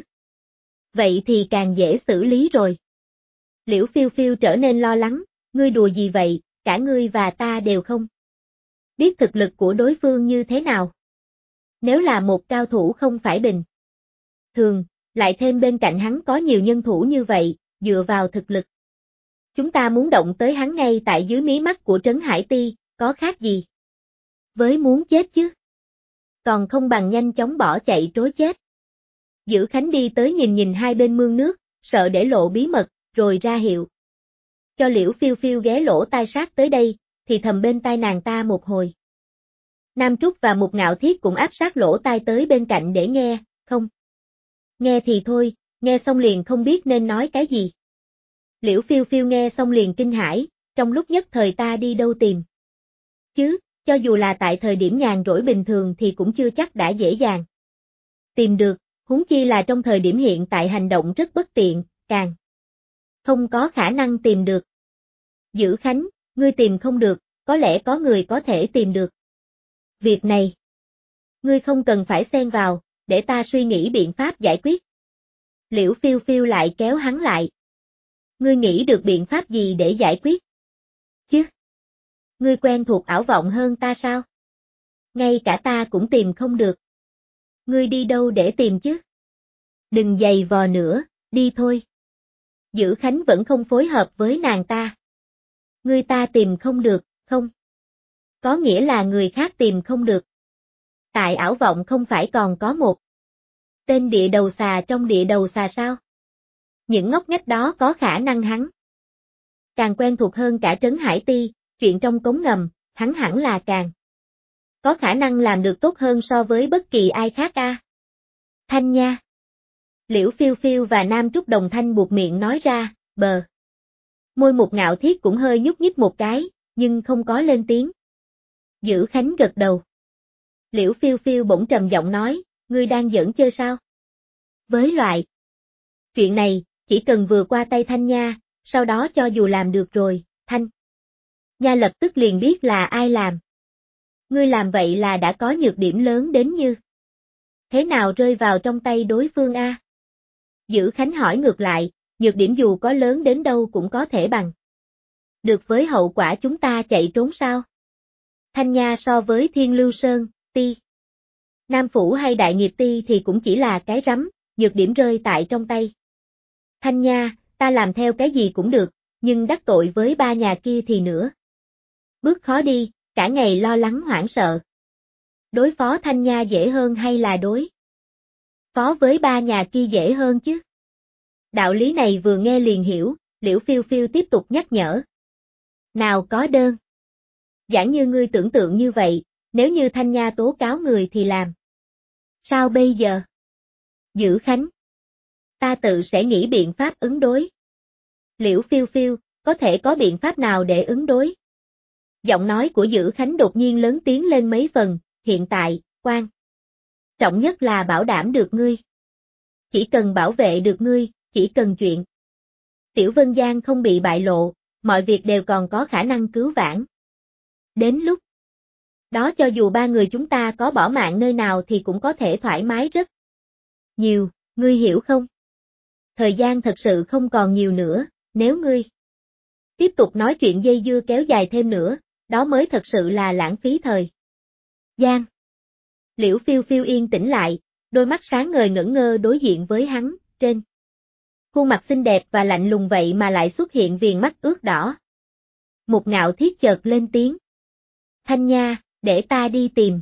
Vậy thì càng dễ xử lý rồi. Liễu Phiêu Phiêu trở nên lo lắng, ngươi đùa gì vậy, cả ngươi và ta đều không biết thực lực của đối phương như thế nào. Nếu là một cao thủ không phải bình thường, lại thêm bên cạnh hắn có nhiều nhân thủ như vậy, dựa vào thực lực. Chúng ta muốn động tới hắn ngay tại dưới mí mắt của Trấn Hải Ti, có khác gì với muốn chết chứ. Còn không bằng nhanh chóng bỏ chạy trối chết. Dữ Khánh đi tới nhìn hai bên mương nước, sợ để lộ bí mật, rồi ra hiệu. Cho Liễu Phiêu Phiêu ghé lỗ tai sát tới đây, thì thầm bên tai nàng ta một hồi. Nam Trúc và Mục Ngạo Thiết cũng áp sát lỗ tai tới bên cạnh để nghe, không. Nghe thì thôi, nghe xong liền không biết nên nói cái gì. Liễu Phiêu Phiêu nghe xong liền kinh hãi, trong lúc nhất thời ta đi đâu tìm. Chứ, cho dù là tại thời điểm nhàn rỗi bình thường thì cũng chưa chắc đã dễ dàng tìm được, huống chi là trong thời điểm hiện tại hành động rất bất tiện, càng không có khả năng tìm được. Dữ Khánh, ngươi tìm không được, có lẽ có người có thể tìm được. Việc này, ngươi không cần phải xen vào, để ta suy nghĩ biện pháp giải quyết. Liễu Phiêu Phiêu lại kéo hắn lại. Ngươi nghĩ được biện pháp gì để giải quyết? Chứ? Ngươi quen thuộc ảo vọng hơn ta sao? Ngay cả ta cũng tìm không được. Ngươi đi đâu để tìm chứ? Đừng giày vò nữa, đi thôi. Dữ Khánh vẫn không phối hợp với nàng ta. Ngươi ta tìm không được, không? Có nghĩa là người khác tìm không được. Tại ảo vọng không phải còn có một tên địa đầu xà trong địa đầu xà sao? Những ngóc ngách đó có khả năng hắn càng quen thuộc hơn cả Trấn Hải Ti, chuyện trong cống ngầm, hắn hẳn là càng có khả năng làm được tốt hơn so với bất kỳ ai khác a. Thanh nha. Liễu Phiêu Phiêu và Nam Trúc đồng thanh buột miệng nói ra, bờ. Môi Mục Ngạo Thiết cũng hơi nhúc nhích một cái, nhưng không có lên tiếng. Dữ Khánh gật đầu. Liễu Phiêu Phiêu bỗng trầm giọng nói, ngươi đang giỡn chơi sao? Với loại chuyện này, chỉ cần vừa qua tay Thanh Nha, sau đó cho dù làm được rồi, Thanh Nha lập tức liền biết là ai làm. Ngươi làm vậy là đã có nhược điểm lớn đến như thế nào rơi vào trong tay đối phương a? Dữ Khánh hỏi ngược lại, nhược điểm dù có lớn đến đâu cũng có thể bằng được với hậu quả chúng ta chạy trốn sao? Thanh Nha so với Thiên Lưu Sơn, Ti Nam Phủ hay Đại Nghiệp Ti thì cũng chỉ là cái rắm, nhược điểm rơi tại trong tay. Thanh Nha, ta làm theo cái gì cũng được, nhưng đắc tội với ba nhà kia thì nữa. Bước khó đi, cả ngày lo lắng hoảng sợ. Đối phó Thanh Nha dễ hơn hay là đối phó với ba nhà kia dễ hơn chứ? Đạo lý này vừa nghe liền hiểu, Liễu Phiêu Phiêu tiếp tục nhắc nhở. Nào có đơn giản như ngươi tưởng tượng như vậy, nếu như Thanh Nha tố cáo người thì làm sao bây giờ? Dữ Khánh, ta tự sẽ nghĩ biện pháp ứng đối. Liễu Phiêu Phiêu, có thể có biện pháp nào để ứng đối? Giọng nói của Dữ Khánh đột nhiên lớn tiếng lên mấy phần, hiện tại, quan trọng nhất là bảo đảm được ngươi. Chỉ cần bảo vệ được ngươi, chỉ cần chuyện Tiểu Vân Giang không bị bại lộ, mọi việc đều còn có khả năng cứu vãn. Đến lúc đó cho dù ba người chúng ta có bỏ mạng nơi nào thì cũng có thể thoải mái rất nhiều, ngươi hiểu không? Thời gian thật sự không còn nhiều nữa, nếu ngươi tiếp tục nói chuyện dây dưa kéo dài thêm nữa, đó mới thật sự là lãng phí thời gian. Liễu Phiêu Phiêu yên tĩnh lại, đôi mắt sáng ngời ngẩn ngơ đối diện với hắn, trên khuôn mặt xinh đẹp và lạnh lùng vậy mà lại xuất hiện viền mắt ướt đỏ. Mục Ngạo Thiết chợt lên tiếng. Thanh Nha, để ta đi tìm.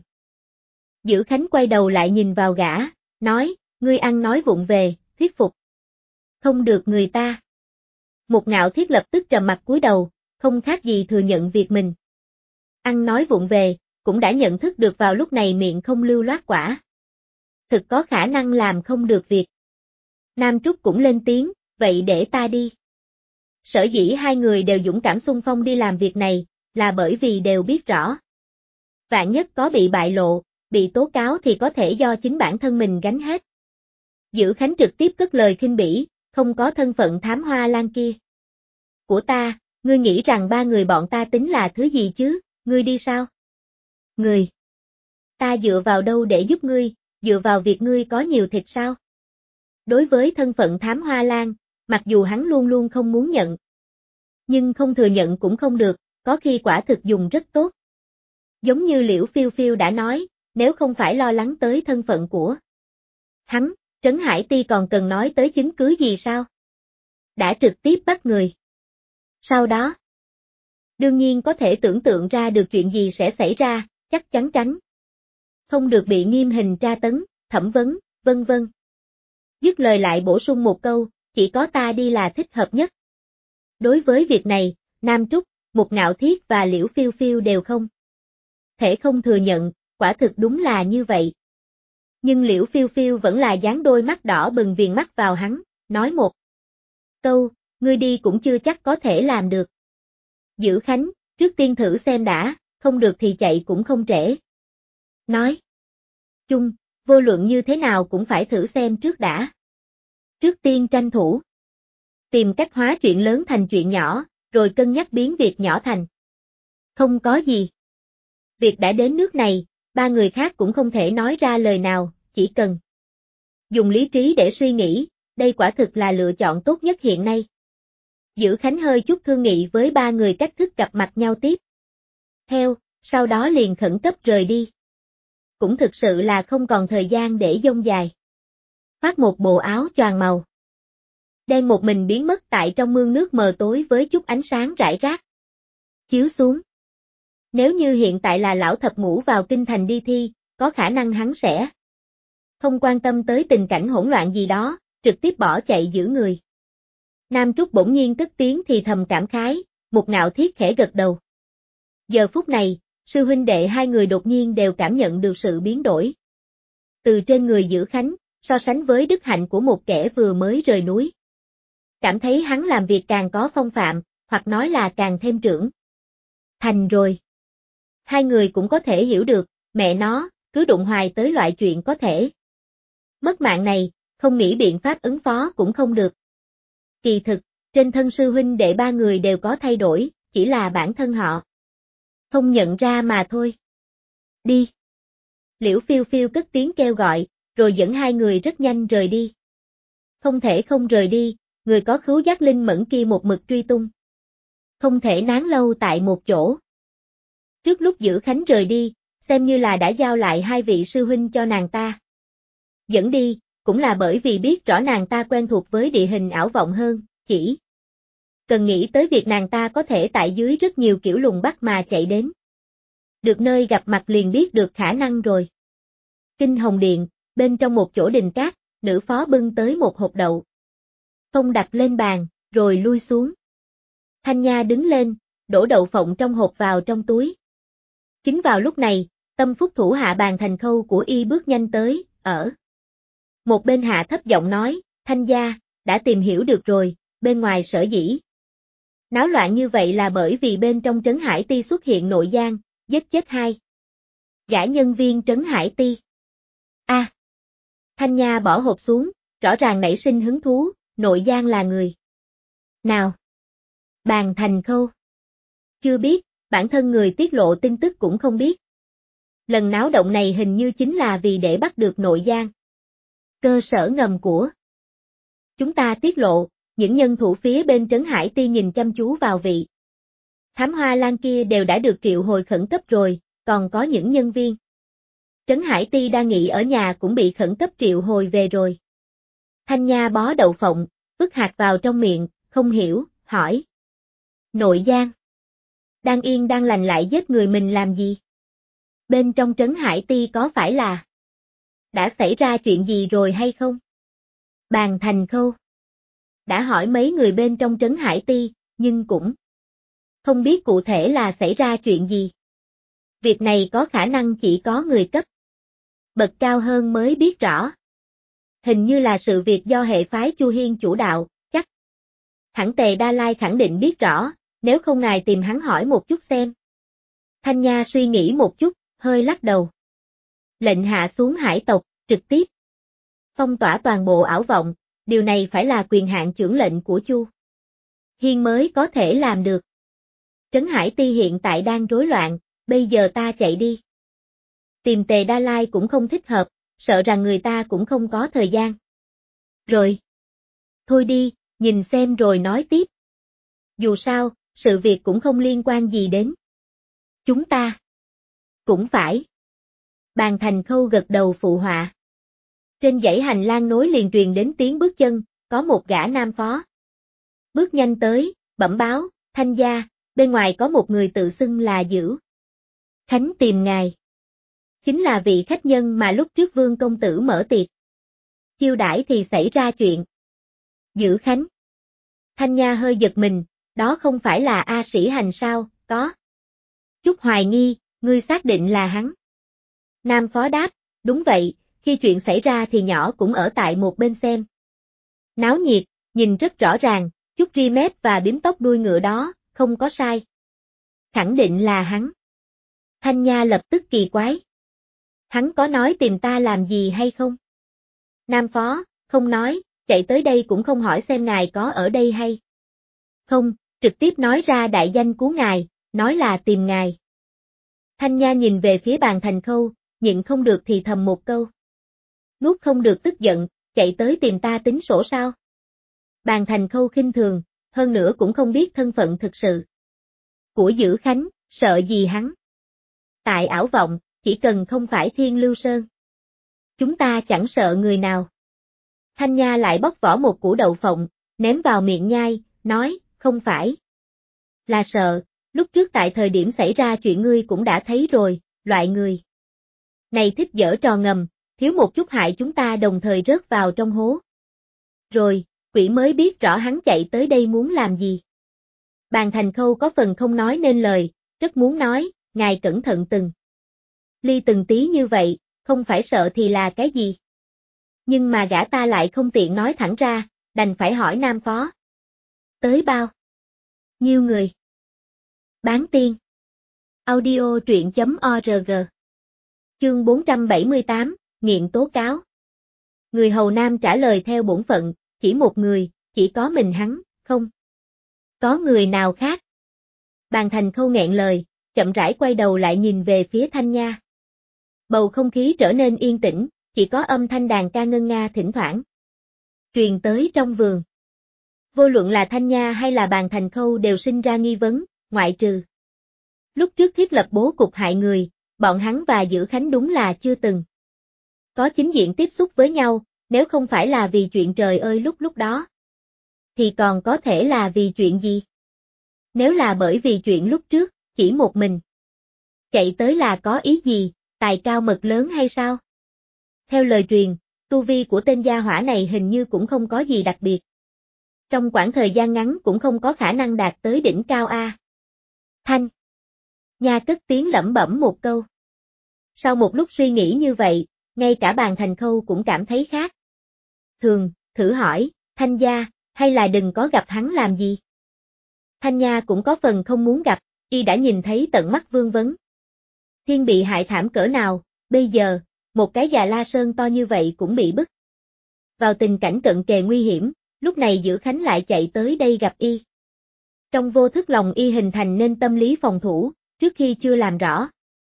Dữ Khánh quay đầu lại nhìn vào gã, nói, ngươi ăn nói vụng về, thuyết phục không được người ta. Mục Ngạo Thiết lập tức trầm mặt cúi đầu, không khác gì thừa nhận việc mình ăn nói vụng về, cũng đã nhận thức được vào lúc này miệng không lưu loát quả. Thực có khả năng làm không được việc. Nam Trúc cũng lên tiếng, vậy để ta đi. Sở dĩ hai người đều dũng cảm xung phong đi làm việc này, là bởi vì đều biết rõ. Vạn nhất có bị bại lộ, bị tố cáo thì có thể do chính bản thân mình gánh hết. Dữ Khánh trực tiếp cất lời khinh bỉ, không có thân phận thám hoa lan kia. Của ta, ngươi nghĩ rằng ba người bọn ta tính là thứ gì chứ, ngươi đi sao? Người. Ta dựa vào đâu để giúp ngươi, dựa vào việc ngươi có nhiều thịt sao? Đối với thân phận thám hoa lan, mặc dù hắn luôn luôn không muốn nhận. Nhưng không thừa nhận cũng không được, có khi quả thực dùng rất tốt. Giống như Liễu Phiêu Phiêu đã nói, nếu không phải lo lắng tới thân phận của hắn, Trấn Hải Ti còn cần nói tới chứng cứ gì sao? Đã trực tiếp bắt người. Sau đó, đương nhiên có thể tưởng tượng ra được chuyện gì sẽ xảy ra, chắc chắn tránh. Không được bị nghiêm hình tra tấn, thẩm vấn, vân vân. Dứt lời lại bổ sung một câu, chỉ có ta đi là thích hợp nhất. Đối với việc này, Nam Trúc, Mục Ngạo Thiết và Liễu Phiêu Phiêu đều không thể không thừa nhận, quả thực đúng là như vậy. Nhưng Liễu Phiêu Phiêu vẫn là dán đôi mắt đỏ bừng viền mắt vào hắn, nói một câu, ngươi đi cũng chưa chắc có thể làm được. Dữ Khánh, trước tiên thử xem đã, không được thì chạy cũng không trễ. Nói chung, vô luận như thế nào cũng phải thử xem trước đã. Trước tiên tranh thủ. Tìm cách hóa chuyện lớn thành chuyện nhỏ, rồi cân nhắc biến việc nhỏ thành. Không có gì. Việc đã đến nước này, ba người khác cũng không thể nói ra lời nào, chỉ cần dùng lý trí để suy nghĩ, đây quả thực là lựa chọn tốt nhất hiện nay. Dữ Khánh hơi chút thương nghị với ba người cách thức gặp mặt nhau tiếp. Theo, sau đó liền khẩn cấp rời đi. Cũng thực sự là không còn thời gian để dông dài. Khoác một bộ áo choàng màu đen một mình biến mất tại trong mương nước mờ tối với chút ánh sáng rải rác chiếu xuống. Nếu như hiện tại là lão thập ngũ vào kinh thành đi thi, có khả năng hắn sẽ không quan tâm tới tình cảnh hỗn loạn gì đó, trực tiếp bỏ chạy giữ người. Nam Trúc bỗng nhiên cất tiếng thì thầm cảm khái, Mục Ngạo Thiết khẽ gật đầu. Giờ phút này, sư huynh đệ hai người đột nhiên đều cảm nhận được sự biến đổi. Từ trên người Dữ Khánh, so sánh với đức hạnh của một kẻ vừa mới rời núi. Cảm thấy hắn làm việc càng có phong phạm, hoặc nói là càng thêm trưởng thành rồi. Hai người cũng có thể hiểu được, mẹ nó, cứ đụng hoài tới loại chuyện có thể mất mạng này, không nghĩ biện pháp ứng phó cũng không được. Kỳ thực, trên thân sư huynh đệ ba người đều có thay đổi, chỉ là bản thân họ không nhận ra mà thôi. Đi. Liễu Phiêu Phiêu cất tiếng kêu gọi, rồi dẫn hai người rất nhanh rời đi. Không thể không rời đi, người có khứu giác linh mẫn kia một mực truy tung. Không thể nán lâu tại một chỗ. Trước lúc Dữ Khánh rời đi, xem như là đã giao lại hai vị sư huynh cho nàng ta. Dẫn đi, cũng là bởi vì biết rõ nàng ta quen thuộc với địa hình ảo vọng hơn, chỉ cần nghĩ tới việc nàng ta có thể tại dưới rất nhiều kiểu lùng bắt mà chạy đến. Được nơi gặp mặt liền biết được khả năng rồi. Kinh Hồng Điện, bên trong một chỗ đình cát, nữ phó bưng tới một hộp đậu. Không đặt lên bàn, rồi lui xuống. Thanh Nha đứng lên, đổ đậu phộng trong hộp vào trong túi. Chính vào lúc này, tâm phúc thủ hạ Bàn Thành Khâu của y bước nhanh tới, ở một bên hạ thấp giọng nói, Thanh gia, đã tìm hiểu được rồi, bên ngoài sở dĩ náo loạn như vậy là bởi vì bên trong Trấn Hải Ti xuất hiện nội gián, giết chết hai gã nhân viên Trấn Hải Ti. A. Thanh Nha bỏ hộp xuống, rõ ràng nảy sinh hứng thú, nội gián là người nào? Bàn Thành Khâu. Chưa biết, bản thân người tiết lộ tin tức cũng không biết. Lần náo động này hình như chính là vì để bắt được nội gián. Cơ sở ngầm của chúng ta tiết lộ, những nhân thủ phía bên Trấn Hải Ti nhìn chăm chú vào vị thám hoa lan kia đều đã được triệu hồi khẩn cấp rồi, còn có những nhân viên Trấn Hải Ti đang nghỉ ở nhà cũng bị khẩn cấp triệu hồi về rồi. Thanh Nha bó đậu phộng, vứt hạt vào trong miệng, không hiểu, hỏi. Nội gián. Đang yên đang lành lại giết người mình làm gì? Bên trong Trấn Hải Ti có phải là đã xảy ra chuyện gì rồi hay không? Bàn Thành Khâu đã hỏi mấy người bên trong Trấn Hải Ti, nhưng cũng không biết cụ thể là xảy ra chuyện gì. Việc này có khả năng chỉ có người cấp bậc cao hơn mới biết rõ. Hình như là sự việc do hệ phái Chu Hiên chủ đạo, chắc hẳn Tề Đa Lai khẳng định biết rõ, nếu không ngài tìm hắn hỏi một chút xem. Thanh Nha suy nghĩ một chút, hơi lắc đầu. Lệnh hạ xuống hải tộc, trực tiếp phong tỏa toàn bộ ảo vọng, điều này phải là quyền hạn chưởng lệnh của Chu Hiên mới có thể làm được. Trấn Hải Ti hiện tại đang rối loạn, bây giờ ta chạy đi tìm Tề Đa Lai cũng không thích hợp, sợ rằng người ta cũng không có thời gian. Rồi. Thôi đi, nhìn xem rồi nói tiếp. Dù sao, sự việc cũng không liên quan gì đến chúng ta. Cũng phải. Bàn Thành Khâu gật đầu phụ họa. Trên dãy hành lang nối liền truyền đến tiếng bước chân, có một gã nam phó bước nhanh tới, bẩm báo, Thanh gia, bên ngoài có một người tự xưng là Dữ Khánh tìm ngài. Chính là vị khách nhân mà lúc trước Vương công tử mở tiệc chiêu đãi thì xảy ra chuyện. Dữ Khánh. Thanh Nha hơi giật mình, đó không phải là A Sĩ Hành sao, có chút hoài nghi, ngươi xác định là hắn. Nam phó đáp, đúng vậy, khi chuyện xảy ra thì nhỏ cũng ở tại một bên xem. Náo nhiệt, nhìn rất rõ ràng, chút ri mép và bím tóc đuôi ngựa đó, không có sai. Khẳng định là hắn. Thanh Nha lập tức kỳ quái. Hắn có nói tìm ta làm gì hay không? Nam phó, không nói, chạy tới đây cũng không hỏi xem ngài có ở đây hay không, trực tiếp nói ra đại danh của ngài, nói là tìm ngài. Thanh Nha nhìn về phía Bàn Thành Khâu, nhịn không được thì thầm một câu. Nuốt không được tức giận, chạy tới tìm ta tính sổ sao? Bàn Thành Khâu khinh thường, hơn nữa cũng không biết thân phận thực sự của Dữ Khánh, sợ gì hắn. Tại ảo vọng, chỉ cần không phải Thiên Lưu Sơn, chúng ta chẳng sợ người nào. Thanh Nha lại bóc vỏ một củ đậu phộng, ném vào miệng nhai, nói, không phải là sợ, lúc trước tại thời điểm xảy ra chuyện ngươi cũng đã thấy rồi, loại người này thích giở trò ngầm, thiếu một chút hại chúng ta đồng thời rớt vào trong hố. Rồi, quỷ mới biết rõ hắn chạy tới đây muốn làm gì. Bàn Thành Khâu có phần không nói nên lời, rất muốn nói, ngài cẩn thận từng ly từng tí như vậy, không phải sợ thì là cái gì. Nhưng mà gã ta lại không tiện nói thẳng ra, đành phải hỏi Nam phó. Tới bao nhiêu người? Bán tiên. Audio truyện.org. Chương 478, nghiện tố cáo. Người hầu nam trả lời theo bổn phận, chỉ một người, chỉ có mình hắn, không có người nào khác. Bàn Thành Khâu nghẹn lời, chậm rãi quay đầu lại nhìn về phía Thanh Nha. Bầu không khí trở nên yên tĩnh, chỉ có âm thanh đàn ca ngân nga thỉnh thoảng truyền tới trong vườn. Vô luận là Thanh Nha hay là Bàn Thành Khâu đều sinh ra nghi vấn, ngoại trừ lúc trước thiết lập bố cục hại người, bọn hắn và Dữ Khánh đúng là chưa từng có chính diện tiếp xúc với nhau, nếu không phải là vì chuyện trời ơi lúc đó, thì còn có thể là vì chuyện gì? Nếu là bởi vì chuyện lúc trước, chỉ một mình chạy tới là có ý gì, tài cao mật lớn hay sao? Theo lời truyền, tu vi của tên gia hỏa này hình như cũng không có gì đặc biệt. Trong quãng thời gian ngắn cũng không có khả năng đạt tới đỉnh cao A. Thanh Nha cất tiếng lẩm bẩm một câu. Sau một lúc suy nghĩ như vậy, ngay cả Bàn Thành Khâu cũng cảm thấy khác thường, thử hỏi, Thanh gia, hay là đừng có gặp hắn làm gì? Thanh Nha cũng có phần không muốn gặp, y đã nhìn thấy tận mắt Vương Vấn Thiên bị hại thảm cỡ nào, bây giờ, một cái già La Sơn to như vậy cũng bị bức vào tình cảnh cận kề nguy hiểm, lúc này Dữ Khánh lại chạy tới đây gặp y. Trong vô thức lòng y hình thành nên tâm lý phòng thủ, trước khi chưa làm rõ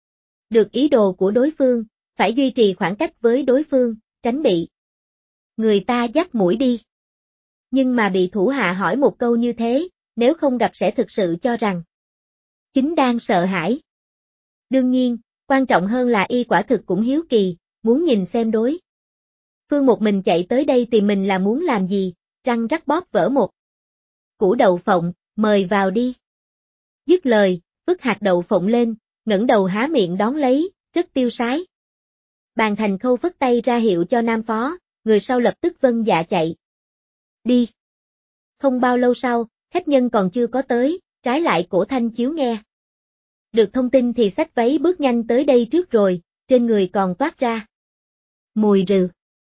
được ý đồ của đối phương, phải duy trì khoảng cách với đối phương, tránh bị người ta dắt mũi đi. Nhưng mà bị thủ hạ hỏi một câu như thế, nếu không gặp sẽ thực sự cho rằng chính đang sợ hãi. Đương nhiên, quan trọng hơn là y quả thực cũng hiếu kỳ, muốn nhìn xem đối phương một mình chạy tới đây tìm mình là muốn làm gì, răng rắc bóp vỡ một củ đậu phộng, mời vào đi. Dứt lời, vứt hạt đậu phộng lên, ngẩng đầu há miệng đón lấy, rất tiêu sái. Bàn Thành Khâu phất tay ra hiệu cho Nam phó, người sau lập tức vâng dạ chạy đi. Không bao lâu sau, khách nhân còn chưa có tới, trái lại cổ thanh chiếu nghe Được thông tin thì xách váy bước nhanh tới đây trước rồi, trên người còn toát ra mùi rượu.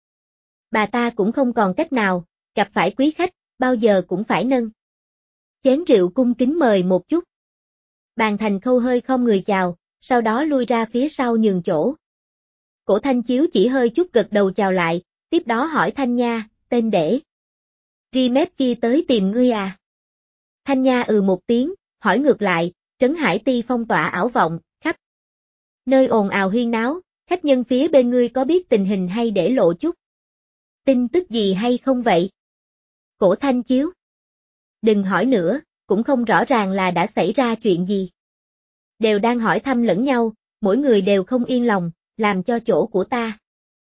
Bà ta cũng không còn cách nào, gặp phải quý khách, bao giờ cũng phải nâng chén rượu cung kính mời một chút. Bàn Thành Khâu hơi khom người chào, sau đó lui ra phía sau nhường chỗ. Cổ Thanh Chiếu chỉ hơi chút gật đầu chào lại, tiếp đó hỏi Thanh Nha, tên để Rimet kia tới tìm ngươi à? Thanh Nha một tiếng, hỏi ngược lại, Trấn Hải Ti phong tỏa ảo vọng, khắp nơi ồn ào huyên náo, khách nhân phía bên ngươi có biết tình hình hay để lộ chút tin tức gì hay không vậy? Cổ Thanh Chiếu. Đừng hỏi nữa, cũng không rõ ràng là đã xảy ra chuyện gì. Đều đang hỏi thăm lẫn nhau, mỗi người đều không yên lòng, làm cho chỗ của ta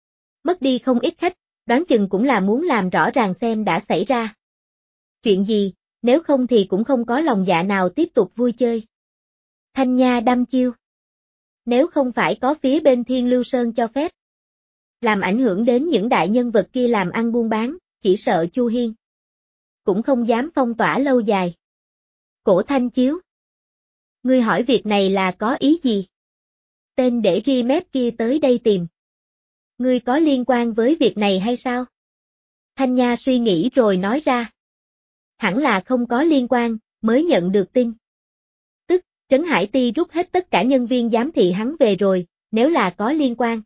mất đi không ít khách, đoán chừng cũng là muốn làm rõ ràng xem đã xảy ra chuyện gì, nếu không thì cũng không có lòng dạ nào tiếp tục vui chơi. Thanh Nha đăm chiêu. Nếu không phải có phía bên Thiên Lưu Sơn cho phép, làm ảnh hưởng đến những đại nhân vật kia làm ăn buôn bán, chỉ sợ Chu Hiên cũng không dám phong tỏa lâu dài. Cổ Thanh Chiếu. Ngươi hỏi việc này là có ý gì? Tên để Rimet kia tới đây tìm. Ngươi có liên quan với việc này hay sao? Thanh Nha suy nghĩ rồi nói ra. Hẳn là không có liên quan, mới nhận được tin. Tức, Trấn Hải Ti rút hết tất cả nhân viên giám thị hắn về rồi, nếu là có liên quan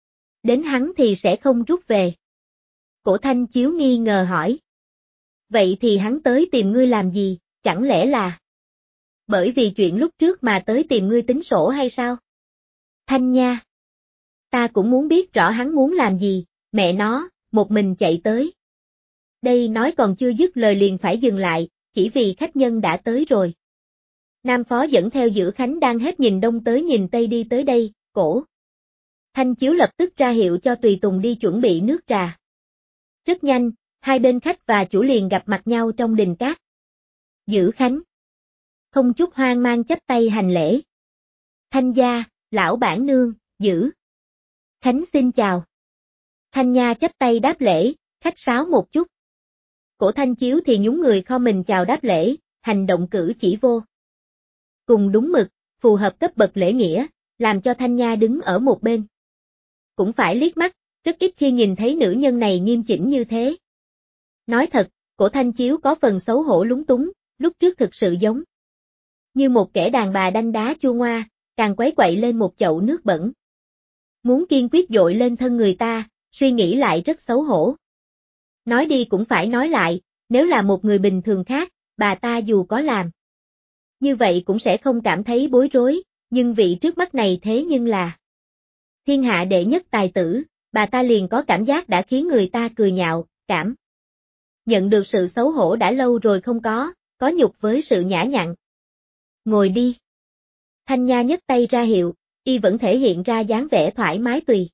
đến hắn thì sẽ không rút về. Cổ Thanh Chiếu nghi ngờ hỏi. Vậy thì hắn tới tìm ngươi làm gì, chẳng lẽ là bởi vì chuyện lúc trước mà tới tìm ngươi tính sổ hay sao? Thanh Nha. Ta cũng muốn biết rõ hắn muốn làm gì, mẹ nó, một mình chạy tới. Đây nói còn chưa dứt lời liền phải dừng lại, chỉ vì khách nhân đã tới rồi. Nam Phó dẫn theo Dữ Khánh đang hết nhìn đông tới nhìn tây đi tới đây, Cổ Thanh Chiếu lập tức ra hiệu cho tùy tùng đi chuẩn bị nước trà. Rất nhanh, hai bên khách và chủ liền gặp mặt nhau trong đình cát. Dữ Khánh không chút hoang mang chắp tay hành lễ. Thanh gia, lão bản nương, Dữ Khánh xin chào. Thanh Nha chắp tay đáp lễ, khách sáo một chút. Cổ Thanh Chiếu thì nhún người kho mình chào đáp lễ, hành động cử chỉ vô cùng đúng mực, phù hợp cấp bậc lễ nghĩa, làm cho Thanh Nha đứng ở một bên cũng phải liếc mắt, rất ít khi nhìn thấy nữ nhân này nghiêm chỉnh như thế. Nói thật, Cổ Thanh Chiếu có phần xấu hổ lúng túng, lúc trước thực sự giống như một kẻ đàn bà đanh đá chua ngoa, càng quấy quậy lên một chậu nước bẩn. Muốn kiên quyết dội lên thân người ta, suy nghĩ lại rất xấu hổ. Nói đi cũng phải nói lại, nếu là một người bình thường khác, bà ta dù có làm như vậy cũng sẽ không cảm thấy bối rối, nhưng vị trước mắt này thế nhưng là thiên hạ đệ nhất tài tử, bà ta liền có cảm giác đã khiến người ta cười nhạo, cảm nhận được sự xấu hổ đã lâu rồi không có nhục với sự nhã nhặn. Ngồi đi. Thanh Nha nhấc tay ra hiệu, y vẫn thể hiện ra dáng vẻ thoải mái tùy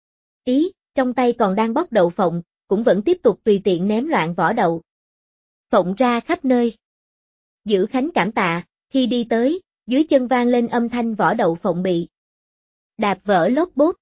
ý, trong tay còn đang bóc đậu phộng, cũng vẫn tiếp tục tùy tiện ném loạn vỏ đậu phộng ra khắp nơi. Dữ Khánh cảm tạ, khi đi tới, dưới chân vang lên âm thanh vỏ đậu phộng bị đạp vỡ lốp bốp.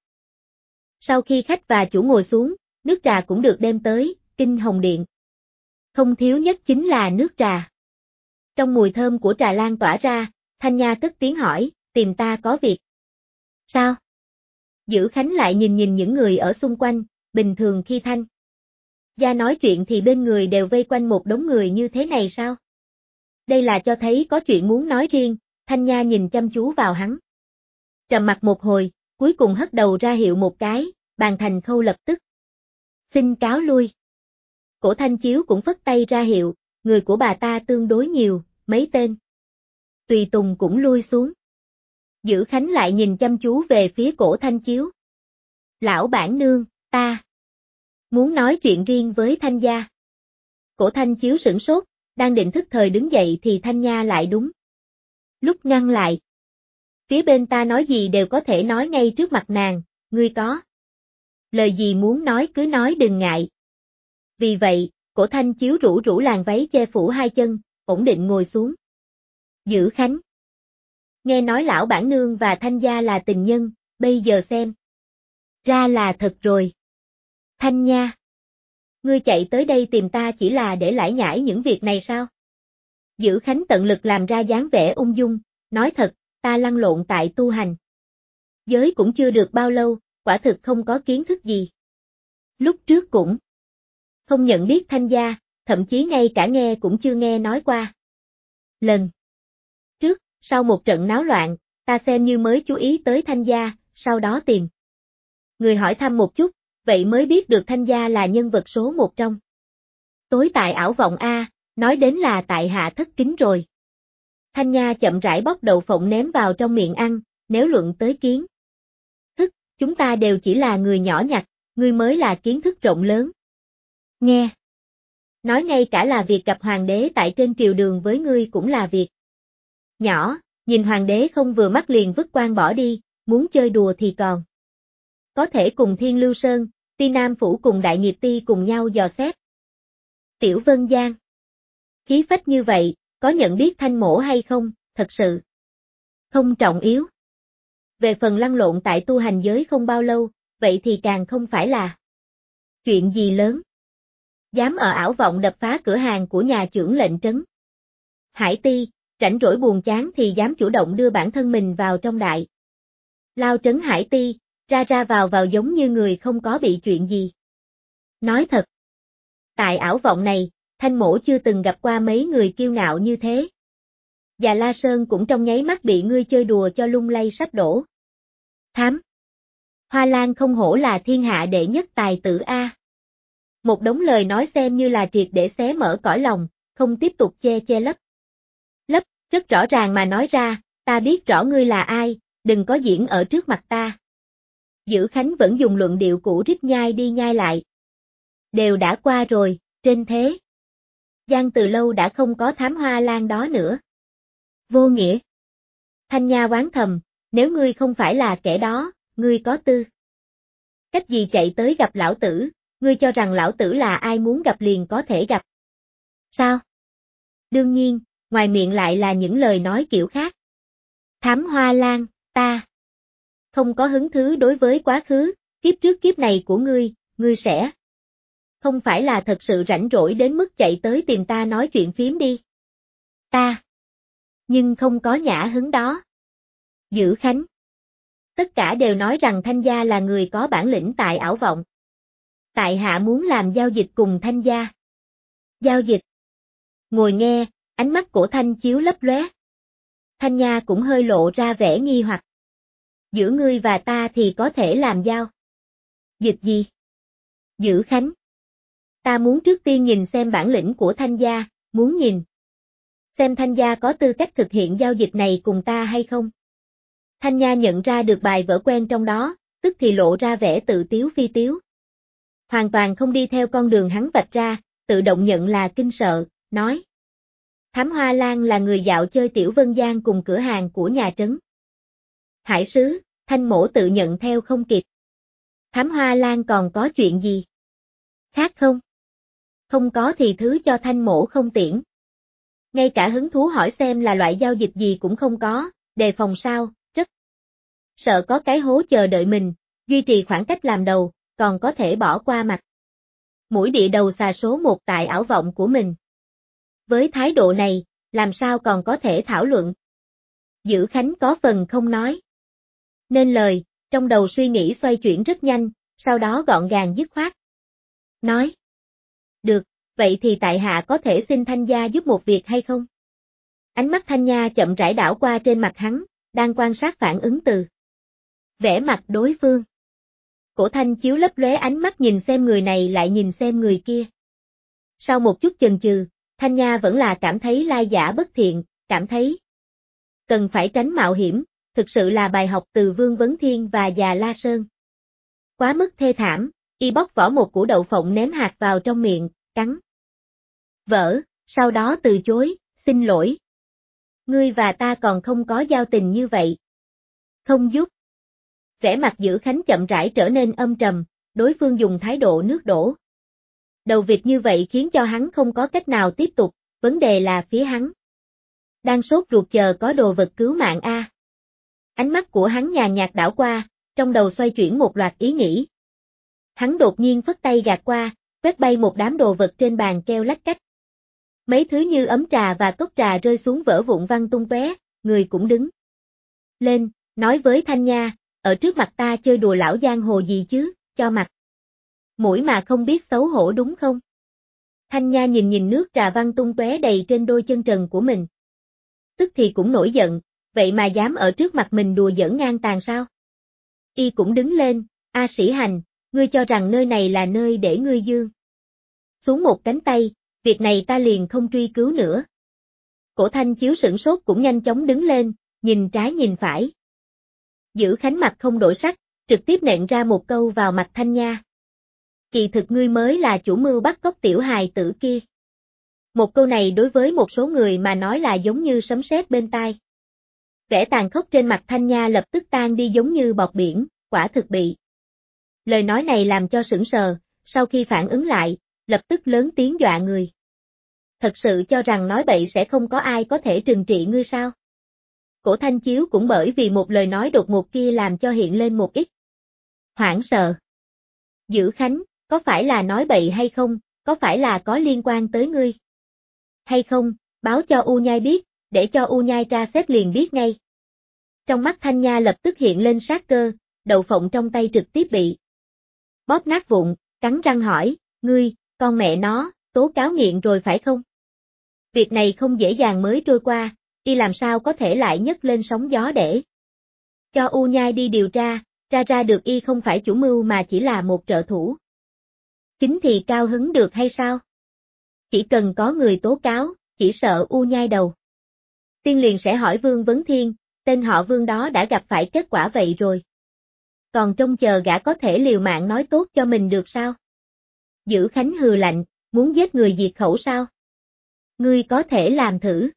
Sau khi khách và chủ ngồi xuống, nước trà cũng được đem tới, Kinh Hồng Điện. Không thiếu nhất chính là nước trà. Trong mùi thơm của trà lan tỏa ra, Thanh Nha cất tiếng hỏi, tìm ta có việc. Sao? Dữ Khánh lại nhìn những người ở xung quanh, bình thường khi Thanh Gia nói chuyện thì bên người đều vây quanh một đống người như thế này sao? Đây là cho thấy có chuyện muốn nói riêng, Thanh Nha nhìn chăm chú vào hắn. Trầm mặc một hồi, cuối cùng hất đầu ra hiệu một cái, Bàn Thành Khâu lập tức xin cáo lui. Cổ Thanh Chiếu cũng phất tay ra hiệu, người của bà ta tương đối nhiều, mấy tên tùy tùng cũng lui xuống. Dữ Khánh lại nhìn chăm chú về phía Cổ Thanh Chiếu. Lão bản nương, ta muốn nói chuyện riêng với Thanh gia. Cổ Thanh Chiếu sửng sốt, đang định thức thời đứng dậy thì Thanh Nha lại đúng lúc ngăn lại. Phía bên ta nói gì đều có thể nói ngay trước mặt nàng, ngươi có lời gì muốn nói cứ nói đừng ngại. Vì vậy, Cổ Thanh Chiếu rủ làn váy che phủ hai chân, ổn định ngồi xuống. Dữ Khánh nghe nói lão bản nương và Thanh gia là tình nhân, bây giờ xem ra là thật rồi. Thanh Nha, ngươi chạy tới đây tìm ta chỉ là để lải nhải những việc này sao? Dữ Khánh tận lực làm ra dáng vẻ ung dung, nói thật, ta lăn lộn tại tu hành giới cũng chưa được bao lâu, quả thực không có kiến thức gì. Lúc trước cũng không nhận biết Thanh gia, thậm chí ngay cả nghe cũng chưa nghe nói qua. Lần trước, sau một trận náo loạn, ta xem như mới chú ý tới Thanh gia, sau đó tìm người hỏi thăm một chút, vậy mới biết được Thanh gia là nhân vật số một trong. Tối tại ảo vọng A, nói đến là tại hạ thất kính rồi. Thanh Nha chậm rãi bóc đậu phộng ném vào trong miệng ăn, nếu luận tới kiến thức, chúng ta đều chỉ là người nhỏ nhặt, ngươi mới là kiến thức rộng lớn. Nghe nói ngay cả là việc gặp hoàng đế tại trên triều đường với ngươi cũng là việc nhỏ, nhìn hoàng đế không vừa mắt liền vứt quan bỏ đi, muốn chơi đùa thì còn có thể cùng Thiên Lưu Sơn, Ti Nam Phủ cùng Đại Nghiệp Ti cùng nhau dò xét. Tiểu Vân Giang khí phách như vậy, có nhận biết Thanh mỗ hay không, thật sự không trọng yếu. Về phần lăn lộn tại tu hành giới không bao lâu, vậy thì càng không phải là chuyện gì lớn. Dám ở ảo vọng đập phá cửa hàng của nhà trưởng lệnh trấn Hải Ti, rảnh rỗi buồn chán thì dám chủ động đưa bản thân mình vào trong đại lao trấn Hải Ti, ra ra vào giống như người không có bị chuyện gì. Nói thật, tại ảo vọng này, Thanh mỗ chưa từng gặp qua mấy người kiêu ngạo như thế. Và La Sơn cũng trong nháy mắt bị ngươi chơi đùa cho lung lay sắp đổ. Thám Hoa Lan không hổ là thiên hạ đệ nhất tài tử A. Một đống lời nói xem như là triệt để xé mở cõi lòng, không tiếp tục che lấp. Rất rõ ràng mà nói ra, ta biết rõ ngươi là ai, đừng có diễn ở trước mặt ta. Dữ Khánh vẫn dùng luận điệu cũ rít nhai đi nhai lại. Đều đã qua rồi, trên thế gian từ lâu đã không có thám Hoa Lan đó nữa. Vô nghĩa. Thanh Nha oán thầm, nếu ngươi không phải là kẻ đó, ngươi có tư cách gì chạy tới gặp lão tử, ngươi cho rằng lão tử là ai muốn gặp liền có thể gặp. Sao? Đương nhiên, ngoài miệng lại là những lời nói kiểu khác. Thám Hoa Lan, ta không có hứng thú đối với quá khứ, kiếp trước kiếp này của ngươi sẽ không phải là thật sự rảnh rỗi đến mức chạy tới tìm ta nói chuyện phiếm đi. Ta nhưng không có nhã hứng đó. Dữ Khánh tất cả đều nói rằng Thanh gia là người có bản lĩnh tại ảo vọng. Tại hạ muốn làm giao dịch cùng Thanh gia. Giao dịch? Ngồi nghe, ánh mắt của Thanh Chiếu lấp lóe. Thanh Nha cũng hơi lộ ra vẻ nghi hoặc. Giữa ngươi và ta thì có thể làm giao dịch gì? Dữ Khánh. Ta muốn trước tiên nhìn xem bản lĩnh của Thanh gia, muốn nhìn xem Thanh gia có tư cách thực hiện giao dịch này cùng ta hay không. Thanh Nha nhận ra được bài vở quen trong đó, tức thì lộ ra vẻ tự tiếu phi tiếu. Hoàn toàn không đi theo con đường hắn vạch ra, tự động nhận là kinh sợ, nói. Thám Hoa Lan là người dạo chơi Tiểu Vân Giang cùng cửa hàng của nhà trấn Hải Sứ, Thanh mỗ tự nhận theo không kịp. Thám Hoa Lan còn có chuyện gì khác không? Không có thì thứ cho Thanh mỗ không tiễn. Ngay cả hứng thú hỏi xem là loại giao dịch gì cũng không có, đề phòng sao, rất sợ có cái hố chờ đợi mình, duy trì khoảng cách làm đầu, còn có thể bỏ qua mặt mũi địa đầu xà số một tại ảo vọng của mình. Với thái độ này, làm sao còn có thể thảo luận? Dữ Khánh có phần không nói nên lời, trong đầu suy nghĩ xoay chuyển rất nhanh, sau đó gọn gàng dứt khoát. Nói. Được, vậy thì tại hạ có thể xin Thanh gia giúp một việc hay không? Ánh mắt Thanh Nha chậm rãi đảo qua trên mặt hắn, đang quan sát phản ứng từ vẻ mặt đối phương. Cổ Thanh Chiếu lấp lóe ánh mắt nhìn xem người này lại nhìn xem người kia. Sau một chút chần chừ, Thanh Nha vẫn là cảm thấy lai giả bất thiện, cảm thấy cần phải tránh mạo hiểm, thực sự là bài học từ Vương Vấn Thiên và già La Sơn. Quá mức thê thảm, y bóc vỏ một củ đậu phộng ném hạt vào trong miệng, cắn vỡ, sau đó từ chối, xin lỗi. Ngươi và ta còn không có giao tình như vậy. Không giúp. Vẻ mặt Dữ Khánh chậm rãi trở nên âm trầm, đối phương dùng thái độ nước đổ đầu vịt như vậy khiến cho hắn không có cách nào tiếp tục, vấn đề là phía hắn đang sốt ruột chờ có đồ vật cứu mạng a. Ánh mắt của hắn nhàn nhạt đảo qua, trong đầu xoay chuyển một loạt ý nghĩ. Hắn đột nhiên phất tay gạt qua, quét bay một đám đồ vật trên bàn keo lách cách. Mấy thứ như ấm trà và cốc trà rơi xuống vỡ vụn văng tung tóe, người cũng đứng lên, nói với Thanh Nha, ở trước mặt ta chơi đùa lão giang hồ gì chứ, cho mặt mũi mà không biết xấu hổ đúng không? Thanh Nha nhìn nhìn nước trà văng tung tóe đầy trên đôi chân trần của mình. Tức thì cũng nổi giận, vậy mà dám ở trước mặt mình đùa giỡn ngang tàn sao? Y cũng đứng lên, A Sĩ Hành, ngươi cho rằng nơi này là nơi để ngươi dương xuống một cánh tay, việc này ta liền không truy cứu nữa. Cổ Thanh Chiếu sửng sốt cũng nhanh chóng đứng lên, nhìn trái nhìn phải. Giữ Khánh mặt không đổi sắc, trực tiếp nện ra một câu vào mặt Thanh Nha. Kỳ thực ngươi mới là chủ mưu bắt cóc tiểu hài tử kia. Một câu này đối với một số người mà nói là giống như sấm sét bên tai. Vẻ tàn khốc trên mặt Thanh Nha lập tức tan đi giống như bọt biển, quả thực bị. Lời nói này làm cho sững sờ, sau khi phản ứng lại, lập tức lớn tiếng dọa người. Thật sự cho rằng nói bậy sẽ không có ai có thể trừng trị ngươi sao? Cổ Thanh Chiếu cũng bởi vì một lời nói đột ngột kia làm cho hiện lên một ít hoảng sợ. Giữ Khánh, có phải là nói bậy hay không, có phải là có liên quan tới ngươi? Hay không, báo cho U Nhai biết, để cho U Nhai tra xét liền biết ngay. Trong mắt Thanh Nha lập tức hiện lên sát cơ, đậu phộng trong tay trực tiếp bị bóp nát vụn, cắn răng hỏi, ngươi, con mẹ nó, tố cáo nghiện rồi phải không? Việc này không dễ dàng mới trôi qua, y làm sao có thể lại nhấc lên sóng gió để cho U Nhai đi điều tra, ra được y không phải chủ mưu mà chỉ là một trợ thủ. Chính thì cao hứng được hay sao? Chỉ cần có người tố cáo, chỉ sợ U Nhai đầu tiên liền sẽ hỏi Vương Vấn Thiên, tên họ Vương đó đã gặp phải kết quả vậy rồi. Còn trông chờ gã có thể liều mạng nói tốt cho mình được sao? Giữ Khánh hừ lạnh, muốn giết người diệt khẩu sao? Ngươi có thể làm thử.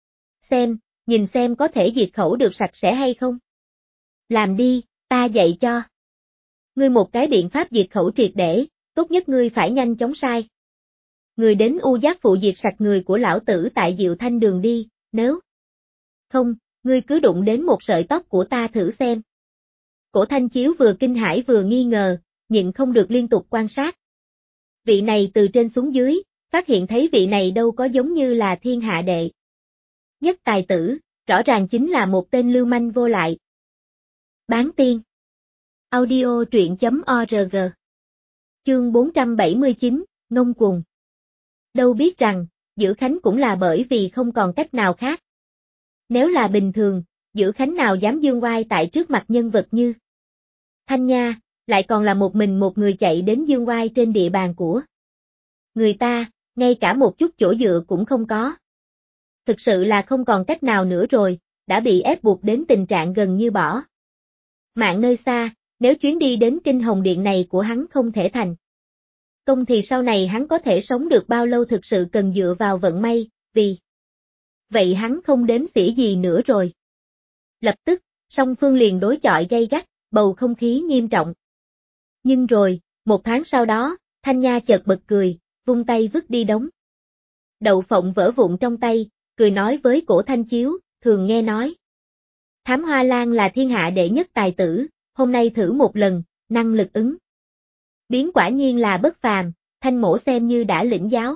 Nhìn xem có thể diệt khẩu được sạch sẽ hay không? Làm đi, ta dạy cho. Ngươi một cái biện pháp diệt khẩu triệt để, tốt nhất ngươi phải nhanh chóng sai. Người đến U Giác phụ diệt sạch người của lão tử tại Diệu Thanh đường đi, nếu không, ngươi cứ đụng đến một sợi tóc của ta thử xem. Cổ Thanh Chiếu vừa kinh hãi vừa nghi ngờ, nhịn không được liên tục quan sát. Vị này từ trên xuống dưới, phát hiện thấy vị này đâu có giống như là thiên hạ đệ nhất tài tử, rõ ràng chính là một tên lưu manh vô lại. Bán tiên. Audio truyện.org. Chương 479, ngông cuồng. Đâu biết rằng, Giữ Khánh cũng là bởi vì không còn cách nào khác. Nếu là bình thường, Giữ Khánh nào dám dương oai tại trước mặt nhân vật như Thanh Nha, lại còn là một mình một người chạy đến dương oai trên địa bàn của người ta, ngay cả một chút chỗ dựa cũng không có. Thực sự là không còn cách nào nữa rồi, đã bị ép buộc đến tình trạng gần như bỏ mạng nơi xa, nếu chuyến đi đến Kinh Hồng Điện này của hắn không thể thành công thì sau này hắn có thể sống được bao lâu thực sự cần dựa vào vận may, vì vậy hắn không đếm xỉa gì nữa rồi. Lập tức, song phương liền đối chọi gay gắt, bầu không khí nghiêm trọng. Nhưng rồi, một tháng sau đó, Thanh Nha chợt bật cười, vung tay vứt đi đống đậu phộng vỡ vụn trong tay, cười nói với Cổ Thanh Chiếu, thường nghe nói. Thám Hoa Lan là thiên hạ đệ nhất tài tử, hôm nay thử một lần, năng lực ứng biến quả nhiên là bất phàm, Thanh mỗ xem như đã lĩnh giáo.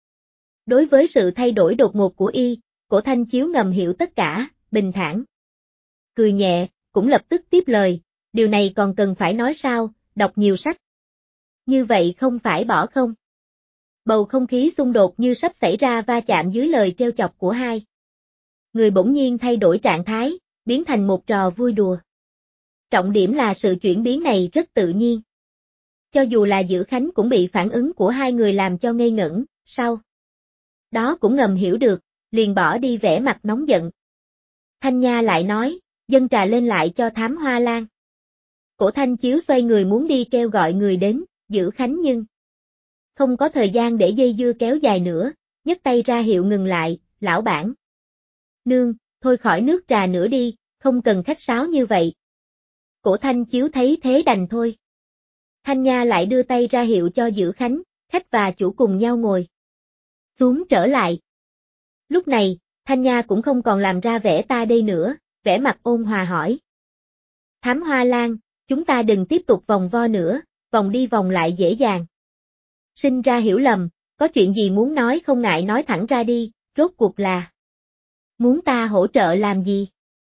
Đối với sự thay đổi đột ngột của y, Cổ Thanh Chiếu ngầm hiểu tất cả, bình thản cười nhẹ, cũng lập tức tiếp lời, điều này còn cần phải nói sao, đọc nhiều sách. Như vậy không phải bỏ không? Bầu không khí xung đột như sắp xảy ra va chạm dưới lời trêu chọc của hai người bỗng nhiên thay đổi trạng thái, biến thành một trò vui đùa. Trọng điểm là sự chuyển biến này rất tự nhiên. Cho dù là Giữ Khánh cũng bị phản ứng của hai người làm cho ngây ngẩn, sau đó cũng ngầm hiểu được, liền bỏ đi vẻ mặt nóng giận. Thanh Nha lại nói, dâng trà lên lại cho Thám Hoa Lan. Cổ Thanh Chiếu xoay người muốn đi kêu gọi người đến, Giữ Khánh nhưng không có thời gian để dây dưa kéo dài nữa, nhấc tay ra hiệu ngừng lại, lão bản. Nương, thôi khỏi nước trà nữa đi, không cần khách sáo như vậy. Cổ Thanh Chiếu thấy thế đành thôi. Thanh Nha lại đưa tay ra hiệu cho Giữ Khánh, khách và chủ cùng nhau ngồi xuống trở lại. Lúc này, Thanh Nha cũng không còn làm ra vẻ ta đây nữa, vẻ mặt ôn hòa hỏi. Thám Hoa Lan, chúng ta đừng tiếp tục vòng vo nữa, vòng đi vòng lại dễ dàng sinh ra hiểu lầm, có chuyện gì muốn nói không ngại nói thẳng ra đi, rốt cuộc là muốn ta hỗ trợ làm gì?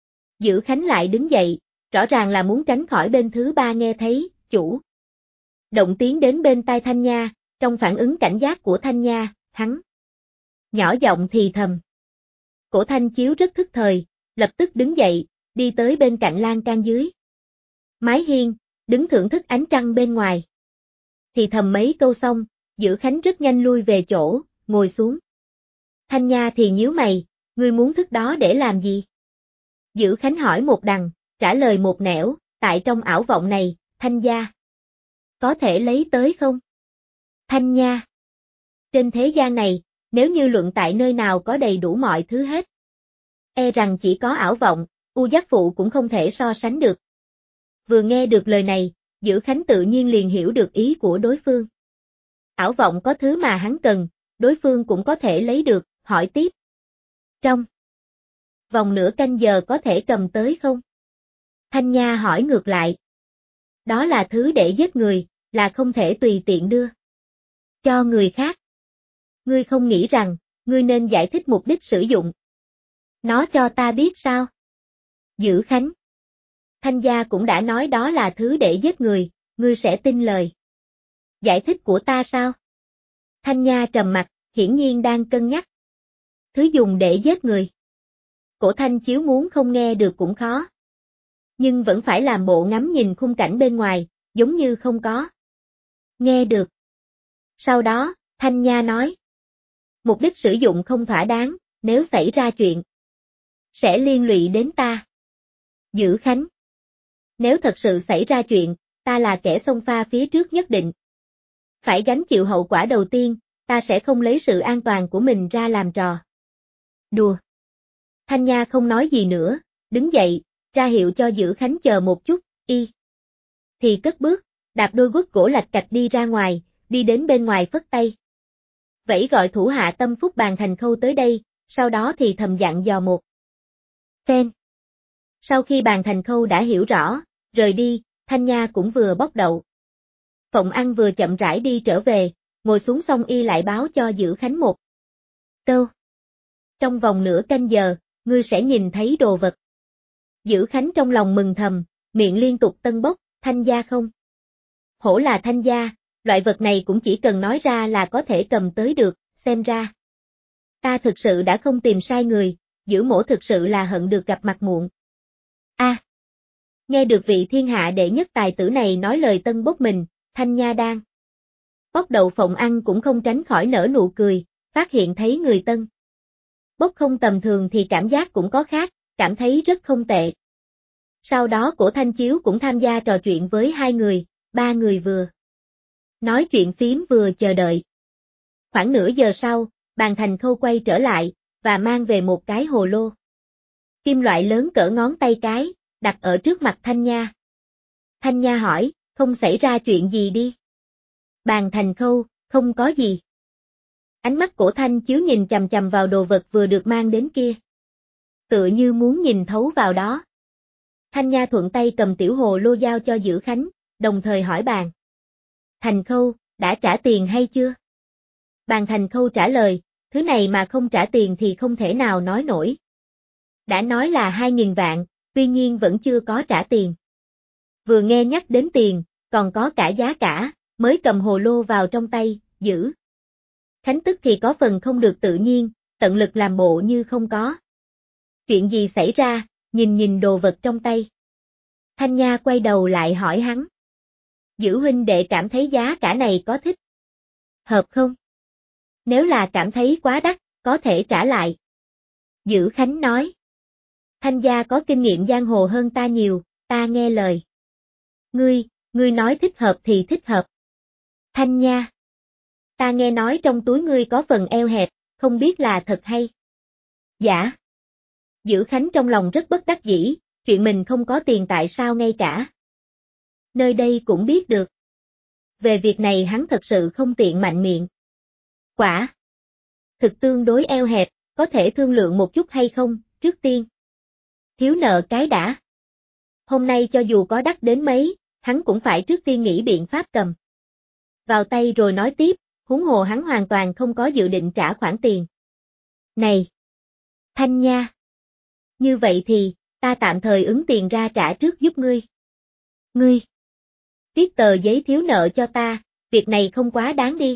Dữ Khánh lại đứng dậy, rõ ràng là muốn tránh khỏi bên thứ ba nghe thấy, chủ. Động tiến đến bên tai Thanh Nha, trong phản ứng cảnh giác của Thanh Nha, hắn nhỏ giọng thì thầm. Cổ Thanh Chiếu rất thức thời, lập tức đứng dậy, đi tới bên cạnh lan can dưới mái hiên, đứng thưởng thức ánh trăng bên ngoài. Thì thầm mấy câu xong, Dữ Khánh rất nhanh lui về chỗ, ngồi xuống. Thanh Nha thì nhíu mày, ngươi muốn thức đó để làm gì? Dữ Khánh hỏi một đằng, trả lời một nẻo, tại trong ảo vọng này, Thanh gia có thể lấy tới không? Thanh Nha. Trên thế gian này, nếu như luận tại nơi nào có đầy đủ mọi thứ hết. E rằng chỉ có ảo vọng, U Giác Phụ cũng không thể so sánh được. Vừa nghe được lời này, Dữ Khánh tự nhiên liền hiểu được ý của đối phương. Ảo vọng có thứ mà hắn cần, đối phương cũng có thể lấy được, hỏi tiếp. Trong vòng nửa canh giờ có thể cầm tới không? Thanh Nha hỏi ngược lại. Đó là thứ để giết người, là không thể tùy tiện đưa cho người khác. Ngươi không nghĩ rằng, ngươi nên giải thích mục đích sử dụng nó cho ta biết sao? Dữ Khánh. Thanh gia cũng đã nói đó là thứ để giết người, ngươi sẽ tin lời giải thích của ta sao? Thanh Nha trầm mặt, hiển nhiên đang cân nhắc. Thứ dùng để giết người. Cổ Thanh Chiếu muốn không nghe được cũng khó. Nhưng vẫn phải làm bộ ngắm nhìn khung cảnh bên ngoài, giống như không có nghe được. Sau đó, Thanh Nha nói. Mục đích sử dụng không thỏa đáng, nếu xảy ra chuyện sẽ liên lụy đến ta. Dữ Khánh. Nếu thật sự xảy ra chuyện, ta là kẻ xông pha phía trước nhất định phải gánh chịu hậu quả đầu tiên, ta sẽ không lấy sự an toàn của mình ra làm trò đùa. Thanh Nha không nói gì nữa, đứng dậy, ra hiệu cho Dữ Khánh chờ một chút, thì cất bước, đạp đôi guốc gỗ lạch cạch đi ra ngoài, đi đến bên ngoài phất tay. Vẫy gọi thủ hạ tâm phúc Bàn Thành Khâu tới đây, sau đó thì thầm dặn dò một phen. Sau khi Bàn Thành Khâu đã hiểu rõ, rời đi, Thanh Nha cũng vừa bóc đậu. Phụng Ăn vừa chậm rãi đi trở về, ngồi xuống xong y lại báo cho Dữ Khánh một câu. Trong vòng nửa canh giờ, ngươi sẽ nhìn thấy đồ vật. Dữ Khánh trong lòng mừng thầm, miệng liên tục tân bốc, Thanh gia không? Hổ là Thanh gia, loại vật này cũng chỉ cần nói ra là có thể cầm tới được, xem ra. Ta thực sự đã không tìm sai người, Dữ mỗ thực sự là hận được gặp mặt muộn. Nghe được vị thiên hạ đệ nhất tài tử này nói lời tân bốc mình, Thanh Nha đang bốc đậu Phụng Ăn cũng không tránh khỏi nở nụ cười, phát hiện thấy người tân bốc không tầm thường thì cảm giác cũng có khác, cảm thấy rất không tệ. Sau đó Cổ Thanh Chiếu cũng tham gia trò chuyện với hai người, ba người vừa nói chuyện phím vừa chờ đợi. Khoảng nửa giờ sau, Bàn Thành Khâu quay trở lại, và mang về một cái hồ lô kim loại lớn cỡ ngón tay cái, đặt ở trước mặt Thanh Nha. Thanh Nha hỏi, không xảy ra chuyện gì đi? Bàn Thành Khâu, không có gì. Ánh mắt Cổ Thanh Chiếu nhìn chằm chằm vào đồ vật vừa được mang đến kia. Tựa như muốn nhìn thấu vào đó. Thanh Nha thuận tay cầm tiểu hồ lô giao cho Dữ Khánh, đồng thời hỏi Bàn Thành Khâu, đã trả tiền hay chưa? Bàn Thành Khâu trả lời, thứ này mà không trả tiền thì không thể nào nói nổi. Đã nói là 2.000 vạn, tuy nhiên vẫn chưa có trả tiền. Vừa nghe nhắc đến tiền, còn có cả giá cả, mới cầm hồ lô vào trong tay, Dữ Khánh tức thì có phần không được tự nhiên, tận lực làm bộ như không có chuyện gì xảy ra, nhìn đồ vật trong tay. Thanh Nha quay đầu lại hỏi hắn. Dữ huynh đệ cảm thấy giá cả này có thích hợp không? Nếu là cảm thấy quá đắt, có thể trả lại. Dữ Khánh nói. Thanh gia có kinh nghiệm giang hồ hơn ta nhiều, ta nghe lời. Ngươi nói thích hợp thì thích hợp. Thanh Nha. Ta nghe nói trong túi ngươi có phần eo hẹp, không biết là thật hay giả. Dữ Khánh trong lòng rất bất đắc dĩ, chuyện mình không có tiền tại sao ngay cả nơi đây cũng biết được. Về việc này hắn thật sự không tiện mạnh miệng. Quả thực tương đối eo hẹp, có thể thương lượng một chút hay không, trước tiên thiếu nợ cái đã. Hôm nay cho dù có đắt đến mấy, hắn cũng phải trước tiên nghĩ biện pháp cầm vào tay rồi nói tiếp, huống hồ hắn hoàn toàn không có dự định trả khoản tiền này. Thanh Nha. Như vậy thì, ta tạm thời ứng tiền ra trả trước giúp ngươi. Ngươi, viết tờ giấy thiếu nợ cho ta, việc này không quá đáng đi.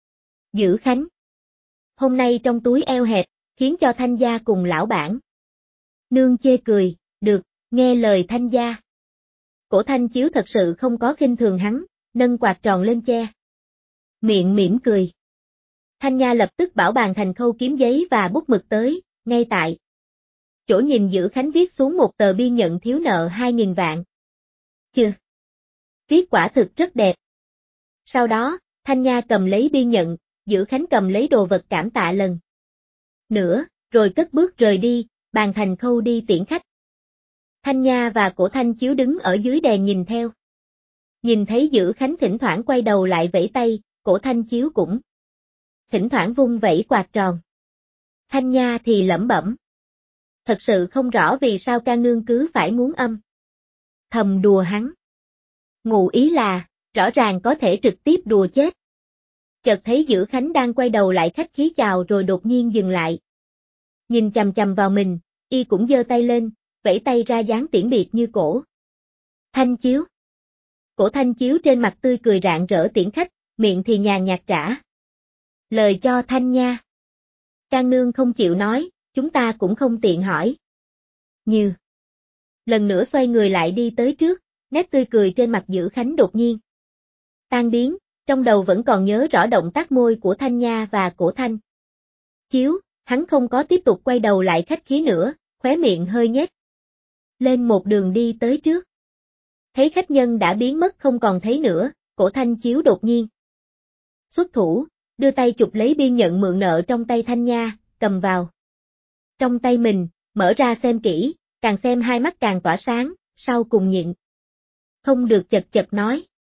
Dữ Khánh, hôm nay trong túi eo hẹp, khiến cho Thanh gia cùng lão bản nương chê cười, được, nghe lời Thanh gia. Cổ Thanh Chiếu thật sự không có khinh thường hắn, nâng quạt tròn lên che miệng mỉm cười. Thanh Nha lập tức bảo Bàn Thành Khâu kiếm giấy và bút mực tới, ngay tại chỗ nhìn Dữ Khánh viết xuống một tờ biên nhận thiếu nợ 2.000 vạn. Chừ, viết quả thực rất đẹp. Sau đó, Thanh Nha cầm lấy biên nhận, Dữ Khánh cầm lấy đồ vật cảm tạ lần nữa, rồi cất bước rời đi, Bàn Thành Khâu đi tiễn khách. Thanh Nha và Cổ Thanh Chiếu đứng ở dưới đèn nhìn theo. Nhìn thấy Dữ Khánh thỉnh thoảng quay đầu lại vẫy tay, Cổ Thanh Chiếu cũng thỉnh thoảng vung vẩy quạt tròn. Thanh Nha thì lẩm bẩm. Thật sự không rõ vì sao Can Nương cứ phải muốn âm thầm đùa hắn. Ngụ ý là, rõ ràng có thể trực tiếp đùa chết. Chợt thấy Dữ Khánh đang quay đầu lại khách khí chào rồi đột nhiên dừng lại. Nhìn chằm chằm vào mình, y cũng giơ tay lên, vẫy tay ra dáng tiễn biệt như Cổ Thanh Chiếu. Cổ Thanh Chiếu trên mặt tươi cười rạng rỡ tiễn khách, miệng thì nhàn nhạt trả lời cho Thanh Nha. Can Nương không chịu nói, chúng ta cũng không tiện hỏi nhiều. Lần nữa xoay người lại đi tới trước, nét tươi cười trên mặt Dữ Khánh đột nhiên tan biến, trong đầu vẫn còn nhớ rõ động tác môi của Thanh Nha và Cổ Thanh Chiếu, hắn không có tiếp tục quay đầu lại khách khí nữa, khóe miệng hơi nhếch lên một đường đi tới trước. Thấy khách nhân đã biến mất không còn thấy nữa, Cổ Thanh Chiếu đột nhiên xuất thủ, đưa tay chụp lấy biên nhận mượn nợ trong tay Thanh Nha, cầm vào trong tay mình, mở ra xem kỹ, càng xem hai mắt càng tỏa sáng, sau cùng nhịn không được chật chật nói.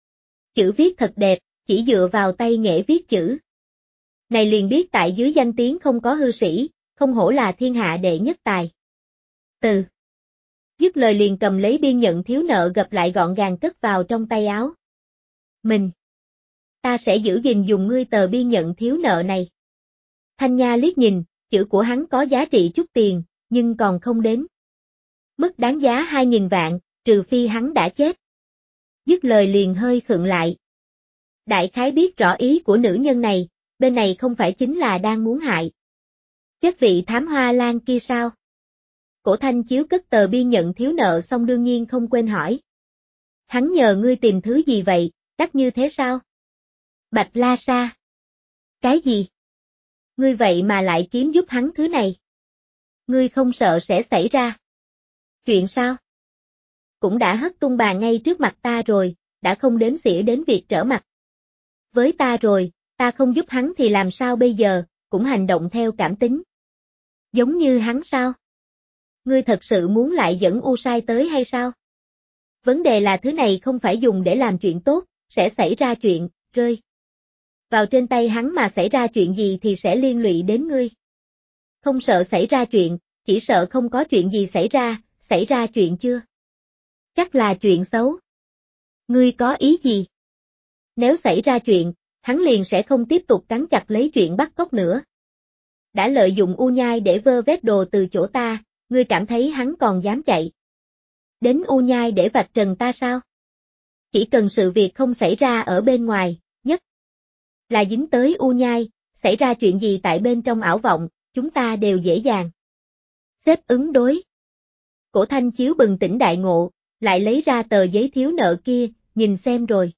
Chữ viết thật đẹp, chỉ dựa vào tay nghệ viết chữ này liền biết tại dưới danh tiếng không có hư sĩ, không hổ là thiên hạ đệ nhất tài. Từ dứt lời liền cầm lấy biên nhận thiếu nợ gập lại gọn gàng cất vào trong tay áo mình. Ta sẽ giữ gìn dùng ngươi tờ biên nhận thiếu nợ này. Thanh Nha liếc nhìn, chữ của hắn có giá trị chút tiền, nhưng còn không đến mức đáng giá 2.000 vạn, trừ phi hắn đã chết. Dứt lời liền hơi khựng lại. Đại khái biết rõ ý của nữ nhân này, bên này không phải chính là đang muốn hại chất vị thám hoa lan kia sao? Cổ Thanh Chiếu cất tờ biên nhận thiếu nợ xong đương nhiên không quên hỏi. Hắn nhờ ngươi tìm thứ gì vậy, đắt như thế sao? Bạch La Sa. Cái gì? Ngươi vậy mà lại kiếm giúp hắn thứ này? Ngươi không sợ sẽ xảy ra chuyện sao? Cũng đã hất tung bà ngay trước mặt ta rồi, đã không đếm xỉa đến việc trở mặt với ta rồi, ta không giúp hắn thì làm sao bây giờ, cũng hành động theo cảm tính. Giống như hắn sao? Ngươi thật sự muốn lại dẫn U Sai tới hay sao? Vấn đề là thứ này không phải dùng để làm chuyện tốt, sẽ xảy ra chuyện, rơi vào trên tay hắn mà xảy ra chuyện gì thì sẽ liên lụy đến ngươi. Không sợ xảy ra chuyện, chỉ sợ không có chuyện gì xảy ra chuyện chưa? Chắc là chuyện xấu. Ngươi có ý gì? Nếu xảy ra chuyện, hắn liền sẽ không tiếp tục cắn chặt lấy chuyện bắt cóc nữa. Đã lợi dụng U Nhai để vơ vét đồ từ chỗ ta, ngươi cảm thấy hắn còn dám chạy đến U Nhai để vạch trần ta sao? Chỉ cần sự việc không xảy ra ở bên ngoài, nhất là dính tới U Nhai, xảy ra chuyện gì tại bên trong ảo vọng, chúng ta đều dễ dàng xếp ứng đối. Cổ Thanh Chiếu bừng tỉnh đại ngộ, lại lấy ra tờ giấy thiếu nợ kia, nhìn xem rồi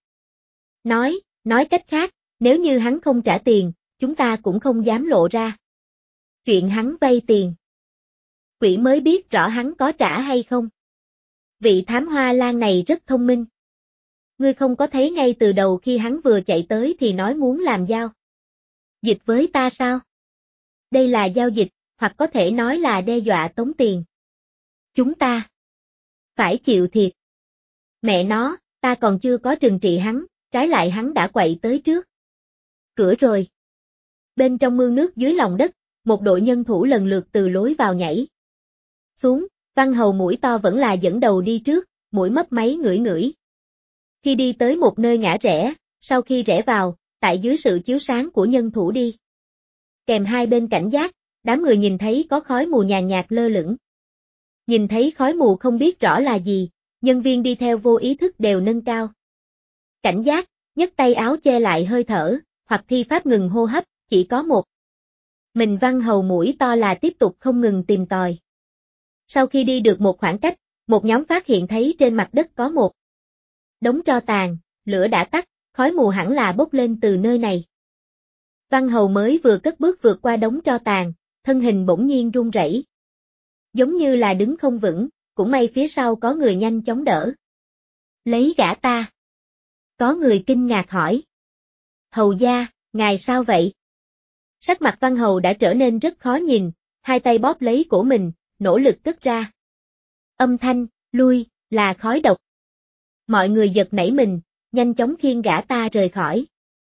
nói cách khác, nếu như hắn không trả tiền, chúng ta cũng không dám lộ ra chuyện hắn vay tiền. Quỷ mới biết rõ hắn có trả hay không. Vị thám hoa lan này rất thông minh. Ngươi không có thấy ngay từ đầu khi hắn vừa chạy tới thì nói muốn làm giao dịch với ta sao? Đây là giao dịch, hoặc có thể nói là đe dọa tống tiền. Chúng ta phải chịu thiệt. Mẹ nó, ta còn chưa có trừng trị hắn, trái lại hắn đã quậy tới trước cửa rồi. Bên trong mương nước dưới lòng đất, một đội nhân thủ lần lượt từ lối vào nhảy xuống, Văn Hầu mũi to vẫn là dẫn đầu đi trước, mũi mấp máy ngửi ngửi. Khi đi tới một nơi ngã rẽ, sau khi rẽ vào, tại dưới sự chiếu sáng của nhân thủ đi kèm hai bên cảnh giác, đám người nhìn thấy có khói mù nhàn nhạt lơ lửng Nhìn thấy khói mù không biết rõ là gì, nhân viên đi theo vô ý thức đều nâng cao cảnh giác, nhấc tay áo che lại hơi thở, hoặc thi pháp ngừng hô hấp, chỉ có một mình Văn Hầu mũi to là tiếp tục không ngừng tìm tòi. Sau khi đi được một khoảng cách, một nhóm phát hiện thấy trên mặt đất có một đống tro tàn, lửa đã tắt, khói mù hẳn là bốc lên từ nơi này. Văn Hầu mới vừa cất bước vượt qua đống tro tàn, thân hình bỗng nhiên run rẩy, giống như là đứng không vững, cũng may phía sau có người nhanh chóng đỡ. Lấy gã ta. Có người kinh ngạc hỏi. Hầu gia, ngài sao vậy? Sắc mặt Văn Hầu đã trở nên rất khó nhìn, hai tay bóp lấy cổ mình, nỗ lực cất ra. Âm thanh, lui, là khói độc. Mọi người giật nảy mình, nhanh chóng khiêng gã ta rời khỏi.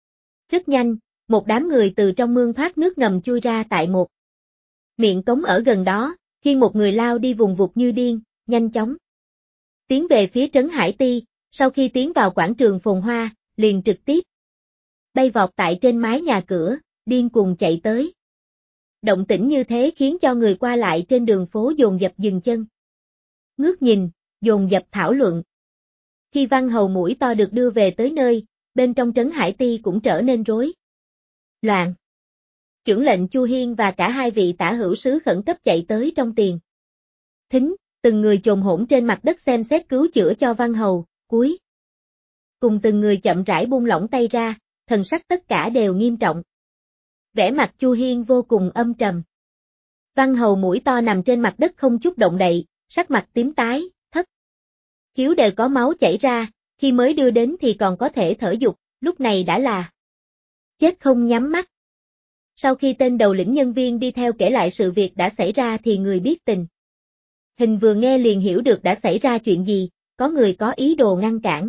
Rất nhanh, một đám người từ trong mương thoát nước ngầm chui ra tại một miệng cống ở gần đó, khi một người lao đi vùng vụt như điên, nhanh chóng tiến về phía trấn Hải Ti, sau khi tiến vào quảng trường phồn hoa, liền trực tiếp bay vọt tại trên mái nhà cửa, điên cuồng chạy tới. Động tĩnh như thế khiến cho người qua lại trên đường phố dồn dập dừng chân. Ngước nhìn, dồn dập thảo luận. Khi Văn Hầu mũi to được đưa về tới nơi, bên trong trấn Hải Ti cũng trở nên rối loạn. Chưởng lệnh Chu Hiên và cả hai vị tả hữu sứ khẩn cấp chạy tới trong tiền thính, từng người chồm hổn trên mặt đất xem xét cứu chữa cho Văn Hầu, cuối cùng từng người chậm rãi buông lỏng tay ra, thần sắc tất cả đều nghiêm trọng. Vẻ mặt Chu Hiên vô cùng âm trầm. Văn Hầu mũi to nằm trên mặt đất không chút động đậy, sắc mặt tím tái, thất khiếu đều có máu chảy ra, khi mới đưa đến thì còn có thể thở dục, lúc này đã là chết không nhắm mắt. Sau khi tên đầu lĩnh nhân viên đi theo kể lại sự việc đã xảy ra thì người biết tình hình vừa nghe liền hiểu được đã xảy ra chuyện gì, có người có ý đồ ngăn cản.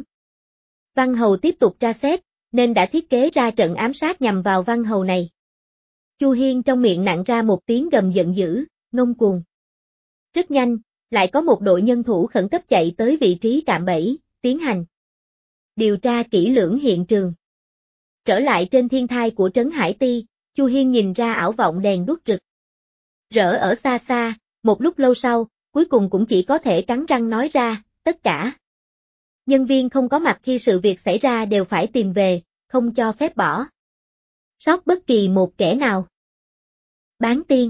Văn Hầu tiếp tục tra xét, nên đã thiết kế ra trận ám sát nhằm vào Văn Hầu này. Chu Hiên trong miệng nặn ra một tiếng gầm giận dữ, ngông cuồng. Rất nhanh, lại có một đội nhân thủ khẩn cấp chạy tới vị trí cạm bẫy, tiến hành điều tra kỹ lưỡng hiện trường. Trở lại trên thiên thai của trấn Hải Ti, Chu Hiên nhìn ra ảo vọng đèn đuốc rực rỡ ở xa xa, một lúc lâu sau, cuối cùng cũng chỉ có thể cắn răng nói ra, tất cả nhân viên không có mặt khi sự việc xảy ra đều phải tìm về, không cho phép bỏ sót bất kỳ một kẻ nào. Bán tiên.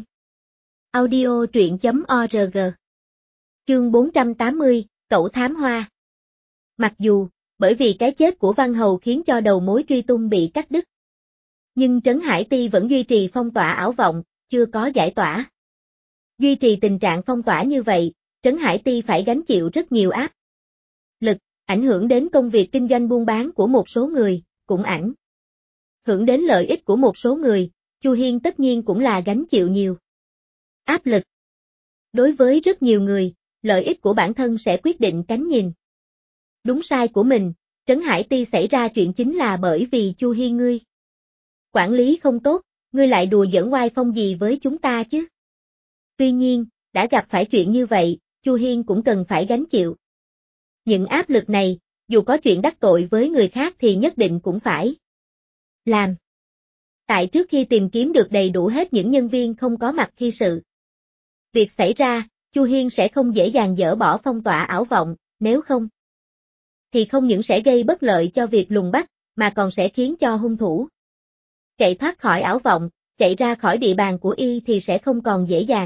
Audio truyện.org. Chương 480, Cẩu Thám Hoa. Mặc dù, bởi vì cái chết của Văn Hầu khiến cho đầu mối truy tung bị cắt đứt, nhưng Trấn Hải Ti vẫn duy trì phong tỏa ảo vọng, chưa có giải tỏa. Duy trì tình trạng phong tỏa như vậy, Trấn Hải Ti phải gánh chịu rất nhiều áp lực, ảnh hưởng đến công việc kinh doanh buôn bán của một số người, cũng ảnh hưởng đến lợi ích của một số người, Chu Hiên tất nhiên cũng là gánh chịu nhiều áp lực. Đối với rất nhiều người, lợi ích của bản thân sẽ quyết định cánh nhìn đúng sai của mình, Trấn Hải Ti xảy ra chuyện chính là bởi vì Chu Hiên ngươi quản lý không tốt, ngươi lại đùa giỡn oai phong gì với chúng ta chứ. Tuy nhiên, đã gặp phải chuyện như vậy, Chu Hiên cũng cần phải gánh chịu những áp lực này, dù có chuyện đắc tội với người khác thì nhất định cũng phải làm. Tại trước khi tìm kiếm được đầy đủ hết những nhân viên không có mặt khi sự việc xảy ra, Chu Hiên sẽ không dễ dàng dỡ bỏ phong tỏa ảo vọng, nếu không thì không những sẽ gây bất lợi cho việc lùng bắt, mà còn sẽ khiến cho hung thủ chạy thoát khỏi ảo vọng, chạy ra khỏi địa bàn của y thì sẽ không còn dễ dàng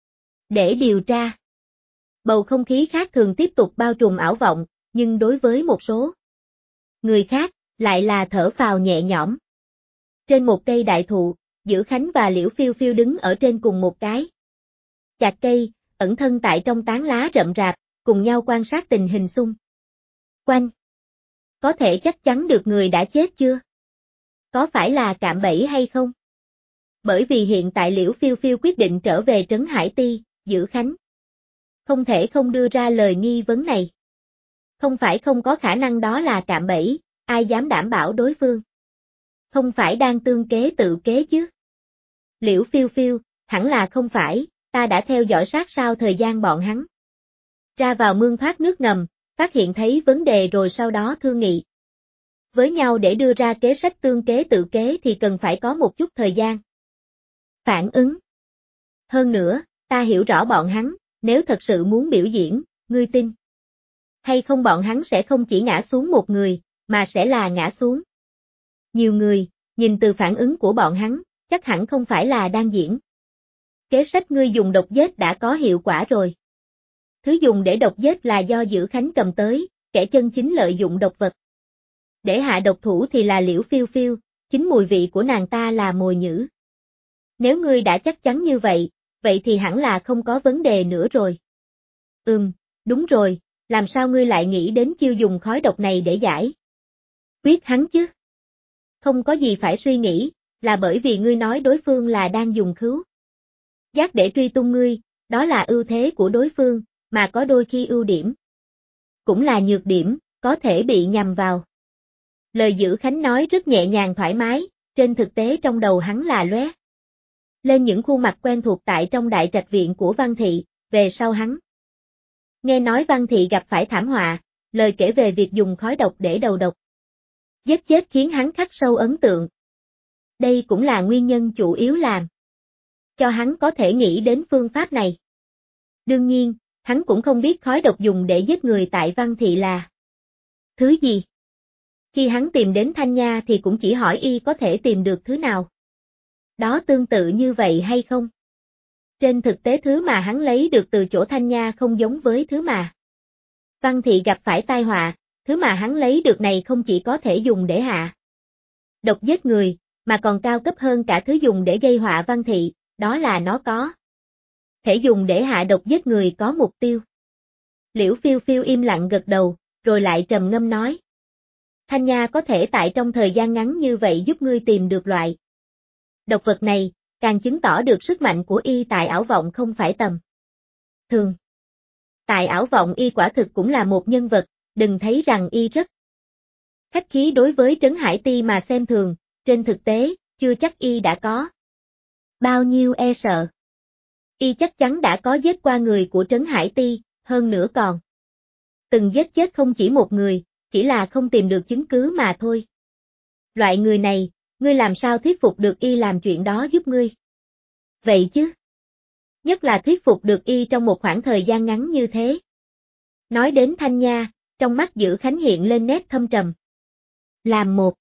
để điều tra. Bầu không khí khác thường tiếp tục bao trùm ảo vọng, nhưng đối với một số người khác, lại là thở phào nhẹ nhõm. Trên một cây đại thụ, Dữ Khánh và Liễu Phiêu Phiêu đứng ở trên cùng một cái chạc cây, ẩn thân tại trong tán lá rậm rạp, cùng nhau quan sát tình hình xung quanh. Có thể chắc chắn được người đã chết chưa? Có phải là cạm bẫy hay không? Bởi vì hiện tại Liễu Phiêu Phiêu quyết định trở về trấn Hải Ti, Dữ Khánh không thể không đưa ra lời nghi vấn này. Không phải không có khả năng đó là cạm bẫy, ai dám đảm bảo đối phương không phải đang tương kế tự kế chứ? Liễu Phiêu Phiêu, hẳn là không phải, ta đã theo dõi sát sao thời gian bọn hắn ra vào mương thoát nước ngầm, phát hiện thấy vấn đề rồi sau đó thương nghị với nhau để đưa ra kế sách tương kế tự kế thì cần phải có một chút thời gian phản ứng. Hơn nữa, ta hiểu rõ bọn hắn, nếu thật sự muốn biểu diễn, ngươi tin hay không bọn hắn sẽ không chỉ ngã xuống một người, mà sẽ là ngã xuống nhiều người, nhìn từ phản ứng của bọn hắn, chắc hẳn không phải là đang diễn. Kế sách ngươi dùng độc giết đã có hiệu quả rồi. Thứ dùng để độc giết là do Dữ Khánh cầm tới, kẻ chân chính lợi dụng độc vật. Để hạ độc thủ thì là Liễu Phiêu Phiêu, chính mùi vị của nàng ta là mồi nhử. Nếu ngươi đã chắc chắn như vậy, vậy thì hẳn là không có vấn đề nữa rồi. Đúng rồi, làm sao ngươi lại nghĩ đến chiêu dùng khói độc này để giải quyết hắn chứ? Không có gì phải suy nghĩ, là bởi vì ngươi nói đối phương là đang dùng khứu giác để truy tung ngươi, đó là ưu thế của đối phương, mà có đôi khi ưu điểm cũng là nhược điểm, có thể bị nhầm vào. Lời Dữ Khánh nói rất nhẹ nhàng thoải mái, trên thực tế trong đầu hắn là lóe lên những khuôn mặt quen thuộc tại trong đại trạch viện của Văn Thị, về sau hắn nghe nói Văn Thị gặp phải thảm họa, lời kể về việc dùng khói độc để đầu độc giết chết khiến hắn khắc sâu ấn tượng. Đây cũng là nguyên nhân chủ yếu làm cho hắn có thể nghĩ đến phương pháp này. Đương nhiên, hắn cũng không biết khói độc dùng để giết người tại Văn Thị là thứ gì. Khi hắn tìm đến Thanh Nha thì cũng chỉ hỏi y có thể tìm được thứ nào đó tương tự như vậy hay không. Trên thực tế thứ mà hắn lấy được từ chỗ Thanh Nha không giống với thứ mà Văn Thị gặp phải tai họa, thứ mà hắn lấy được này không chỉ có thể dùng để hạ độc giết người, mà còn cao cấp hơn cả thứ dùng để gây họa Văn Thị, đó là nó có thể dùng để hạ độc giết người có mục tiêu. Liễu Phiêu Phiêu im lặng gật đầu, rồi lại trầm ngâm nói. Thanh Nha có thể tại trong thời gian ngắn như vậy giúp ngươi tìm được loại độc vật này, càng chứng tỏ được sức mạnh của y tại ảo vọng không phải tầm thường. Tại ảo vọng y quả thực cũng là một nhân vật, đừng thấy rằng y rất khách khí đối với Trấn Hải Ti mà xem thường, trên thực tế, chưa chắc y đã có bao nhiêu e sợ. Y chắc chắn đã có giết qua người của Trấn Hải Ti, hơn nữa còn từng giết chết không chỉ một người, chỉ là không tìm được chứng cứ mà thôi. Loại người này, ngươi làm sao thuyết phục được y làm chuyện đó giúp ngươi? Vậy chứ? Nhất là thuyết phục được y trong một khoảng thời gian ngắn như thế. Nói đến Thanh Nha, trong mắt Dữ Khánh hiện lên nét thâm trầm. Làm một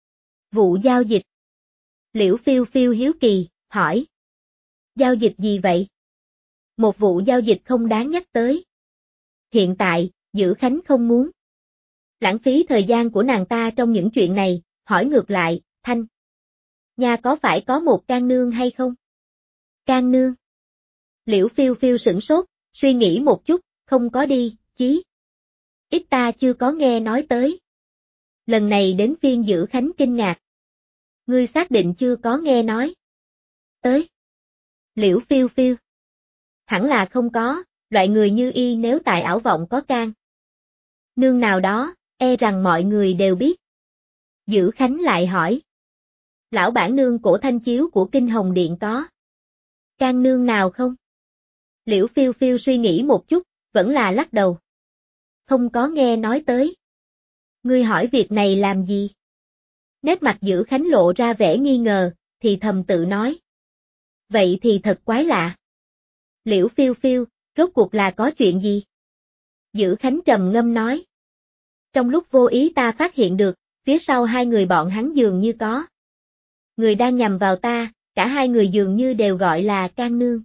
vụ giao dịch. Liễu Phiêu Phiêu hiếu kỳ, hỏi. Giao dịch gì vậy? Một vụ giao dịch không đáng nhắc tới. Hiện tại, Dữ Khánh không muốn lãng phí thời gian của nàng ta trong những chuyện này, hỏi ngược lại, Thanh Nha có phải có một can nương hay không? Can nương? Liễu Phiêu Phiêu sửng sốt, suy nghĩ một chút, không có đi, chí ít ta chưa có nghe nói tới. Lần này đến phiên Dữ Khánh kinh ngạc. Ngươi xác định chưa có nghe nói tới? Liễu Phiêu Phiêu. Hẳn là không có, loại người như y nếu tại ảo vọng có can nương nào đó, e rằng mọi người đều biết. Dữ Khánh lại hỏi. Lão bản nương cổ Thanh Chiếu của Kinh Hồng Điện có can nương nào không? Liễu Phiêu Phiêu suy nghĩ một chút, vẫn là lắc đầu. Không có nghe nói tới. Ngươi hỏi việc này làm gì? Nét mặt Dữ Khánh lộ ra vẻ nghi ngờ, thì thầm tự nói. Vậy thì thật quái lạ. Liễu Phiêu Phiêu, rốt cuộc là có chuyện gì? Dữ Khánh trầm ngâm nói. Trong lúc vô ý ta phát hiện được, phía sau hai người bọn hắn dường như có người đang nhằm vào ta, cả hai người dường như đều gọi là can nương.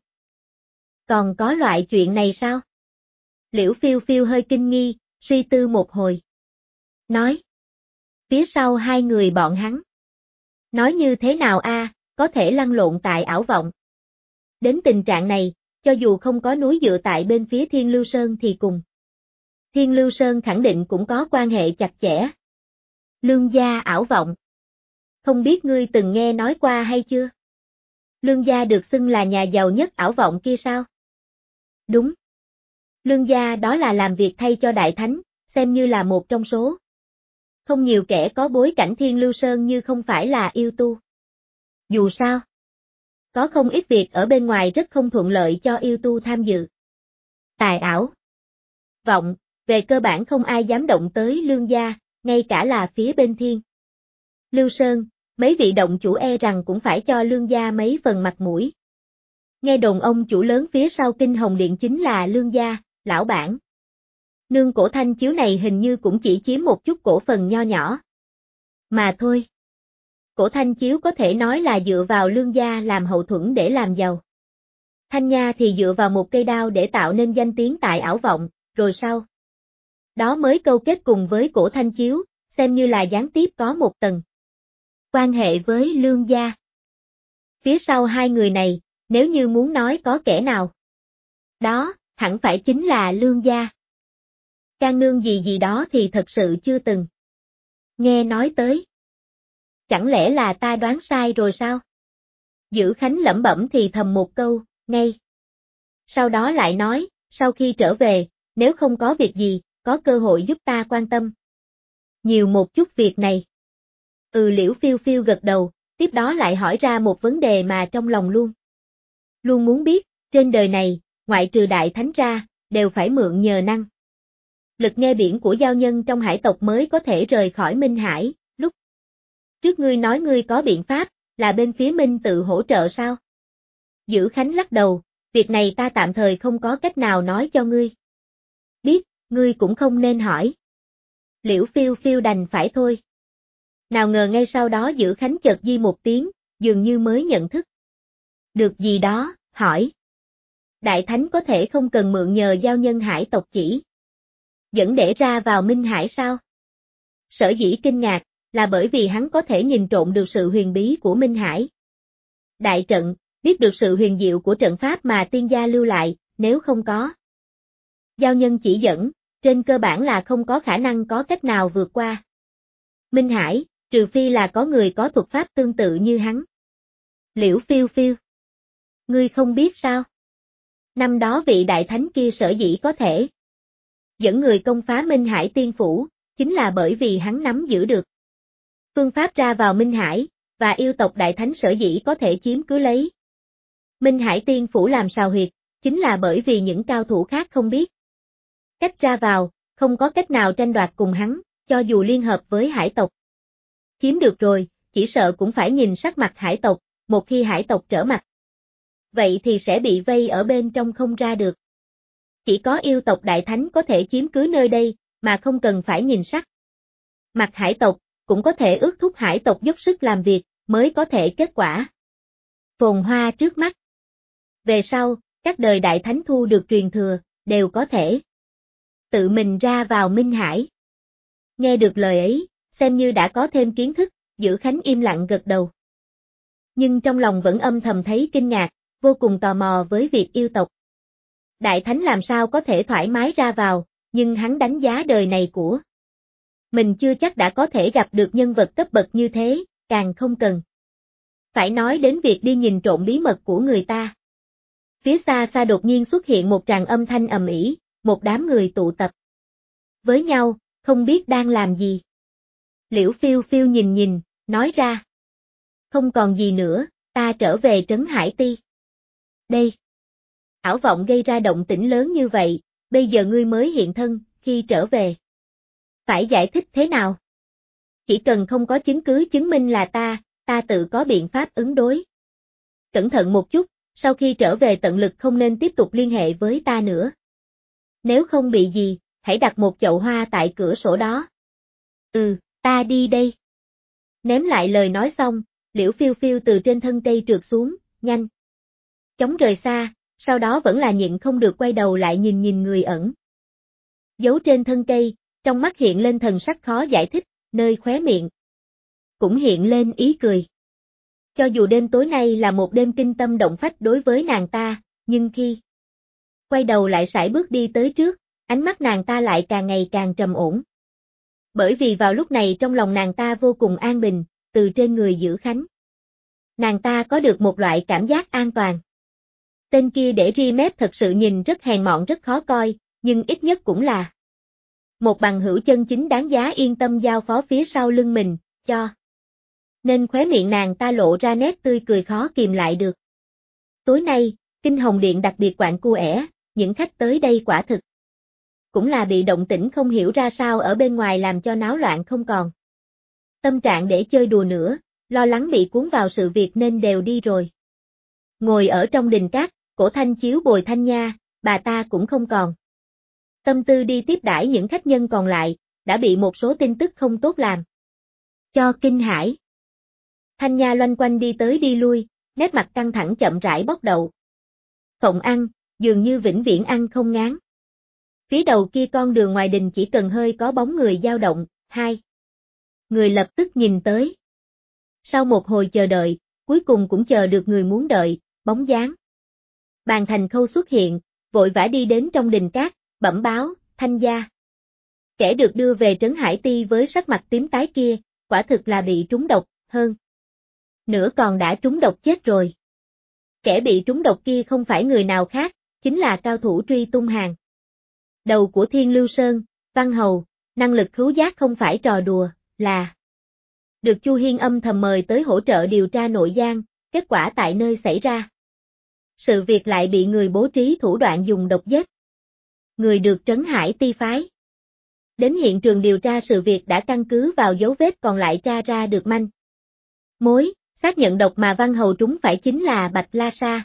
Còn có loại chuyện này sao? Liễu Phiêu Phiêu hơi kinh nghi, suy tư một hồi. Nói. Phía sau hai người bọn hắn. Nói như thế nào a, có thể lăn lộn tại ảo vọng. Đến tình trạng này, cho dù không có núi dựa tại bên phía Thiên Lưu Sơn thì cùng Thiên Lưu Sơn khẳng định cũng có quan hệ chặt chẽ. Lương gia ảo vọng. Không biết ngươi từng nghe nói qua hay chưa? Lương gia được xưng là nhà giàu nhất ảo vọng kia sao? Đúng. Lương gia đó là làm việc thay cho Đại Thánh, xem như là một trong số không nhiều kẻ có bối cảnh Thiên Lưu Sơn như không phải là yêu tu. Dù sao, có không ít việc ở bên ngoài rất không thuận lợi cho yêu tu tham dự. Tài ảo vọng, về cơ bản không ai dám động tới Lương gia, ngay cả là phía bên Thiên Lưu Sơn, mấy vị động chủ e rằng cũng phải cho Lương gia mấy phần mặt mũi. Nghe đồn ông chủ lớn phía sau Kinh Hồng Điện chính là Lương gia, lão bản. Nương Cổ Thanh Chiếu này hình như cũng chỉ chiếm một chút cổ phần nho nhỏ. Mà thôi. Cổ Thanh Chiếu có thể nói là dựa vào Lương gia làm hậu thuẫn để làm giàu. Thanh Nha thì dựa vào một cây đao để tạo nên danh tiếng tại ảo vọng, rồi sau đó mới câu kết cùng với Cổ Thanh Chiếu, xem như là gián tiếp có một tầng quan hệ với Lương gia. Phía sau hai người này, nếu như muốn nói có kẻ nào, đó, hẳn phải chính là Lương gia. Can nương gì gì đó thì thật sự chưa từng nghe nói tới. Chẳng lẽ là ta đoán sai rồi sao? Dữ Khánh lẩm bẩm thì thầm một câu, ngay. Sau đó lại nói, sau khi trở về, nếu không có việc gì, có cơ hội giúp ta quan tâm nhiều một chút việc này. Liễu Phiêu Phiêu gật đầu, tiếp đó lại hỏi ra một vấn đề mà trong lòng luôn muốn biết, trên đời này, ngoại trừ đại thánh ra, đều phải mượn nhờ năng lực nghe biển của giao nhân trong hải tộc mới có thể rời khỏi Minh Hải. Lúc trước ngươi nói ngươi có biện pháp, là bên phía Minh tự hỗ trợ sao? Dữ Khánh lắc đầu, việc này ta tạm thời không có cách nào nói cho ngươi biết, ngươi cũng không nên hỏi. Liễu Phiêu Phiêu đành phải thôi. Nào ngờ ngay sau đó Dữ Khánh chợt di một tiếng, dường như mới nhận thức được gì đó, hỏi. Đại Thánh có thể không cần mượn nhờ giao nhân hải tộc chỉ dẫn để ra vào Minh Hải sao? Sở dĩ kinh ngạc, là bởi vì hắn có thể nhìn trộm được sự huyền bí của Minh Hải. Đại trận, biết được sự huyền diệu của trận pháp mà tiên gia lưu lại, nếu không có giao nhân chỉ dẫn, trên cơ bản là không có khả năng có cách nào vượt qua Minh Hải, trừ phi là có người có thuật pháp tương tự như hắn. Liễu Phiêu Phiêu, ngươi không biết sao? Năm đó vị đại thánh kia sở dĩ có thể dẫn người công phá Minh Hải Tiên Phủ, chính là bởi vì hắn nắm giữ được phương pháp ra vào Minh Hải, và yêu tộc đại thánh sở dĩ có thể chiếm cứ lấy Minh Hải Tiên Phủ làm sào huyệt, chính là bởi vì những cao thủ khác không biết cách ra vào, không có cách nào tranh đoạt cùng hắn, cho dù liên hợp với hải tộc chiếm được rồi, chỉ sợ cũng phải nhìn sắc mặt hải tộc, một khi hải tộc trở mặt, vậy thì sẽ bị vây ở bên trong không ra được. Chỉ có yêu tộc đại thánh có thể chiếm cứ nơi đây, mà không cần phải nhìn sắc mặt hải tộc, cũng có thể ước thúc hải tộc dốc sức làm việc, mới có thể kết quả phồn hoa trước mắt. Về sau, các đời đại thánh thu được truyền thừa, đều có thể tự mình ra vào Minh Hải. Nghe được lời ấy, xem như đã có thêm kiến thức, Dữ Khánh im lặng gật đầu. Nhưng trong lòng vẫn âm thầm thấy kinh ngạc, vô cùng tò mò với việc yêu tộc đại thánh làm sao có thể thoải mái ra vào, nhưng hắn đánh giá đời này của mình chưa chắc đã có thể gặp được nhân vật cấp bậc như thế, càng không cần phải nói đến việc đi nhìn trộm bí mật của người ta. Phía xa xa đột nhiên xuất hiện một tràng âm thanh ầm ĩ, một đám người tụ tập với nhau, không biết đang làm gì. Liễu Phiêu Phiêu nhìn, nói ra. Không còn gì nữa, ta trở về Trấn Hải Ti. Đây. Ảo vọng gây ra động tĩnh lớn như vậy, bây giờ ngươi mới hiện thân, khi trở về. Phải giải thích thế nào? Chỉ cần không có chứng cứ chứng minh là ta tự có biện pháp ứng đối. Cẩn thận một chút, sau khi trở về tận lực không nên tiếp tục liên hệ với ta nữa. Nếu không bị gì, hãy đặt một chậu hoa tại cửa sổ đó. Ta đi đây. Ném lại lời nói xong, Liễu Phiêu Phiêu từ trên thân cây trượt xuống, nhanh chóng rời xa, sau đó vẫn là nhịn không được quay đầu lại nhìn người ẩn giấu trên thân cây, trong mắt hiện lên thần sắc khó giải thích, nơi khóe miệng cũng hiện lên ý cười. Cho dù đêm tối nay là một đêm kinh tâm động phách đối với nàng ta, nhưng khi quay đầu lại sải bước đi tới trước, ánh mắt nàng ta lại càng ngày càng trầm ổn. Bởi vì vào lúc này trong lòng nàng ta vô cùng an bình, từ trên người Dữ Khánh. Nàng ta có được một loại cảm giác an toàn. Tên kia để ri mép thật sự nhìn rất hèn mọn rất khó coi, nhưng ít nhất cũng là một bằng hữu chân chính đáng giá yên tâm giao phó phía sau lưng mình, cho. Nên khóe miệng nàng ta lộ ra nét tươi cười khó kìm lại được. Tối nay, Kinh Hồng Điện đặc biệt quạnh cu ẻ, những khách tới đây quả thực cũng là bị động tĩnh không hiểu ra sao ở bên ngoài làm cho náo loạn không còn tâm trạng để chơi đùa nữa, lo lắng bị cuốn vào sự việc nên đều đi rồi. Ngồi ở trong đình cát, Cổ Thanh Chiếu bồi Thanh Nha, bà ta cũng không còn tâm tư đi tiếp đãi những khách nhân còn lại, đã bị một số tin tức không tốt làm cho kinh hãi. Thanh Nha loanh quanh đi tới đi lui, nét mặt căng thẳng chậm rãi bóc đậu. Phộng ăn, dường như vĩnh viễn ăn không ngán. Phía đầu kia con đường ngoài đình chỉ cần hơi có bóng người dao động, hai người lập tức nhìn tới. Sau một hồi chờ đợi, cuối cùng cũng chờ được người muốn đợi, bóng dáng. Bàn Thành Khâu xuất hiện, vội vã đi đến trong đình cát, bẩm báo, Thanh gia. Kẻ được đưa về Trấn Hải Ti với sắc mặt tím tái kia, quả thực là bị trúng độc, hơn nữa còn đã trúng độc chết rồi. Kẻ bị trúng độc kia không phải người nào khác, chính là cao thủ Truy Tung hàng đầu của Thiên Lưu Sơn, Văn Hầu, năng lực khứu giác không phải trò đùa, là được Chu Hiên âm thầm mời tới hỗ trợ điều tra nội gian, kết quả tại nơi xảy ra sự việc lại bị người bố trí thủ đoạn dùng độc giết. Người được Trấn Hải Ti phái đến hiện trường điều tra sự việc đã căn cứ vào dấu vết còn lại tra ra được manh mối, xác nhận độc mà Văn Hầu trúng phải chính là Bạch La Sa.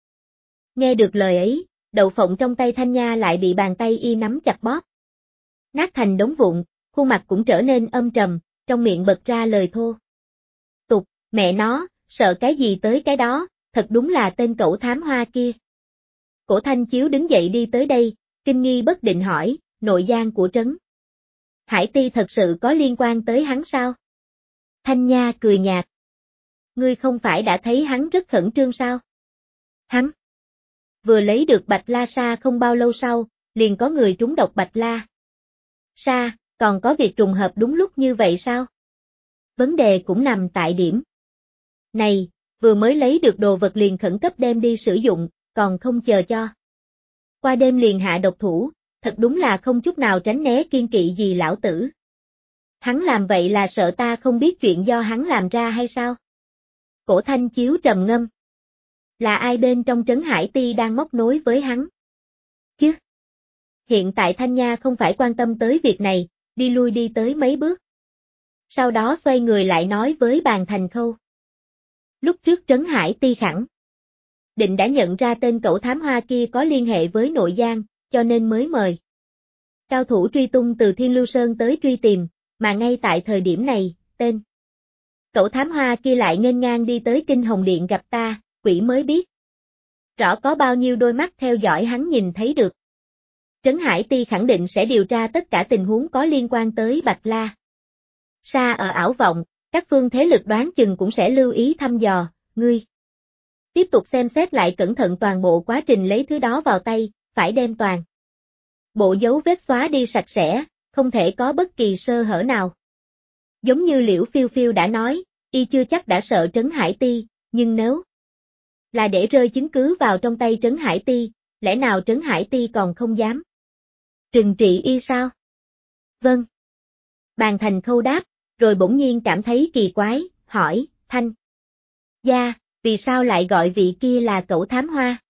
Nghe được lời ấy, đậu phộng trong tay Thanh Nha lại bị bàn tay y nắm chặt bóp nát thành đống vụn, khuôn mặt cũng trở nên âm trầm, trong miệng bật ra lời thô tục, mẹ nó, sợ cái gì tới cái đó, thật đúng là tên cẩu thám hoa kia. Cổ Thanh Chiếu đứng dậy đi tới đây, kinh nghi bất định hỏi, nội gian của Trấn Hải Ti thật sự có liên quan tới hắn sao? Thanh Nha cười nhạt. Ngươi không phải đã thấy hắn rất khẩn trương sao? Hắn vừa lấy được Bạch La Sa không bao lâu sau, liền có người trúng độc Bạch La Sa, còn có việc trùng hợp đúng lúc như vậy sao? Vấn đề cũng nằm tại điểm này, vừa mới lấy được đồ vật liền khẩn cấp đem đi sử dụng, còn không chờ cho qua đêm liền hạ độc thủ, thật đúng là không chút nào tránh né kiên kỵ gì lão tử. Hắn làm vậy là sợ ta không biết chuyện do hắn làm ra hay sao? Cổ Thanh Chiếu trầm ngâm. Là ai bên trong Trấn Hải Ti đang móc nối với hắn? Chứ? Hiện tại Thanh Nha không phải quan tâm tới việc này, đi lui đi tới mấy bước. Sau đó xoay người lại nói với Bàn Thành Khâu. Lúc trước Trấn Hải Ti khẳng định đã nhận ra tên cẩu thám hoa kia có liên hệ với nội gian, cho nên mới mời cao thủ truy tung từ Thiên Lưu Sơn tới truy tìm, mà ngay tại thời điểm này, tên cẩu thám hoa kia lại nghênh ngang đi tới Kinh Hồng Điện gặp ta, quỷ mới biết rõ có bao nhiêu đôi mắt theo dõi hắn nhìn thấy được. Trấn Hải Ti khẳng định sẽ điều tra tất cả tình huống có liên quan tới Bạch La Sa ở ảo vọng, các phương thế lực đoán chừng cũng sẽ lưu ý thăm dò, ngươi tiếp tục xem xét lại cẩn thận toàn bộ quá trình lấy thứ đó vào tay, phải đem toàn bộ dấu vết xóa đi sạch sẽ, không thể có bất kỳ sơ hở nào. Giống như Liễu Phiêu Phiêu đã nói, y chưa chắc đã sợ Trấn Hải Ti, nhưng nếu là để rơi chứng cứ vào trong tay Trấn Hải Ti, lẽ nào Trấn Hải Ti còn không dám trừng trị y sao? Vâng. Bàn Thành Khâu đáp, rồi bỗng nhiên cảm thấy kỳ quái, hỏi, Thanh gia, vì sao lại gọi vị kia là cẩu thám hoa?